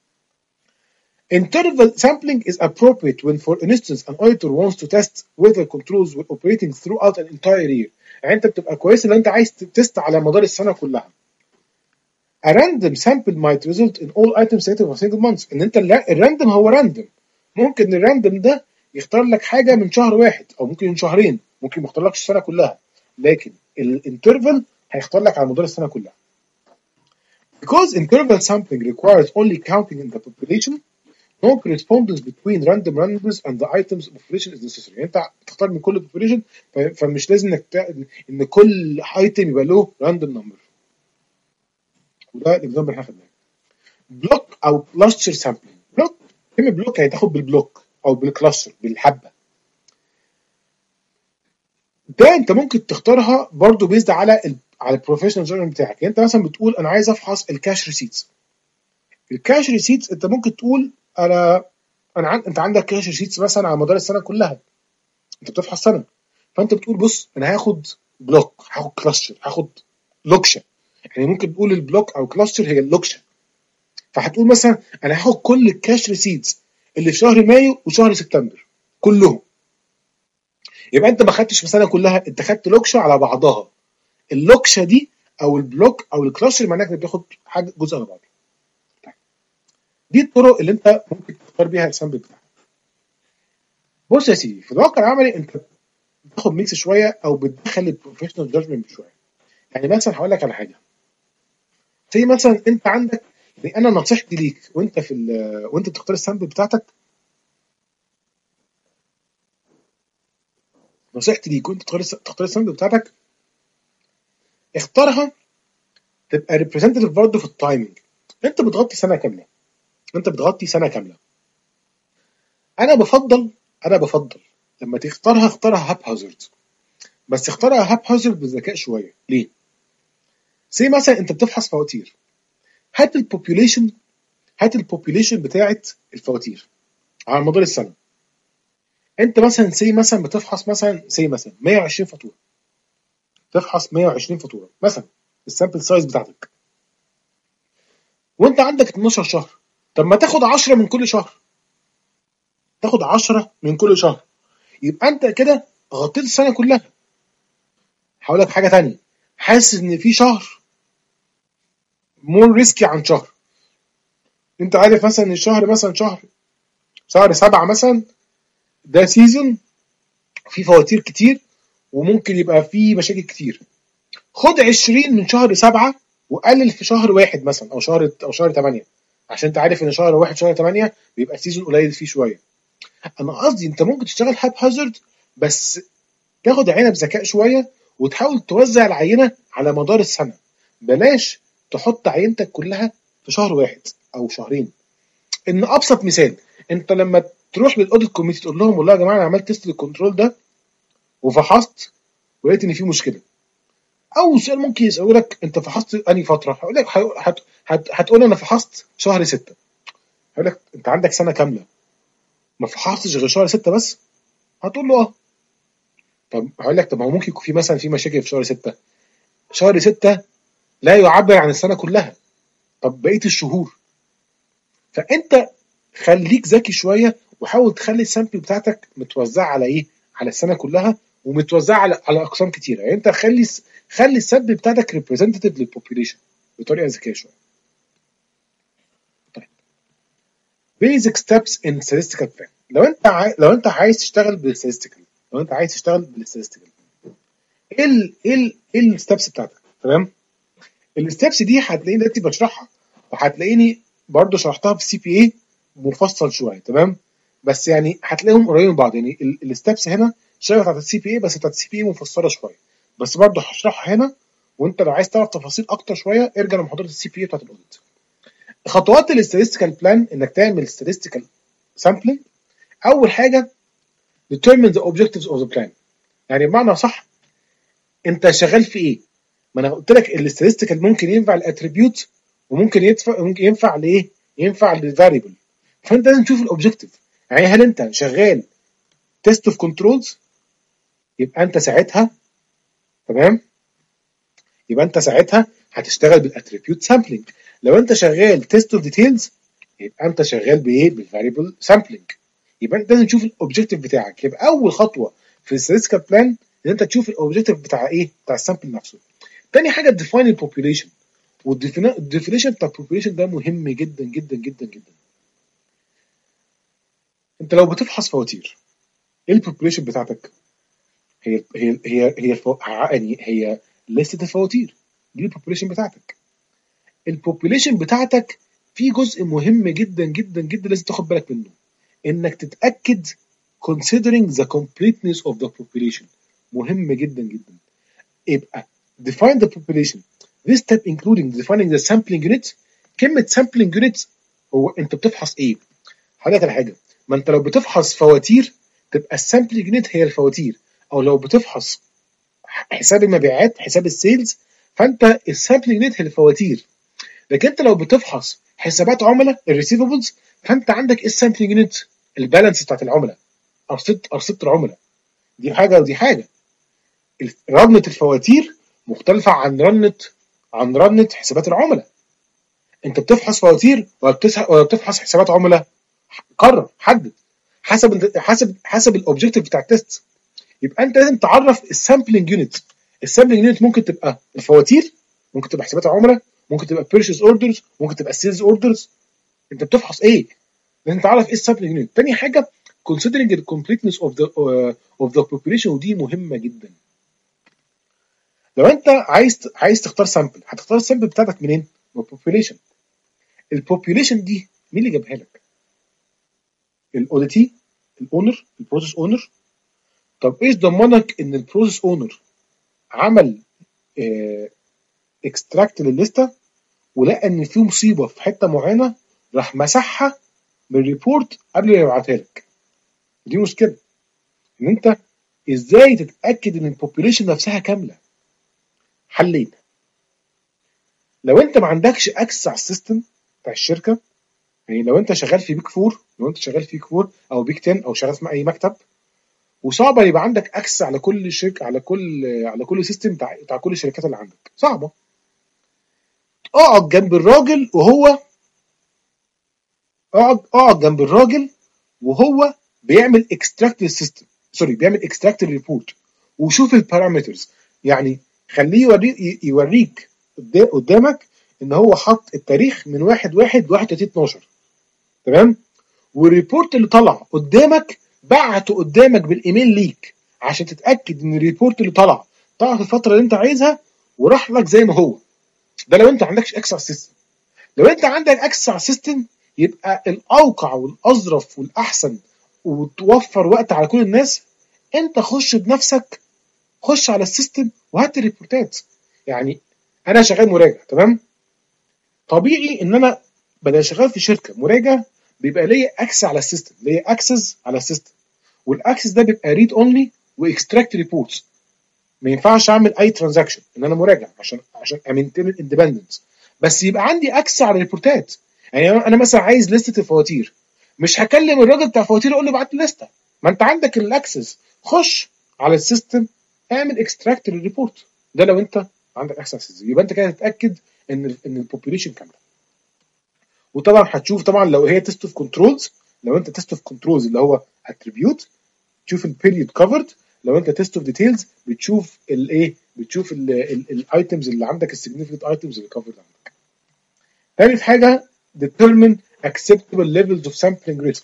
A: Interval sampling is appropriate when, for instance, an auditor wants to test whether controls were operating throughout an entire year. يعني انت بتبقى كويس لو انت عايز تست على مدار السنه كلها. A random sample might result in all items selected for a single month. ان انت الراندوم هو راندوم، ممكن الراندوم ده يختار لك حاجه من شهر واحد او ممكن من شهرين، ممكن ما يختارلكش السنه كلها، لكن الانترفال هيختار لك على مدار السنه كلها. Because interval sampling requires only counting in the population, no correspondence between random numbers and the items population is necessary. يعني انت بتختار من كل population فمش لازم انك تع... ان كل ايتم يبقى له random number. وده الاكزامبل اللي احنا خدناه. بلوك او كلاستر سامبلينج. بلوك، كلمه بلوك يعني تاخد بالبلوك او بالكلاستر بالحبه. ده انت ممكن تختارها برضو بيزد على ال على البروفيشنال جورنال بتاعك. يعني انت مثلا بتقول انا عايز افحص الكاش ريسيتس. الكاش ريسيتس انت ممكن تقول انا انا عن... انت عندك كاش ريسيتس مثلا على مدار السنه كلها، انت بتفحص سنه، فانت بتقول بص انا هاخد بلوك، هاخد كلاستر، هاخد لوكشه. يعني ممكن تقول البلوك او كلاستر هي اللوكشه. فهتقول مثلا انا هاخد كل الكاش ريسيتس اللي في شهر مايو وشهر سبتمبر كلهم. يبقى انت ما خدتش في السنه كلها، انت خدت لوكشه على بعضها. اللوكشه دي او البلوك او الكلاستر معناها انك بتاخد حاجه جزء على بعضه. دي الطرق اللي انت ممكن تختار بيها السامبل بتاعك. بص يا سيدي، في الواقع العملي انت بتاخد ميكس شويه او بتدخل البروفيشنال جادجمنت شويه. يعني مثلا هقول لك على حاجه، زي مثلا انت عندك، يعني انا نصيحتي ليك وانت في وانت بتختار السامبل بتاعتك، نصيحتي ليك وانت تختار تختار السامبل بتاعتك، اختارها تبقى ريبريزنتيف برضه في التايمنج. انت بتغطي سنه كامله، انت بتغطي سنه كامله. انا بفضل انا بفضل لما تختارها اختارها هاب هازارد، بس اختارها هاب هازارد بذكاء شويه. ليه؟ زي مثلا انت بتفحص فواتير، هات البوبيوليشن هات البوبيوليشن بتاعت الفواتير على مدار السنه. انت مثلا سي مثلا بتفحص مثلا سي مثلا مية وعشرين فاتوره، تفحص مية وعشرين فاتوره مثلا، السامبل سايز بتاعتك، وانت عندك اتناشر شهر. طب ما تاخد عشرة من كل شهر، تاخد عشرة من كل شهر، يبقى انت كده غطيت السنه كلها. هقول لك حاجه تانية، حاسس ان في شهر مور ريسكي عن شهر. انت عارف مثلا ان الشهر مثلا شهر شهر سبعة مثلا ده سيزون فيه فواتير كتير وممكن يبقى فيه مشاكل كتير. خد عشرين من شهر سبعة وقلل في شهر واحد مثلا او شهر او شهر تمانية، عشان انت عارف ان شهر واحد شهر تمانية بيبقى سيزون قليل فيه شويه. انا قصدي انت ممكن تشتغل هاب هازارد، بس تاخد عينه بذكاء شويه وتحاول توزع العينه على مدار السنه. بلاش تحط عينتك كلها في شهر واحد او شهرين. ان ابسط مثال، انت لما تروح للاوديت كوميتي تقول لهم والله يا جماعه انا عملت تيست للكنترول ده وفحصت ولقيت ان في مشكله، اول سؤال ممكن يسالوا لك انت فحصت انهي فتره؟ هقول لك هت... هت... هتقول انا فحصت شهر ستة. هقول لك انت عندك سنه كامله ما فحصتش غير شهر ستة بس؟ هتقول له اه. طب هقول لك طب ما هو ممكن يكون في مثلا في مشاكل في شهر ستة. شهر ستة لا يعبر عن السنه كلها، طب بقيه الشهور. فانت خليك ذكي شويه وحاول تخلي السامبل بتاعتك متوزعه على ايه؟ على السنه كلها ومتوزعه على على اقسام كتيره. يعني انت خلي خلي السامبل بتاعتك ريبريزنتيف للبوبيوليشن بطريقه ذكيه شويه. طيب بيزك ستيبس ان statistical plan. لو انت عاي... لو انت عايز تشتغل بالستاتستيكال لو انت عايز تشتغل بالستاتستيكال ايه ال ايه ال ايه الستبس بتاعتك؟ تمام. الستبس دي هتلاقيني دلوقتي بشرحها، وهتلاقيني برضو شرحتها في سي بي اي مفصل شويه. تمام. بس يعني هتلاقيهم قريبين من بعض. يعني الستبس هنا شبه بتاعت السي بي اي، بس بتاعت السي بي اي مفصله شويه، بس برضو هشرحها هنا. وانت لو عايز تعرف تفاصيل اكتر شويه ارجع لمحاضره السي بي اي بتاعت الاوديت. خطوات الاستاتستيكال بلان انك تعمل statistical sampling. اول حاجه determine the objectives of the plan. يعني بمعنى صح انت شغال في ايه؟ ما انا قلت لك الاستاتستيكال ممكن ينفع الاتريبيوت وممكن يدفع ممكن ينفع لايه؟ ينفع للفاريبل. فانت لازم تشوف الاوبجكتيف. يعني هل انت شغال تيست اوف كنترولز؟ يبقى انت ساعتها تمام يبقى انت ساعتها هتشتغل بالاتريبيوت سامبلنج. لو انت شغال تيست اوف ديتيلز يبقى انت شغال بايه؟ بالفاريبل سامبلنج. يبقى انت لازم تشوف الاوبجكتيف بتاعك. يبقى اول خطوه في الستاتستيكال بلان ان انت تشوف الاوبجكتيف بتاع ايه؟ بتاع السامبل نفسه. تاني حاجه ديفاين البوبيوليشن. والديفينيشن بتاع البوبيوليشن ده مهم جدا جدا جدا جدا. انت لو بتفحص فواتير ايه البوبيوليشن بتاعتك؟ هي هي هي هي الفو... يعني هي لسته الفواتير دي البوبيوليشن بتاعتك. البوبيوليشن بتاعتك في جزء مهم جدا جدا جدا لازم تاخد بالك منه، انك تتاكد considering the completeness of the population. مهم جدا جدا. يبقى define the population. This step including defining the sampling unit. كلمة sampling unit هو انت بتفحص ايه؟ هقول لك على حاجة، ما انت لو بتفحص فواتير تبقى السامبلنج يونت هي الفواتير، او لو بتفحص حساب المبيعات حساب السيلز فانت السامبلنج يونت هي الفواتير. لكن انت لو بتفحص حسابات عملاء الريسيفبلز فانت عندك ايه السامبلنج يونت؟ البالانس بتاعت العملاء، ارصده ارصده العملاء. دي حاجه ودي حاجه. رنه الفواتير مختلفه عن رنه عن رنه حسابات العملاء. انت بتفحص فواتير ولا ولا بتفحص حسابات عملاء؟ قرر حدد حسب حسب حسب الاوبجيكتيف بتاع التست. يبقى انت لازم تعرف السامبلنج يونت. السامبلنج يونت ممكن تبقى الفواتير، ممكن تبقى حسابات العملاء، ممكن تبقى بيرشيز اوردرز، ممكن تبقى سيلز اوردرز. انت بتفحص ايه؟ لازم تعرف ايه السامبلنج يونت. تاني حاجه considering the completeness of the uh, of the population، ودي مهمه جدا. لو انت عايز عايز تختار سامبل هتختار السامبل بتاعتك منين؟ من البوبيوليشن. البوبيوليشن دي مين اللي جابها لك؟ الاوديتي، الاونر، البروسيس اونر. طب ايش ضمنك ان البروسيس اونر عمل اكستراكت للليسته ولقى ان في مصيبه في حته معينه، راح مسحها من الريبورت قبل ما يبعتها لك. دي مشكله، ان انت ازاي تتاكد ان البوبوليشن نفسها كامله؟ حلين. لو انت ما عندكش اكسس على السيستم بتاع الشركه، يعني لو انت شغال في بيك فور، لو انت شغال في بيك فور او بيك عشرة او شغال في اي مكتب، وصعبه يبقى عندك اكسس على كل شركه، على كل على كل سيستم بتاع بتاع كل الشركات اللي عندك، صعبه. اقعد جنب الراجل وهو اقعد اقعد جنب الراجل وهو بيعمل اكستراكت للسيستم، سوري بيعمل اكستراكت للريبورت، وشوف البارامترز. يعني خليه يوريك يوريك قدامك ان هو حط التاريخ من واحد واحد واحد تلاتين اتناشر، تمام؟ والريبورت اللي طلع قدامك بعته قدامك بالايميل ليك عشان تتاكد ان الريبورت اللي طلع طلع في الفتره اللي انت عايزها وراح لك زي ما هو. ده لو انت ما عندكش اكسس على السيستم. لو انت عندك اكسس على السيستم، يبقى الاوقع والاظرف والاحسن وتوفر وقت على كل الناس، انت خش بنفسك، خش على السيستم وهات الريبورتات. يعني انا شغال مراجع، تمام؟ طبيعي ان انا بدل شغال في شركه مراجع بيبقى ليا اكسس على السيستم، ليا اكسس على السيستم، والاكسس ده بيبقى ريد اونلي واكستراكت ريبورتس. ما ينفعش اعمل اي ترانزاكشن ان انا مراجع عشان عشان امينتين الاندبندنس، بس يبقى عندي اكسس على الريبورتات. يعني انا مثلا عايز لسته الفواتير، مش هكلم الراجل بتاع الفواتير اقول له ابعت لي لسته، ما انت عندك الاكسس، خش على السيستم اعمل اكستراكت للريبورت. ده لو انت عندك اكسس، يبقى انت كده تتاكد ان ال ان البوبوليشن كامله. وطبعا هتشوف طبعا لو هي تيست اوف كنترولز، لو انت تيست اوف كنترولز اللي هو اتريبيوت، تشوف البيريود كفرد. لو انت تيست اوف ديتيلز بتشوف الايه، بتشوف الايتمز اللي عندك، السيجنيفيكانت ايتمز اللي كفرد عندك. ثالث حاجه determine acceptable levels of sampling risk.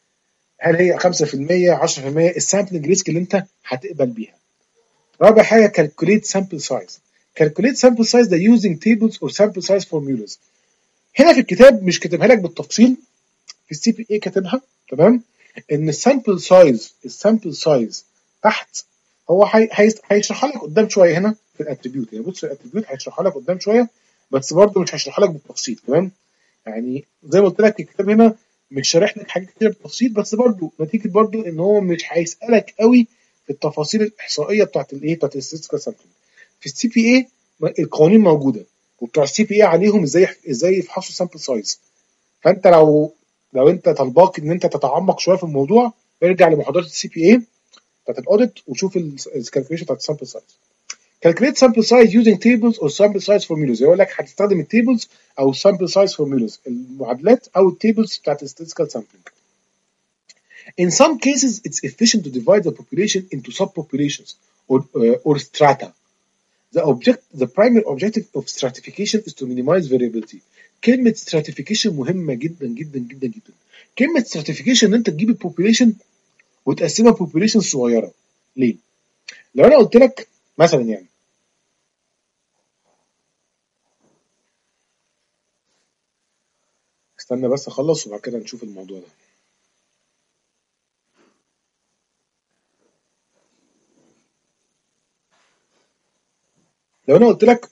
A: هل هي خمسة في المية عشرة في المية السامبلنج ريسك اللي انت هتقبل بيها. رابع حاجه calculate sample size. calculate sample size ده using tables or sample size formulas. هنا في الكتاب مش كاتبها لك بالتفصيل، في السي بي اي كاتبها، تمام؟ ان السامبل سايز السامبل سايز تحت هو هيشرحها لك قدام شويه هنا في الاتريبيوت. يعني بص الاتريبيوت هيشرحها لك قدام شويه، بس برضه مش هيشرحها لك بالتفصيل، تمام؟ يعني زي ما قلت لك الكتاب هنا مش شارح لك حاجات كتير بالتفصيل، بس برضه نتيجه برضه ان هو مش هيسالك قوي في التفاصيل الاحصائيه بتاعت الايه، بتاعت الستاتستيكال سامبلنج. في السي بي اي القوانين موجوده، وبتوع السي بي اي عليهم ازاي ازاي يفحصوا سامبل سايز. فانت لو لو انت طالباك ان انت تتعمق شويه في الموضوع، ارجع لمحاضرات السي بي اي بتاعت الاوديت وشوف الكالكوليشن بتاعت السامبل سايز. calculate sample size using tables or sample size formulas. يقول لك هتستخدم التيبلز او sample size formulas، المعادلات او التيبلز بتاعت statistical sampling. In some cases it's efficient to divide the population into subpopulations or uh, or strata. The object the primary objective of stratification is to minimize variability. كلمة stratification مهمة جدا جدا جدا جدا. كلمة stratification ان انت تجيب البوبوليشن وتقسمها population صغيرة. ليه؟ لو انا قلت لك مثلا، يعني استنى بس اخلص وبعد كده نشوف الموضوع ده. لو انا قلت لك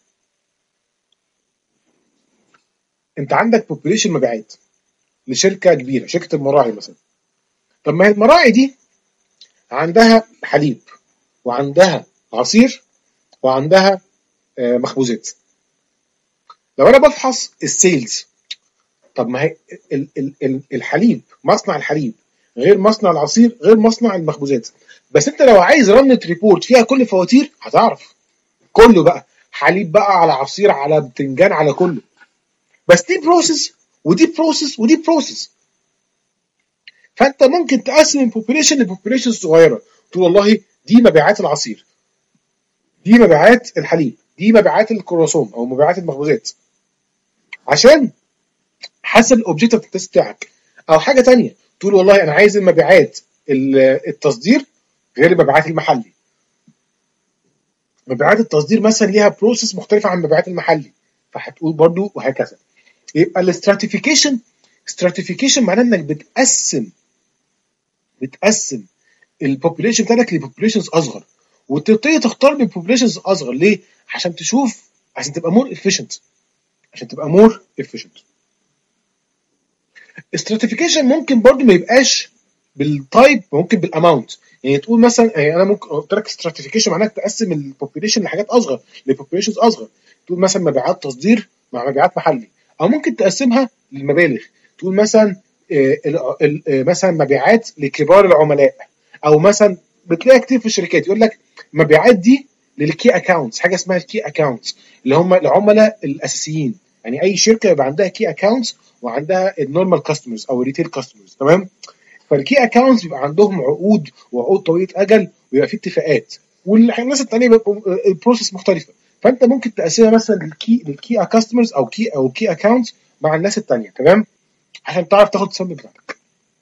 A: انت عندك population مبيعات لشركة كبيرة، شركة المراعي مثلا. طب ما هي المراعي دي عندها حليب وعندها عصير وعندها مخبوزات. لو انا بفحص السيلز، طب ما هي ال ال ال الحليب، مصنع الحليب غير مصنع العصير غير مصنع المخبوزات. بس انت لو عايز رنة ريبورت فيها كل فواتير هتعرف كله بقى، حليب بقى على عصير على بتنجان على كله. بس دي بروسيس ودي بروسيس ودي بروسيس. فانت ممكن تقسم البوبوليشن لبوبوليشن صغيره، تقول والله دي مبيعات العصير، دي مبيعات الحليب، دي مبيعات الكرواسون او مبيعات المخبوزات، عشان حسب الاوبجيكتيف تيست بتاعك. او حاجه ثانيه تقول والله انا عايز المبيعات التصدير غير المبيعات المحلي. مبيعات التصدير مثلا ليها بروسيس مختلفه عن مبيعات المحلي، فهتقول برضو وهكذا. يبقى الاستراتيفيكيشن استراتيفيكيشن معناه انك بتقسم بتقسم البوبوليشن بتاعك لبوبوليشنز اصغر، وتبتدي تختار من بوبوليشنز اصغر. ليه؟ عشان تشوف، عشان تبقى مور افيشنت، عشان تبقى مور efficient. stratification ممكن برضو ما يبقاش بالتايب، ممكن بالاماونت. يعني تقول مثلا، يعني انا ممكن قلت لك stratification معناها تقسم البوبيليشن لحاجات اصغر، لبوبيليشنز اصغر. تقول مثلا مبيعات تصدير مع مبيعات محلي، او ممكن تقسمها للمبالغ. تقول مثلا آه، ال- ال- آه، مثلا مبيعات لكبار العملاء، او مثلا بتلاقي كتير في الشركات يقول لك مبيعات دي للكي اكاونتس، حاجه اسمها الكي اكاونتس اللي هم العملاء الاساسيين. يعني اي شركه يبقى عندها كي اكاونتس وعندها النورمال كاستمرز او الريتيل كاستمرز، تمام. فالكي اكونتس بيبقى عندهم عقود وعقود طويله اجل، ويبقى في اتفاقات، والناس الثانيه بيبقى البروسيس مختلفه. فانت ممكن تقسمها مثلا للكي للكي كاستمرز او كي او كي اكونتس مع الناس الثانيه، تمام، عشان تعرف تاخد السامبل بتاعتك.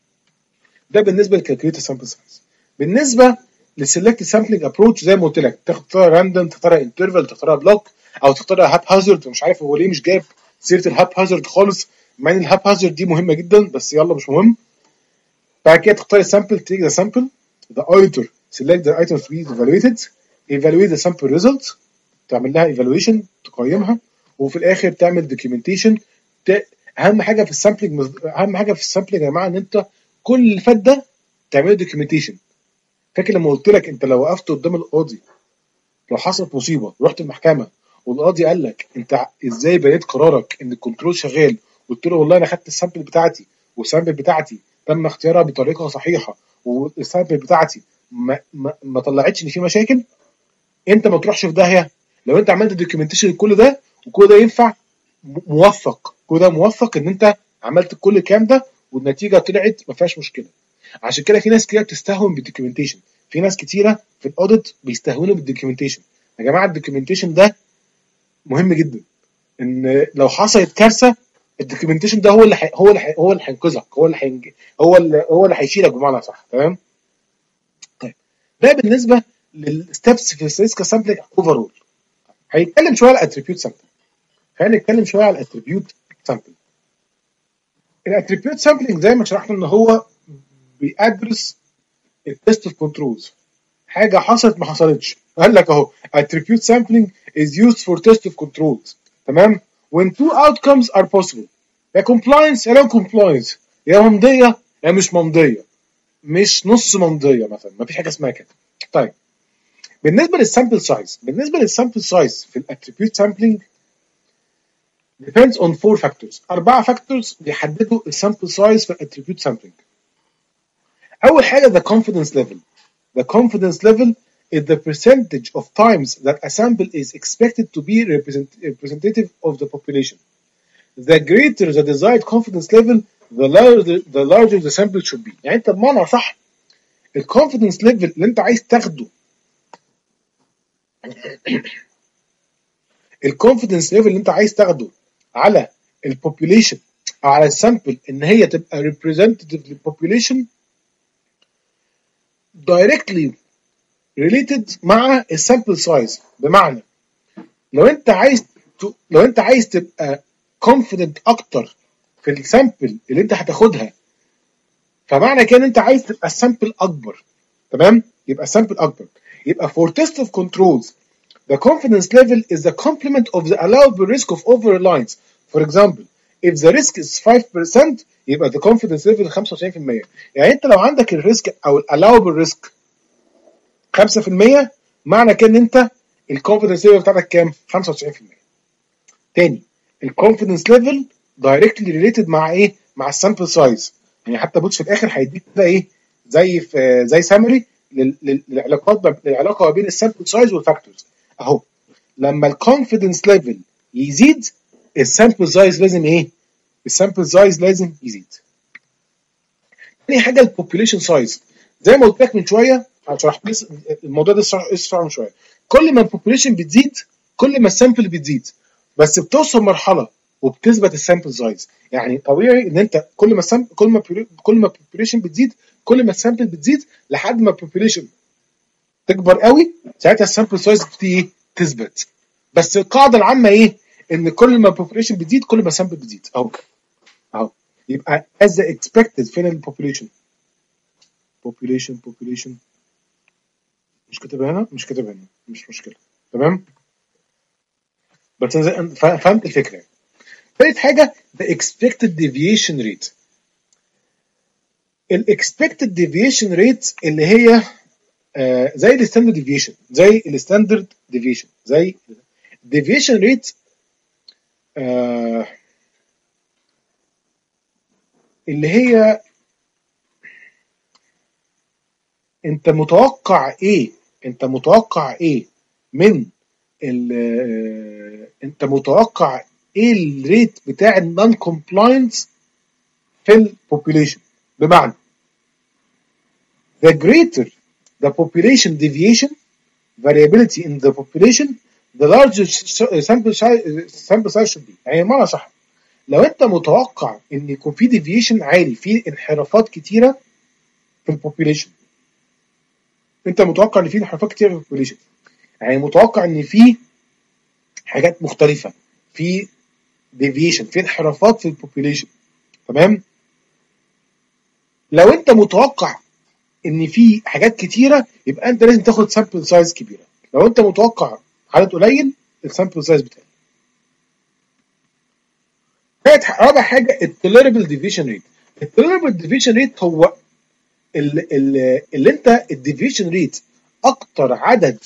A: ده بالنسبه للكالكوليتر سامبل سايز. بالنسبه للسلكت سامبلنج ابروتش، زي ما قلت لك، تختار راندوم، تختار انترفال، تختار بلوك، او تختار هاب هازارد. مش عارف هو ليه مش جايب سيره الهاب هازارد خالص، مع ان الهاب هازارد دي مهمه جدا، بس يلا مش مهم. بعد كده تختار السامبل، take the sample, the auditor select the items to be evaluated, evaluate the sample result، تعمل لها evaluation، تقيمها، وفي الاخر تعمل documentation. ت... اهم حاجه في السامبلنج، اهم حاجه في السامبلنج يا جماعه ان انت كل اللي فات ده تعمله documentation. فاكر لما قلت لك انت لو وقفت قدام القاضي، لو حصلت مصيبه ورحت المحكمه والقاضي قال لك انت ازاي بنيت قرارك ان الكنترول شغال، قلت له والله انا خدت السامبل بتاعتي، والسامبل بتاعتي تم اختيارها بطريقه صحيحه، والسامبل بتاعتي ما, ما, ما طلعتش ان في مشاكل، انت ما تروحش في داهيه. لو انت عملت دوكيومنتيشن لكل ده، وكل ده ينفع، موفق، كل ده موفق ان انت عملت كل الكلام ده والنتيجه طلعت ما فيهاش مشكله. عشان كده في ناس كتير بتستهون بالدوكيومنتيشن، في ناس كتيره في الاوديت بيستهونوا بالدوكيومنتيشن. يا جماعه الدوكيومنتيشن ده مهم جدا، ان لو حصلت كارثه الدوكيومنتيشن ده هو اللي حي... هو اللي حي... هو اللي هينقذك، هو اللي حي... هو اللي هو اللي هيشيلك بمعنى صح، تمام. طيب، ده بالنسبه للستبس في السيسكا سامبلنج اوفرول. هنتكلم شويه على الاتريبيوت سامبل. خلينا نتكلم شويه على الاتريبيوت سامبل. الاتريبيوت سامبلنج زي ما شرحنا ان هو بيدرس التست اوف كنترولز، حاجه حصلت ما حصلتش. قال لك اهو attribute sampling is used for test of controls، تمام. when two outcomes are possible، يا compliance يا non compliance، يا ممضيه يا مش ممضيه، مش نص ممضيه مثلا، ما فيش حاجه اسمها كده. طيب، بالنسبه للسامبل سايز، بالنسبه للسامبل سايز في الاتريبيوت سامبلنج depends on four factors، اربعه فاكتورز بيحددوا السامبل سايز في الاتريبيوت سامبلنج. اول حاجه the confidence level. The confidence level is the percentage of times that a sample is expected to be represent, representative of the population. The greater the desired confidence level, the larger the larger the sample should be. يعني انت بمعنى صح الكونفدنس ليفل اللي انت عايز تاخده، الكونفدنس ليفل اللي انت عايز تاخده على البوبوليشن او على السامبل ان هي تبقى representative للبوبوليشن directly related مع السامبل سايز. بمعنى لو انت عايز ت... لو انت عايز تبقى confident اكتر في السامبل اللي انت هتاخدها، فمعنى كده ان انت عايز تبقى السامبل اكبر، تمام. يبقى السامبل اكبر. يبقى for test of controls the confidence level is the complement of the allowable risk of overreliance. For example, if the risk is five percent يبقى the confidence level خمسة وتسعين في المية. يعني انت لو عندك الريسك او allowable risk خمسة في المية، معنى كده ان انت الكونفدنس ليفل بتاعتك كام؟ خمسة وتسعين في المية. تاني، الكونفدنس ليفل دايركتلي ريليتد مع ايه؟ مع السامبل سايز. يعني حتى بص في الاخر هيديك كده ايه، زي في زي سامري للعلاقات، العلاقه ما بين السامبل سايز والفاكتورز. اهو لما الكونفدنس ليفل يزيد السامبل سايز لازم ايه؟ السامبل سايز لازم يزيد. تاني حاجه البوبوليشن سايز. زي ما قلت لك من شويه، شرحت لك الموضوع ده اسرع من شويه. كل ما البوبوليشن بتزيد كل ما السامبل بتزيد، بس بتوصل مرحله وبتثبت السامبل سايز. يعني طبيعي ان انت كل ما السامبل كل ما كل ما البوبوليشن بتزيد كل ما السامبل بتزيد لحد ما البوبوليشن تكبر قوي، ساعتها السامبل سايز بتبتدي ايه؟ تثبت. بس القاعده العامه ايه؟ ان كل ما البوبوليشن بتزيد كل ما السامبل بتزيد. اهو اهو يبقى as expected فين البوبوليشن؟ population population مش كاتبها هنا، مش كاتبها هنا، مش مشكله، تمام. بس انا فهمت الفكره. ثالث حاجه the expected deviation rate. الاكسبكتد ديفيشن ريت اللي هي آه زي الستاندرد ديفيشن زي الستاندرد ديفيشن زي ديفيشن ريت آه اللي هي انت متوقع ايه انت متوقع ايه من ال انت متوقع ايه الريت بتاع النون كومبلاينس في البوبوليشن. بمعنى the greater the population deviation variability in the population the larger sample size sample size should be. يعني معنى صح، لو انت متوقع ان يكون في deviation عالي، في انحرافات كتيره في البوبوليشن، انت متوقع ان في انحرافات كتيره في البوبوليشن، يعني متوقع ان في حاجات مختلفه، في deviation، في انحرافات في البوبوليشن، تمام؟ لو انت متوقع ان في حاجات كتيره يبقى انت لازم تاخد سامبل سايز كبيره. لو انت متوقع عدد قليل السامبل سايز بتاعك. رابع حاجه التوليربل ديفيشن ريت. التوليربل ديفيشن ريت هو اللي, اللي انت الديفيشن ريت اكتر عدد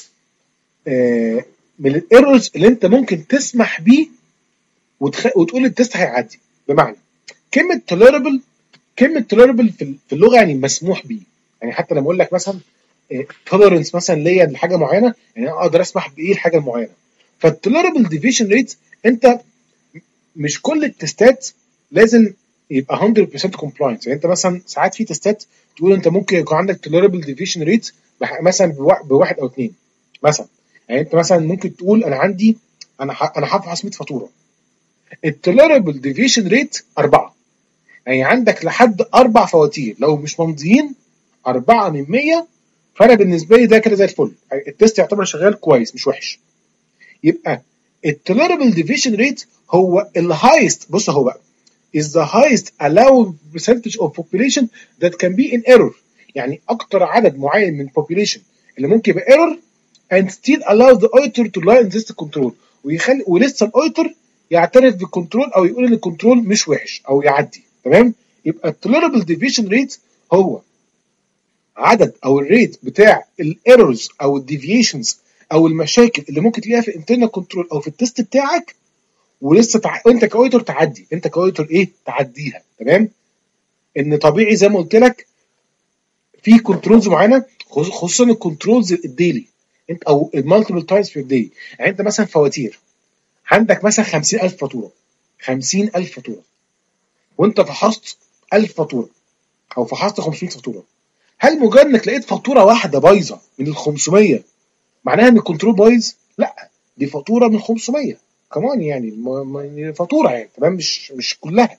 A: آه من الايرورز اللي انت ممكن تسمح بيه وتخ... وتقول التست هيعدي. بمعنى كلمه توليربل، كلمه توليربل في اللغه يعني مسموح بيه. يعني حتى لما اقول لك مثلا توليرنس مثلا ليا لحاجه معينه، يعني انا اقدر اسمح بايه الحاجه المعينه. فالتوليربل ديفيشن ريت انت مش كل التستات لازم يبقى مية بالمية كومبلاينس. يعني انت مثلا ساعات في تستات تقول انت ممكن يكون عندك توليربل ديفيشن ريت مثلا بواحد او اثنين مثلا. يعني انت مثلا ممكن تقول انا عندي انا انا هفحص مية فاتوره، التوليربل ديفيشن ريت أربعة. يعني عندك لحد اربع فواتير لو مش ممضيين أربعة من مية، فانا بالنسبه لي ده كده زي الفل، التست يعتبر شغال كويس مش وحش. يبقى التوليربل ديفيشن ريت هو الهايست. بص هو بقى is the highest allowed percentage of population that can be in error. يعني اكتر عدد معين من population اللي ممكن يبقى error and still allow the auditor to lie in this control، ويخلي ولسه الاوتر يعترف بالكنترول او يقول ان الكنترول مش وحش او يعدي، تمام؟ يبقى التوليربل ديفيشن ريت هو عدد او الريت بتاع الايرورز او الديفيشنز او المشاكل اللي ممكن تلاقيها في الانترنال كنترول او في التست بتاعك ولسه تع... انت كاويتر تعدي، انت كاويتر ايه تعديها، تمام؟ ان طبيعي زي ما قلت لك في كنترولز معينه، خصوصا الكنترولز الديلي انت او المالتيبل تايمز في الدي. يعني انت مثلا فواتير عندك مثلا خمسين ألف فاتوره، خمسين ألف فاتوره، وانت فحصت ألف فاتوره او فحصت خمسمية فاتوره، هل مجرد انك لقيت فاتوره واحده بايظه من ال خمسمية معناها ان الكنترول بايظ؟ لا، دي فاتوره من خمسمية كمان، يعني فاتوره يعني تمام، مش مش كلها.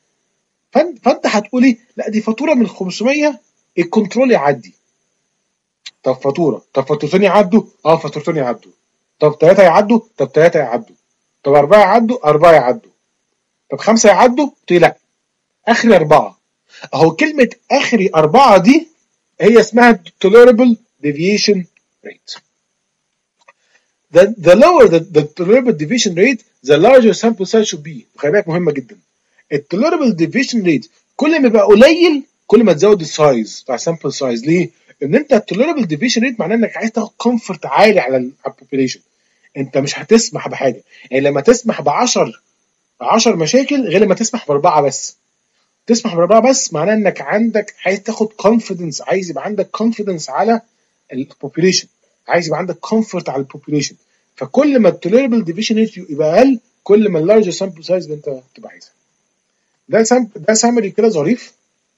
A: فانت هتقول ايه؟ لا دي فاتوره من خمسمية الكنترول يعدي. طب فاتوره، طب فاتورتين يعدوا؟ اه فاتورتين يعدوا. طب ثلاثه يعدوا؟ طب ثلاثه يعدوا. طب اربعه يعدوا؟ اربعه يعدوا. طب خمسه يعدوا؟ قلت لا اخري اربعه. اهو كلمه اخري اربعه دي هي اسمها tolerable deviation rate. The, the lower the, the tolerable deviation rate the larger sample size should be. خلي بالك مهمه جدا. التوليربل ديفيشن ريت كل ما يبقى قليل كل ما تزود السايز بتاع السامبل سايز. ليه؟ ان انت التوليربل ديفيشن ريت معناه انك عايز تاخد كومفورت عالي على البوبيليشن. انت مش هتسمح بحاجه، يعني لما تسمح ب عشرة عشرة مشاكل غير لما تسمح باربعه بس. تسمح باربعه بس معناه انك عندك عايز تاخد كونفيدنس، عايز يبقى عندك كونفيدنس على البوبيليشن، عايز يبقى عندك كومفورت على البوبيليشن. فكل ما التوليربل ديفيشن ريت يبقى اقل كل ما اللارج سامبل سايز اللي انت تبقى عايزها. ده سام ده سامري كده ظريف.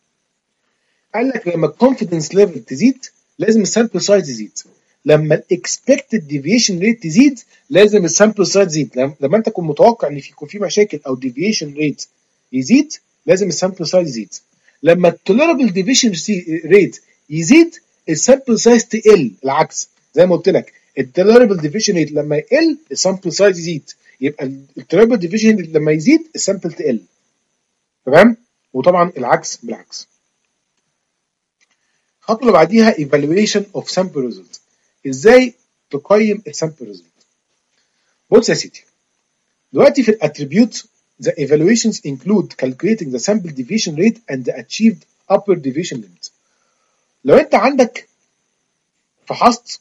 A: قال لك لما الكونفيدنس ليفل تزيد لازم السامبل سايز يزيد، لما الاكسبكتد ديفيشن ريت تزيد لازم السامبل سايز يزيد. لما انت تكون متوقع ان في يكون في مشاكل او ديفيشن ريت يزيد لازم السامبل سايز يزيد. لما التوليربل ديفيشن ريت يزيد السامبل سايز تقل. العكس زي ما قلت لك التوليربل ديفيشن ريت لما يقل السامبل سايز يزيد، يبقى التوليربل ديفيشن لما يزيد السامبل تقل، تمام؟ وطبعا العكس بالعكس. الخطوه اللي بعديها evaluation of sample result. ازاي تقيم السامبل ريزلت؟ بص يا سيدي، دلوقتي في الاتريبيوت The evaluations include calculating the sample deviation rate and the achieved upper deviation limit. لو انت عندك فحصت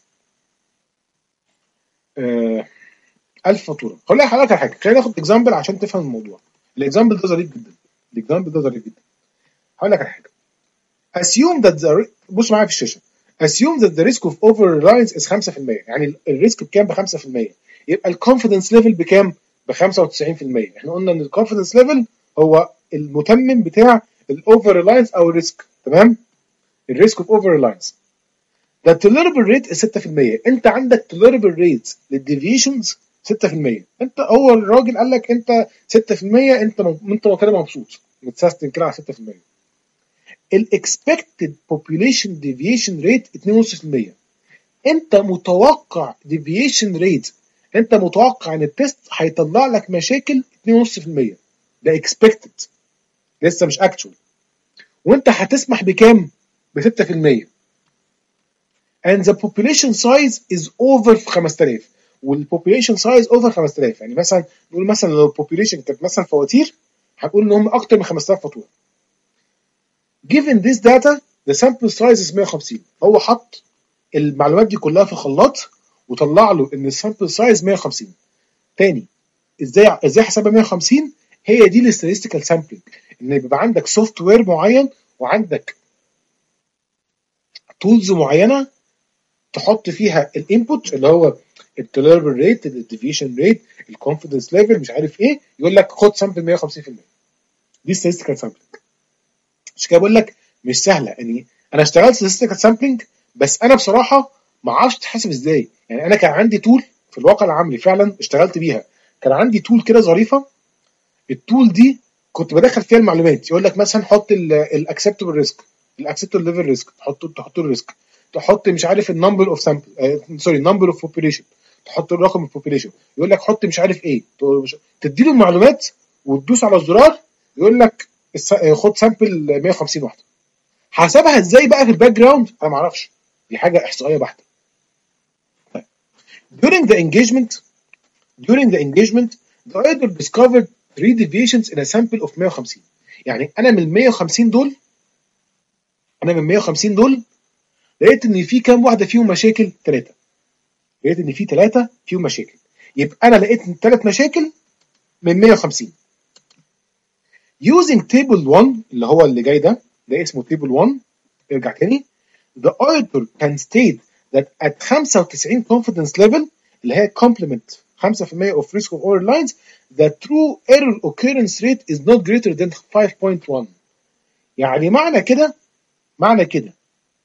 A: آه ألف فاتوره، خليني احكي لك على حاجه، خلينا ناخد اكزامبل عشان تفهم الموضوع. الاكزامبل ده ظريف جدا، الاكزامبل ده ظريف جدا. هقول لك على حاجه. assume that the بص معايا في الشاشه. assume that the risk of over reliance is خمسة في المية، يعني الريسك بكام؟ ب خمسة في المية. يبقى الكونفيدنس ليفل بكام؟ ب خمسة وتسعين في المية. احنا قلنا ان الكونفيدنس ليفل هو المتمم بتاع الاوفر ريلاينس او الريسك، تمام؟ الريسك اوف اوفر ريلاينس. ده tolerable rate ستة في المية. انت عندك tolerable rate للديفيشنز ستة في المية. انت هو الراجل قال لك انت ستة في المية، انت انت كده مبسوط متسيستم كده على ستة في المية. الاكسبكتد population deviation rate اتنين فاصلة خمسة في المية. انت متوقع deviation rate، انت متوقع ان التست هيطلع لك مشاكل اتنين فاصلة خمسة في المية. ده expected لسه مش actual. وانت هتسمح بكام؟ ب ستة في المية. and the population size is over خمسة آلاف. والpopulation size over خمسة آلاف، يعني مثلا نقول مثلا لو population كانت مثلا فواتير، هنقول ان هم اكتر من خمسة آلاف فاتوره. given this data the sample size is مية وخمسين. هو حط المعلومات دي كلها في الخلاط وطلع له ان السامبل سايز مية وخمسين. تاني، ازاي ازاي حسبها مية وخمسين؟ هي دي الاستاتستيكال سامبلنج، ان يبقى عندك سوفت وير معين وعندك تولز معينه تحط فيها الانبوت اللي هو التوليربل ريت، الديفيشن ريت، الكونفيدنس ليفل، مش عارف ايه، يقول لك خد سامبل مية وخمسين في المية. دي statistical sampling. مش كده بقول لك مش سهله، يعني انا اشتغلت statistical sampling بس انا بصراحه ما اعرفش تتحسب ازاي. يعني انا كان عندي تول في الواقع العملي فعلا اشتغلت بيها، كان عندي تول كده ظريفه. التول دي كنت بدخل فيها المعلومات، يقول لك مثلا حط الاكسبتبل ريسك، الاكسبتبل ليفل ريسك، تحط تحط الريسك، تحط مش عارف النمبر اوف سامبل، سوري النمبر اوف بوبيليشن، تحط الرقم البوبيليشن، يقول لك حط مش عارف ايه، تدي له المعلومات وتدوس على الزرار يقول لك خد سامبل مية وخمسين واحده. حسبها ازاي بقى في الباك جراوند انا ما اعرفش، دي حاجه احصائيه بحته. طيب. during the engagement during the engagement the auditor discovered three deviations in a sample of مية وخمسين. يعني انا من ال مية وخمسين دول انا من مية وخمسين دول لقيت ان في كام واحده فيهم مشاكل؟ ثلاثه. لقيت ان في ثلاثه فيهم مشاكل، يبقى انا لقيت ثلاث مشاكل من مية وخمسين. using table واحد اللي هو اللي جاي ده، ده اسمه table واحد. ارجع تاني. the auditor can state that at خمسة وتسعين confidence level اللي هي complement خمسة في المية of risk of error lines the true error occurrence rate is not greater than خمسة فاصلة واحد. يعني معنى كده معنى كده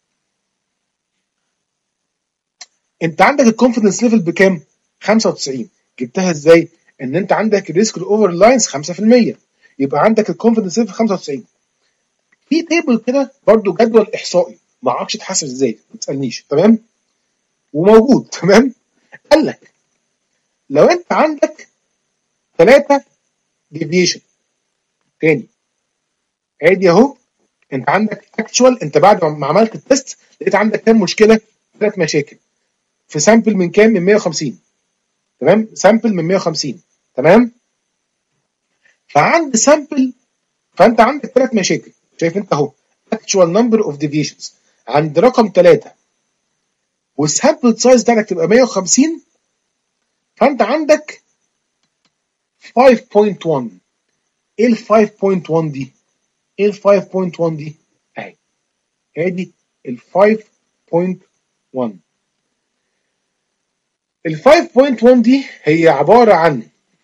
A: انت عندك الكونفيدنس ليفل بكام؟ خمسة وتسعين. جبتها ازاي؟ ان انت عندك الريسك الاوفر لاينز خمسة في المية، يبقى عندك الكونفيدنس ليفل خمسة وتسعين. في تيبل كده برضو جدول احصائي ما اعرفش تحسب ازاي، ما تسالنيش، تمام؟ وموجود، تمام؟ قال لك لو انت عندك ثلاثة ديفيشن، تاني ادي اهو، انت عندك اكشوال، انت بعد ما عملت التست لقيت عندك كام مشكله؟ ثلاث مشاكل في سامبل من كام؟ من مية وخمسين، تمام؟ سامبل من مية وخمسين، تمام؟ فعند سامبل، فانت عندك ثلاث مشاكل، شايف انت اهو اكشوال نمبر اوف ديفيشنز عند رقم ثلاثة، والسامبل سايز بتاعتك تبقى مية وخمسين، فانت عندك خمسة فاصلة واحد. ايه ال خمسة فاصلة واحد دي؟ ايه ال خمسة فاصلة واحد دي؟ اهي ادي ال خمسة فاصلة واحد. ال خمسة فاصلة واحد دي هي عباره عن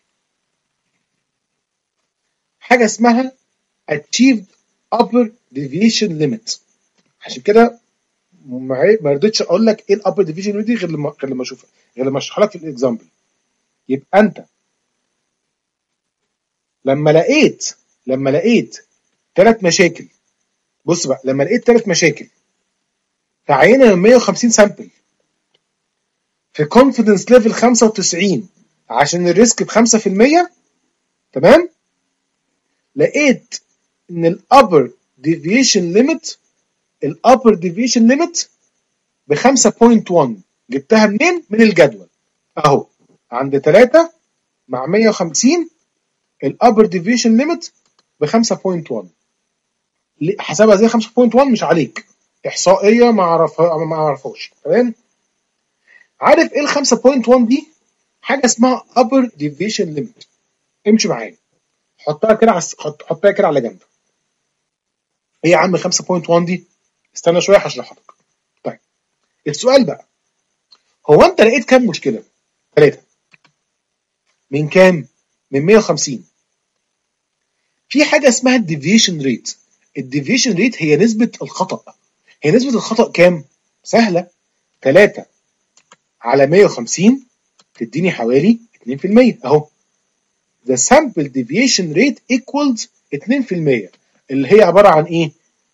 A: حاجه اسمها achieved upper deviation limit. عشان كده ما رضيتش اقول لك ايه الابر ديفيجن limit دي غير لما غير لما اشوفها، غير لما اشرح لك في الاكزامبل. يبقى انت لما لقيت لما لقيت ثلاث مشاكل، بص بقى، لما لقيت ثلاث مشاكل تعينها من مية وخمسين سامبل في كونفيدنس ليفل خمسة وتسعين عشان الريسك ب خمسة في المية، تمام؟ لقيت ان الابر ديفيشن ليميت الابر ديفيشن ليميت ب خمسة فاصلة واحد. جبتها منين؟ من الجدول اهو، عند ثلاثة مع مية وخمسين الابر ديفيشن ليميت ب خمسة فاصلة واحد. حسبها زي خمسة فاصلة واحد مش عليك، احصائيه ما اعرفها ما اعرفهاش. تمام؟ عارف ايه ال خمسة فاصلة واحد دي؟ حاجه اسمها upper deviation limit. امشي معايا، حطها كده على حط... حطها كده على جنب. ايه يا عم خمسة فاصلة واحد دي؟ استنى شويه هشرحها لك. طيب السؤال بقى، هو انت لقيت كام مشكله؟ ثلاثه. من كام؟ من مية وخمسين. في حاجه اسمها الديفيشن ريت. الديفيشن ريت هي نسبه الخطا. هي نسبه الخطا كام؟ سهله، ثلاثة على مية وخمسين تديني حوالي اتنين في المية اهو. the sample deviation rate equals اتنين في المية، اللي هي عباره عن ايه؟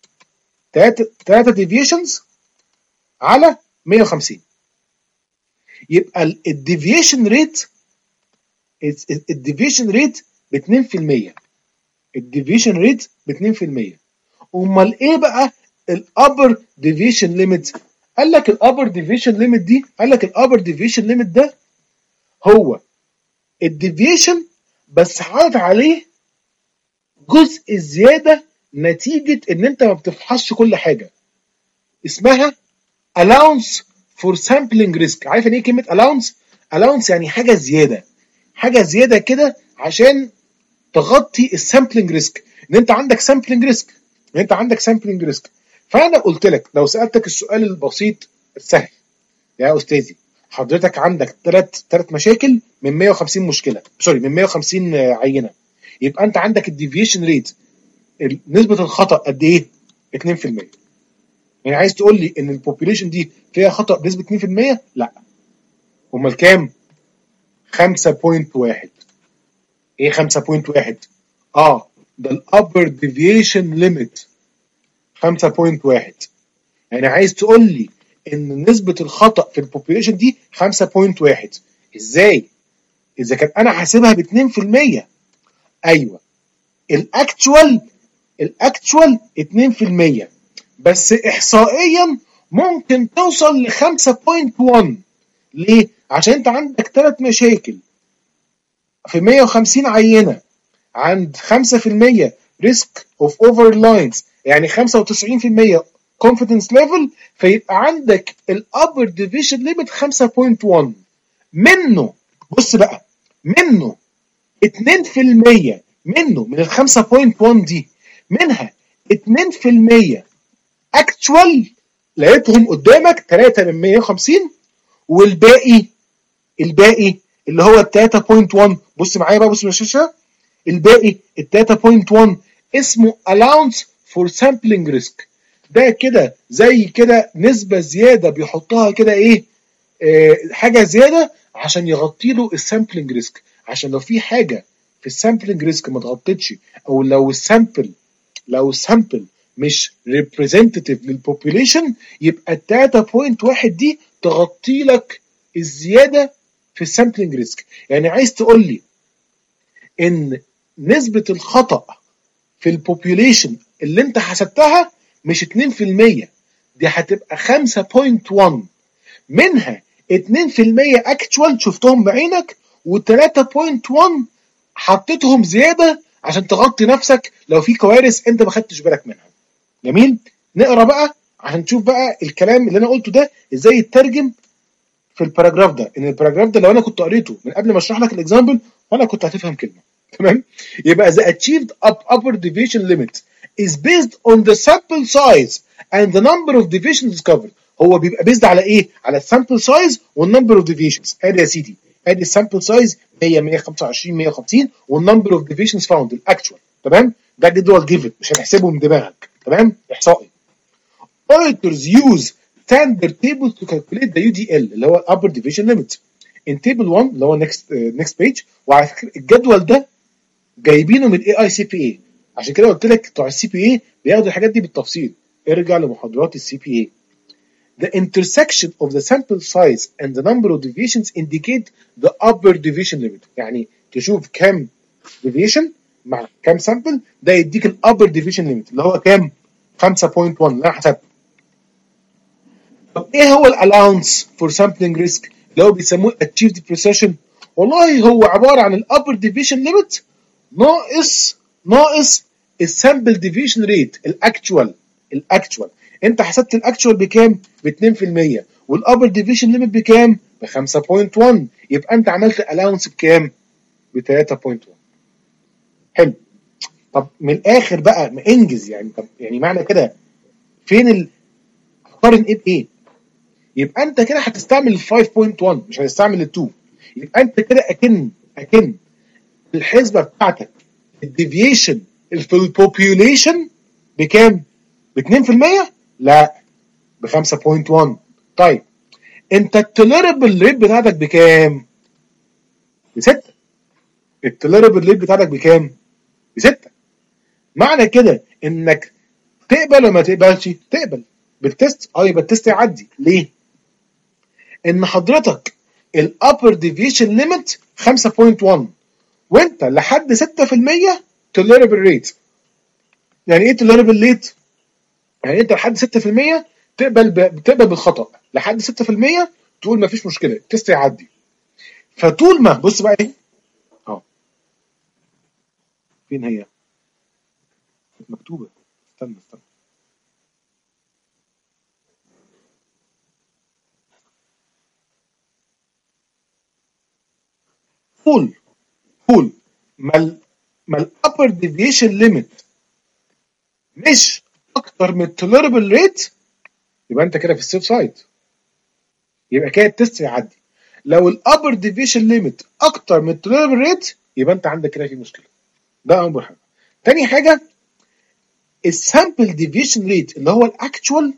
A: ثلاثة deviations على مية وخمسين. يبقى الديفيشن ريت الديفيشن ريت ب اتنين في المية. الديفيشن ريت ب اتنين في المية. امال ايه بقى الابر ديفيشن ليميت؟ قال لك الابر ديفيشن ليميت دي قال لك الابر ديفيشن ليميت ده هو الديفيشن بس عاد عليه جزء زياده نتيجه ان انت ما بتفحصش كل حاجه. اسمها allowance for sampling risk. عارف يعني ايه كلمه allowance؟ allowance يعني حاجه زياده، حاجه زياده كده عشان تغطي السامبلنج ريسك. ان انت عندك سامبلنج ريسك، ان انت عندك سامبلنج ريسك. فانا قلت لك لو سالتك السؤال البسيط السهل، يا استاذي حضرتك عندك ثلاث ثلاث مشاكل من مية وخمسين مشكله، سوري من مية وخمسين عينه، يبقى انت عندك الديفيشن ريت نسبه الخطا قد ايه؟ اتنين في المية. يعني عايز تقول لي ان البوبيليشن دي فيها خطا بنسبه اتنين في المية؟ لا. امال كام؟ خمسة فاصلة واحد. ايه خمسة فاصلة واحد؟ اه ده الابر ديفيشن ليميت خمسة فاصلة واحد. يعني عايز تقول لي ان نسبه الخطا في البوبيليشن دي خمسة فاصلة واحد. ازاي؟ اذا كان انا حاسبها ب اتنين في المية. ايوه الاكتوال الاكتوال اتنين في المية، بس احصائيا ممكن توصل ل خمسة فاصلة واحد. ليه؟ عشان انت عندك ثلاث مشاكل في مية وخمسين عينه عند خمسة في المية ريسك اوف اوفر لاينز، يعني خمسة وتسعين في المية confidence level، فيبقى عندك الابر ديفيشن ليميت خمسة فاصلة واحد. منه بص بقى، منه اتنين في المية منه من ال خمسة فاصلة واحد دي، منها اتنين في المية اكتوال لقيتهم قدامك ثلاثة من مية وخمسين، والباقي الباقي اللي هو ال ثلاثة فاصلة واحد. بص معايا بقى، بص من الشاشه، الباقي ال ثلاثة فاصلة واحد اسمه allowance for sampling risk. ده كده زي كده نسبه زياده بيحطها كده ايه، آه حاجه زياده عشان يغطي له السامبلنج ريسك. عشان لو في حاجه في السامبلنج ريسك ما اتغطتش، او لو السامبل لو السامبل مش ريبريزنتيف للبوبوليشن، يبقى ال ثلاثة فاصلة واحد دي تغطي لك الزياده في السامبلنج ريسك. يعني عايز تقول لي ان نسبه الخطا في البوبوليشن اللي انت حسبتها مش اتنين في المية، دي هتبقى خمسة فاصلة واحد، منها اتنين في المية اكتوال شفتهم بعينك، و3 فاصلة واحد حطيتهم زياده عشان تغطي نفسك لو في كوارث انت ما خدتش بالك منها. جميل. نقرا بقى عشان نشوف بقى الكلام اللي انا قلته ده ازاي يترجم في الباراجراف ده. ان الباراجراف ده لو انا كنت قريته من قبل ما اشرح لك الاكزامبل ولا كنت هتفهم كلمه. تمام. يبقى the achieved upper deviation limit is based on the sample size and the number of deviations discovered. هو بيبقى بيزد على ايه؟ على السامبل سايز والنمبر اوف ديفيشنز. ادي يا سيدي، ادي السامبل سايز مية مية وخمسة وعشرين مية وخمسين، والنمبر اوف ديفيشنز فاوند الاكتوال. تمام. ده جدول جيفن مش هتحسبه من دماغك. تمام. احصائي. auditors use standard tables to calculate the يو دي إل اللي هو upper deviation limit in table واحد اللي هو next uh, next page. وعلى فكره الجدول ده جايبينه من اي اي سي بي اي، عشان كده قلت لك بتوع السي بي اي بياخدوا الحاجات دي بالتفصيل. ارجع لمحاضرات السي بي اي. The intersection of the sample size and the number of deviations indicate the upper deviation limit. يعني تشوف كام deviation مع كام sample ده يديك ال upper deviation limit اللي هو كام؟ خمسة فاصلة واحد اللي انا حسبته. طب ايه هو ال allowance for sampling risk اللي هو بيسموه achieved precision؟ والله هو عباره عن ال upper deviation limit ناقص ناقص السامبل ديفيشن ريت الاكتوال. الاكتوال انت حسبت الاكتوال بكام؟ ب اتنين في المية، والابر ديفيشن ليميت بكام؟ ب خمسة فاصلة واحد، يبقى انت عملت الاونس بكام؟ ب تلاتة فاصلة واحد. حلو. طب من الاخر بقى ما انجز يعني. طب يعني معنى كده فين ال... هقارن ايه بايه؟ يبقى انت كده هتستعمل ال خمسة فاصلة واحد مش هتستعمل ال اتنين. يبقى انت كده اكن اكن الحسبه بتاعتك الديفيشن في البوبيوليشن بكام؟ ب اتنين في المية؟ لا، ب خمسة فاصلة واحد. طيب انت التوليربل ريت بتاعتك بكام؟ ب ستة. التوليربل ريت بتاعتك بكام؟ ب ستة. معنى كده انك تقبل ولا ما تقبلش؟ تقبل بالتست. اه يبقى التست يعدي. ليه؟ ان حضرتك الابر ديفيشن ليميت خمسة فاصلة واحد وانت لحد ستة في المية توليربل ريت. يعني ايه توليربل ريت؟ يعني انت لحد ستة في المية تقبل ب... بتقبل بالخطا، لحد ستة في المية تقول ما فيش مشكله التست يعدي. فطول ما بص بقى ايه؟ اه فين هي؟ مكتوبه. استنى استنى. طول طول ما ال ما الابر ديفيشن ليميت مش اكتر من التوليربل ريت يبقى انت كده في السيف سايد، يبقى كده التست يعدي. لو الابر ديفيشن ليميت اكتر من التوليربل ريت يبقى انت عندك كده في مشكله. ده اول حاجه. تاني حاجه السامبل ديفيشن ريت اللي هو الاكتوال.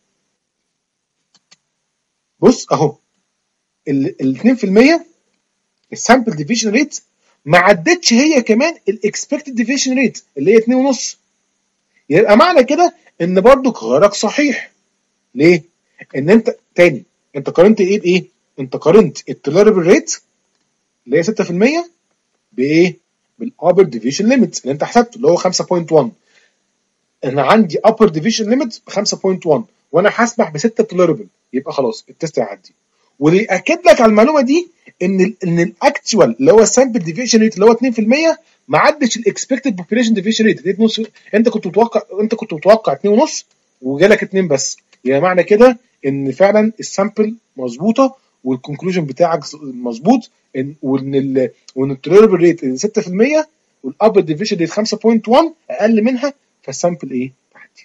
A: بص اهو ال اتنين في المية السامبل ديفيشن ريت ما عدتش هي كمان الاكسبكتد ديفيشن ريت اللي هي اتنين ونص. يبقى معنى كده ان برضو قرارك صحيح. ليه؟ ان انت تاني انت قارنت ايه بايه؟ انت قارنت التوليربل ريت اللي هي ستة في المية بايه؟ بالابر ديفيشن ليميت اللي انت حسبته اللي هو خمسة فاصلة واحد. انا عندي ابر ديفيشن ليميت ب خمسة فاصلة واحد وانا هسمح ب ستة توليربل، يبقى خلاص التست هيعدي. واللي ياكد لك على المعلومه دي ان ال ان الاكتوال اللي هو السامبل ديفيشن ريت اللي هو اتنين في المية ما عدش الاكسبكتد بوبيليشن ديفيشن ريت اتنين ونص. انت كنت متوقع انت كنت متوقع اتنين ونص وجالك اتنين بس. يعني معنى كده ان فعلا السامبل مظبوطه والكونكلوجن بتاعك مظبوط، ان وان ال وان التوليربل ريت ستة في المية والابر ديفيشن ريت خمسة فاصلة واحد اقل منها، فالسامبل ايه؟ تعدي.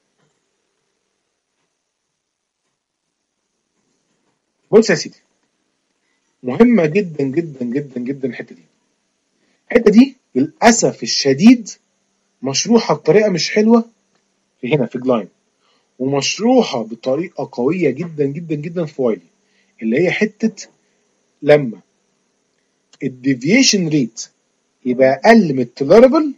A: بص يا سيدي، مهمه جدا جدا جدا جدا الحته دي. الحته دي للاسف الشديد مشروحه بطريقه مش حلوه في هنا في جلاين، ومشروحه بطريقه قويه جدا جدا جدا في وايلي، اللي هي حته لما الديفيشن ريت يبقى اقل من التوليربل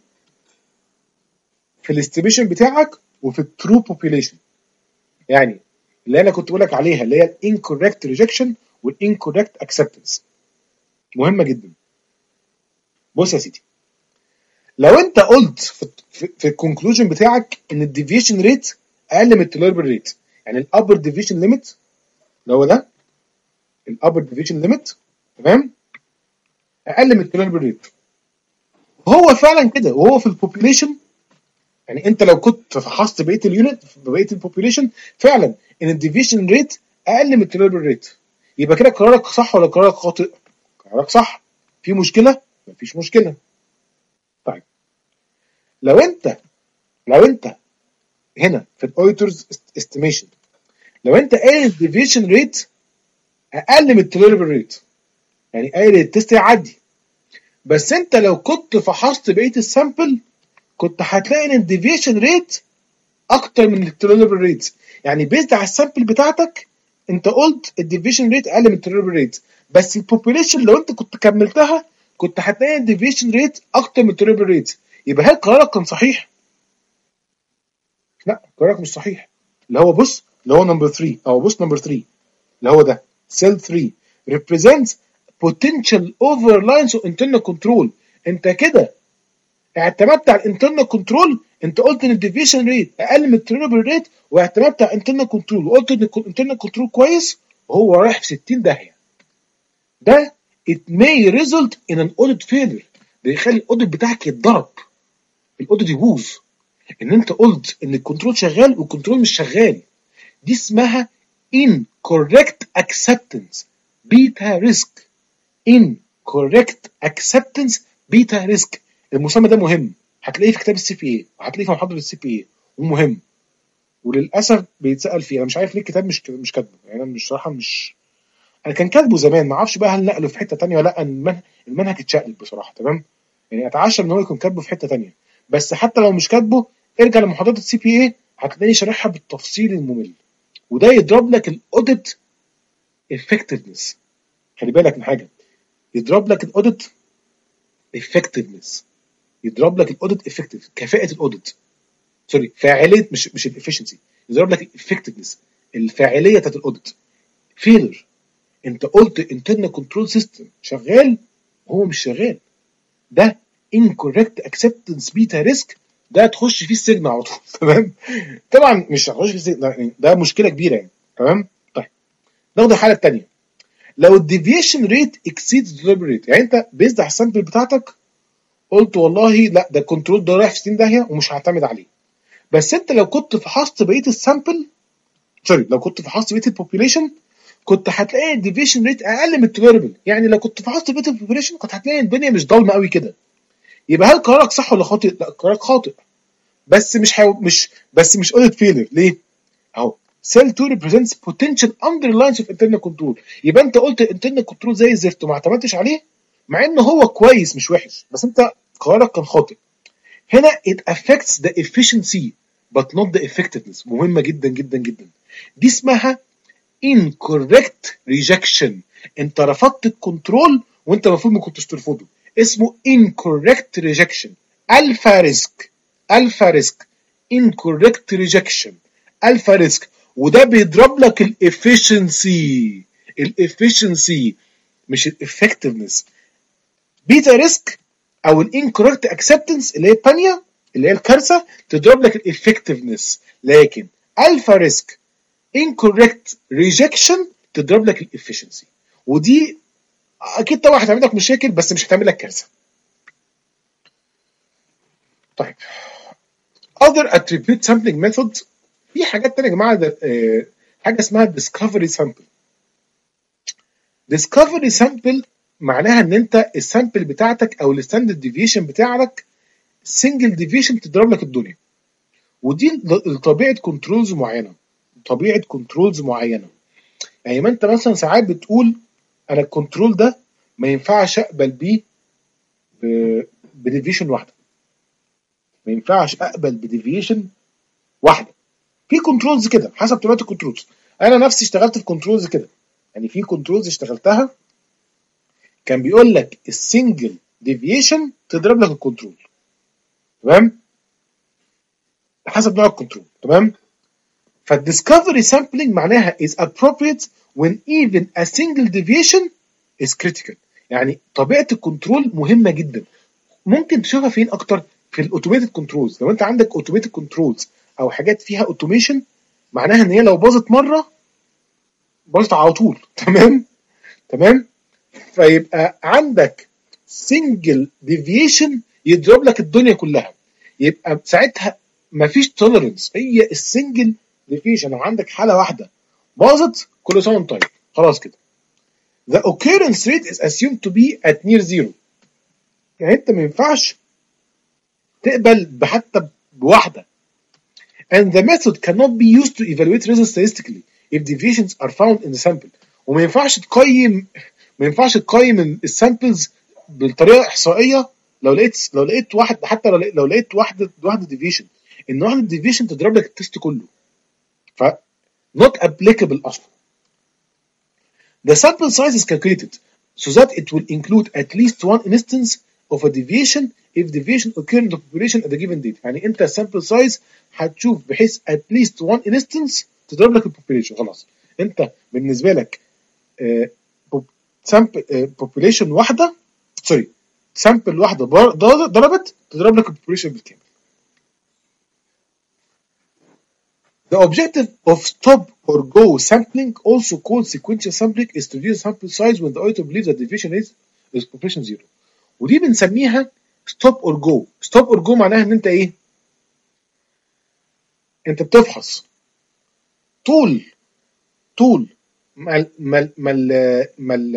A: في الاستيميشن بتاعك وفي الترو بوبيليشن. يعني اللي انا كنت بقول لك عليها اللي هي الانكوركت ريجكشن والانكوركت اكسبتنس مهمه جدا. بص يا سيدي، لو انت قلت في في, في الكونكلوجن بتاعك ان الديفيشن ريت اقل من التوليربل ريت، يعني الابر ديفيشن ليميت اللي هو ده الابر ديفيشن ليميت تمام اقل من التوليربل ريت، وهو فعلا كده وهو في البوبيليشن. يعني انت لو كنت فحصت بقيه اليونت بقيه البوبيليشن فعلا ان الديفيشن ريت اقل من التوليربل ريت، يبقى كده قرارك صح ولا قرارك خاطئ؟ قرارك صح. في مشكله؟ مفيش مشكله. طيب لو انت لو انت هنا في الاوديتورز استيميشن لو انت قايل الديفيشن ريت اقل من التوليربل ريت، يعني قايل التست يعدي، بس انت لو كنت فحصت بقيه السامبل كنت هتلاقي ان الديفيشن ريت اكتر من التوليربل ريت. يعني بيزد على السامبل بتاعتك انت قلت الديفيشن ريت اقل من التوليربل ريت، بس البوبيليشن لو انت كنت كملتها كنت هتلاقي الديفيشن ريت اكتر من التوليربل ريت. يبقى هل قرارك كان صحيح؟ لا، قرارك مش صحيح. اللي هو بص اللي هو نمبر تلاتة او بص نمبر تلاتة اللي هو ده سيل تلاتة represents potential overlines of internal control. انت كده اعتمدت على الانترنال كنترول. انت قلت ان الديفيشن ريت اقل من التوليربل ريت واعتمدت على الانترنال كنترول وقلت ان الانترنال كنترول كويس وهو رايح في ستين داهيه. ده it may result in an audit failure. ده يخلي الاوديت بتاعك يتضرب، الاوديت يبوظ، ان انت قلت ان الكنترول شغال والكنترول مش شغال. دي اسمها incorrect acceptance beta risk. incorrect acceptance beta risk. المسمى ده مهم، هتلاقيه في كتاب السي بي اي وهتلاقيه في محاضره السي بي اي، ومهم وللاسف بيتسال فيه. انا مش عارف ليه الكتاب مش مش كاتبه، يعني انا بصراحه مش، انا كان كاتبه زمان، ما اعرفش بقى هل نقله في حته ثانيه ولا لا. المنهج المنهج اتشقلب بصراحه، تمام، يعني اتعشى ان هو يكون كاتبه في حته ثانيه، بس حتى لو مش كاتبه ارجع لمحاضرات السي بي اي هتلاقيني شارحها بالتفصيل الممل، وده يضرب لك الاوديت effectiveness. خلي بالك من حاجه، يضرب لك الاوديت effectiveness، يضرب لك الاوديت effective، كفاءه الاوديت، سوري فاعليه، مش مش الافشنسي، يضرب لك effectiveness، الفاعليه بتاعت الاوديت. فيلر، انت قلت internal control system شغال وهو مش شغال، ده incorrect acceptance beta risk، ده تخش فيه السجن على طول. تمام، طبعا مش هتخش فيه السجن، ده, ده مشكله كبيره يعني. تمام، طيب ناخد الحاله الثانيه. لو الديفيشن ريت اكسيدز ديليفري ريت، يعني انت بيزد على السامبل بتاعتك قلت والله لا ده الكنترول ده رايح في ستين داهيه ومش هعتمد عليه، بس انت لو كنت فحصت بقيه السامبل، سوري لو كنت فحصت بقيه البوبيوليشن كنت هتلاقي الديفيشن ريت اقل من التوليربل. يعني لو كنت فحصت بقيه البوبيوليشن كنت هتلاقي الدنيا مش ضلمه قوي كده. يبقى هل قرارك صح ولا خاطئ؟ لا قرارك خاطئ، بس مش حو... مش بس مش اوديت فيلر. ليه؟ اهو سيل اتنين represents potential underlines of internal control. يبقى انت قلت internal control زي الزفت وما اعتمدتش عليه، مع ان هو كويس مش وحش، بس انت قرارك كان خاطئ. هنا it affects the efficiency but not the effectiveness. مهمه جدا جدا جدا، دي اسمها incorrect rejection. انت رفضت الكنترول وانت المفروض ما كنتش ترفضه، اسمه incorrect rejection. الفا ريسك، الفا ريسك incorrect rejection، الفا ريسك، وده بيضرب لك الافشنسي، الافشنسي مش الافكتفنس. بيتا ريسك او الانكوركت اكسبتنس اللي هي الثانيه اللي هي الكارثه تضرب لك الافكتفنس، لكن الفا ريسك incorrect rejection تضرب لك الافشنسي، ودي اكيد طبعا هتعمل لك مشاكل بس مش هتعمل لك كارثه. طيب other attribute sampling method، في حاجات تانية يا جماعه، ده آه حاجه اسمها discovery sample. discovery sample معناها ان انت السامبل بتاعتك او الستاندرد ديفيشن بتاعك سنجل ديفيشن تضرب لك الدنيا، ودي لطبيعه كنترولز معينه، طبيعه كنترولز معينه. يعني ما انت مثلا ساعات بتقول انا الكنترول ده ما ينفعش اقبل بيه بديفيشن واحده، ما ينفعش اقبل بديفيشن واحده. في كنترولز كده حسب طبيعه الكنترولز. انا نفسي اشتغلت في كنترولز كده، يعني في كنترولز اشتغلتها كان بيقول لك السنجل ديفيشن تضرب لك الكنترول، تمام، حسب نوع الكنترول، تمام. فالديسكفري سامبلينج معناها is appropriate when even a single deviation is critical. يعني طبيعه الكنترول مهمه جدا. ممكن تشوفها فين اكتر؟ في الاوتوميتد كنترولز. لو انت عندك اوتوميتد كنترولز او حاجات فيها اوتوميشن، معناها ان هي لو باظت مره باظت على طول، تمام تمام. فيبقى عندك سنجل ديفيشن يضرب لك الدنيا كلها، يبقى ساعتها مفيش توليرنس. هي السنجل ديفيشن لو عندك حاله واحده باظت كل سنه وانت طيب، خلاص كده. The occurrence rate is assumed to be at near zero. يعني انت ما ينفعش تقبل بحتى بواحده. And the method cannot be used to evaluate results statistically if deviations are found in the sample. وما ينفعش تقيم ما ينفعش تقيم السامبلز بالطريقه احصائيه لو لقيت لو لقيت واحد، حتى لو لقيت, لو لقيت واحده واحده ديفيشن، ان واحده ديفيشن تضرب لك التست كله، ف not applicable اصلا. The sample size is calculated so that it will include at least one instance of a deviation if deviation occur in the population at a given date. يعني انت السامبل سايز هتشوف بحيث at least one instance تضرب لك البوبوليشن. خلاص انت بالنسبه لك سامبل بوبوليشن واحده، سوري سامبل واحده ضربت تضرب لك البوبوليشن بالكامل. The objective of stop or go sampling, also called sequential sampling, is to reduce sample size when the auditor believes that deviation is is population zero. ودي بنسميها ستوب اور جو. ستوب اور جو معناها ان انت ايه؟ انت بتفحص طول طول ما ال ما ال ما ال ما ال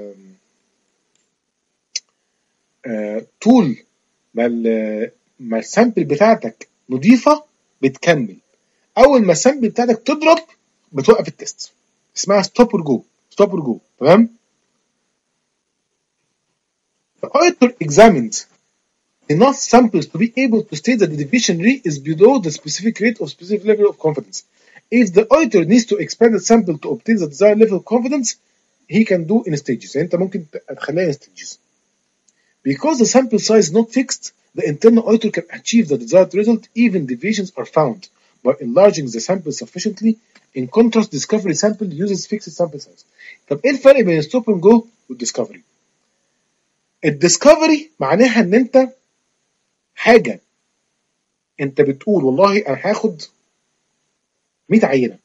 A: آه، طول ما ال ما السامبل بتاعتك نظيفه بتكمل. اول ما السامبل بتاعتك تضرب بتوقف التست. اسمها ستوب اور جو. ستوب اور جو. تمام. The auditor examined enough samples to be able to state that the deviation rate is below the specific rate of specific level of confidence. If the auditor needs to expand the sample to obtain the desired level of confidence, he can do in stages. يعني انت ممكن تخليها in stages. Because the sample size is not fixed, the internal auditor can achieve the desired result even deviations are found by enlarging the sample sufficiently. In contrast, discovery sample uses fixed sample size. طب ايه الفرق بين الستوب اند جو والديسكفري؟ الديسكفري معناها ان انت حاجه انت بتقول والله انا هاخد مية عينه،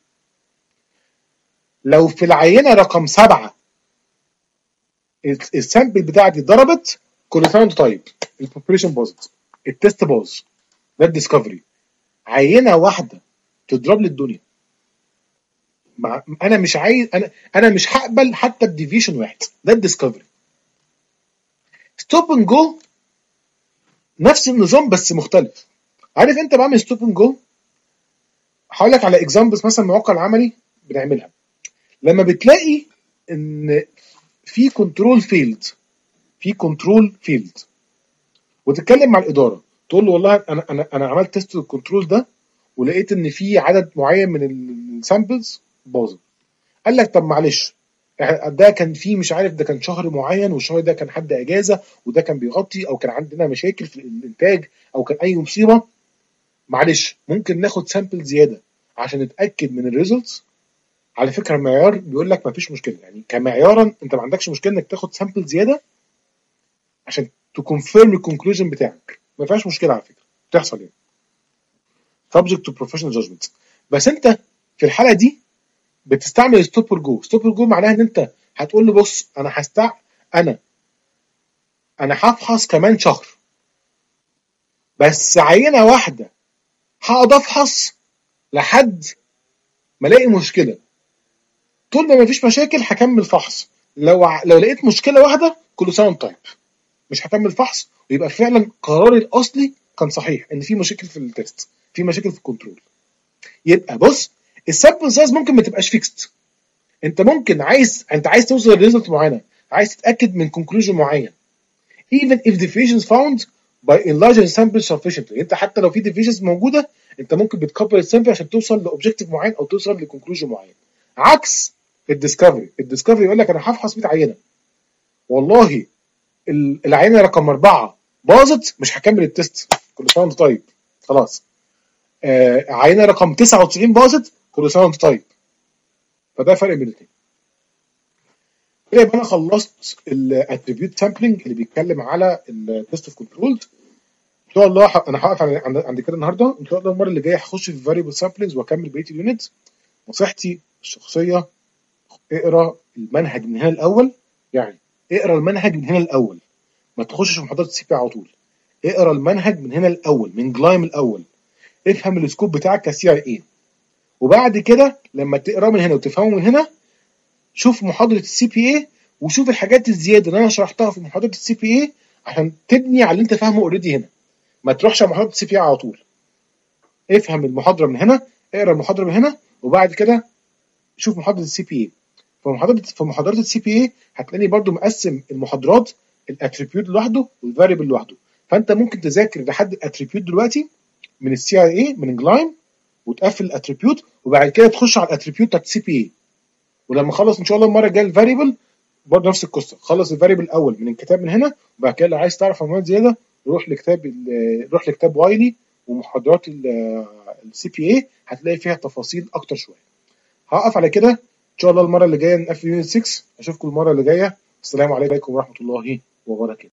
A: لو في العينه رقم سبعه السامبل بتاعتي ضربت، كل سنه وانت طيب، البوبوليشن باظت، التست باظ. ده الديسكفري. عينه واحده تضرب لي الدنيا. مع انا مش عايز، انا انا مش هقبل حتى بديفيشن واحد. ده الديسكفري. ستوب اند جو نفس النظام بس مختلف. عارف انت بعمل ستوب اند جو؟ هقول لك على اكزامبلز مثلا المواقع العملي بنعملها. لما بتلاقي ان في كنترول فيلد في كنترول فيلد وتتكلم مع الاداره تقول له والله انا انا انا عملت تيست الكنترول ده ولقيت ان في عدد معين من السامبلز باظت. قال لك طب معلش، ده كان فيه مش عارف، ده كان شهر معين والشهر ده كان حد اجازه وده كان بيغطي او كان عندنا مشاكل في الانتاج او كان اي مصيبه. معلش ممكن ناخد سامبل زياده عشان نتاكد من الريزلتس. على فكره المعيار بيقول لك مفيش مشكله، يعني كمعيارا انت ما عندكش مشكله انك تاخد سامبل زياده عشان تكونفيرم الكونكلوجن بتاعك. ما فيهاش مشكله على فكره، بتحصل يعني subject to professional judgment. بس انت في الحاله دي بتستعمل ستوب اور جو. ستوب اور جو معناها ان انت هتقول له بص انا هستع انا انا هفحص كمان شهر، بس عينه واحده هقعد افحص لحد ما الاقي مشكله. طول ما مفيش مشاكل هكمل فحص. لو ع... لو لقيت مشكله واحده كل سنه وانت طيب، مش هكمل فحص، ويبقى فعلا قراري الاصلي كان صحيح ان في مشاكل في التست، في مشاكل في الكنترول. يبقى بص، السامبل سايز ممكن ما تبقاش فيكست. انت ممكن عايز انت عايز توصل لريزلت معينه، عايز تتاكد من كونكلوجن معين. even if deviations found by enlarging sample sufficiently. انت حتى لو في deviations موجوده انت ممكن بتكبر السامبل عشان توصل لاوبجيكتيف معين او توصل لكونكلوجن معين. عكس الديسكفري. الديسكفري يقول لك انا هفحص مية عينه، والله العينه رقم اربعه باظت مش هكمل التست، كل سنه وانت طيب خلاص. آه عينه رقم تسعة وتسعين باظت، كل سنه وانت طيب. فده فرق بين الاثنين. كده يبقى انا خلصت الاتريبيوت سامبلنج اللي بيتكلم على التست اوف كنترول. ان شاء الله انا هقف عند عند كده النهارده. ان شاء الله المره اللي جايه هخش في فاريبل سامبلنجز واكمل بقيه اليونت. نصيحتي الشخصيه اقرا المنهج من هنا الاول، يعني اقرا المنهج من هنا الاول، ما تخشش في محاضرات السي بي على طول. اقرا المنهج من هنا الاول، من جلايم الاول، افهم السكوب بتاعك كسي اي اي، وبعد كده لما تقراه من هنا وتفهمه من هنا شوف محاضره السي بي اي وشوف الحاجات الزياده اللي انا شرحتها في محاضره السي بي اي عشان تبني على اللي انت فاهمه اوريدي هنا. ما تروحش على محاضره السي بي اي على طول. افهم المحاضره من هنا، اقرا المحاضره من هنا، وبعد كده شوف محاضره السي بي اي. في محاضره في محاضرات السي بي اي هتلاقيني برضو مقسم المحاضرات الاتريبيوت لوحده والفاريبل لوحده. فانت ممكن تذاكر لحد الاتريبيوت دلوقتي من السي اي اي من جلايم وتقفل الاتريبيوت، وبعد كده تخش على الاتريبيوت بتاعت السي بي اي. ولما اخلص ان شاء الله المره الجايه الفاريبل برضه نفس القصه، خلص الفاريبل الاول من الكتاب من هنا، وبعد كده لو عايز تعرف معلومات زياده روح لكتاب روح لكتاب وايلي ومحاضرات السي بي اي هتلاقي فيها تفاصيل اكتر شويه. هقف على كده ان شاء الله. المره اللي جايه نقفل يونت ستة. اشوفكم المره اللي جايه. السلام عليكم ورحمه الله وبركاته.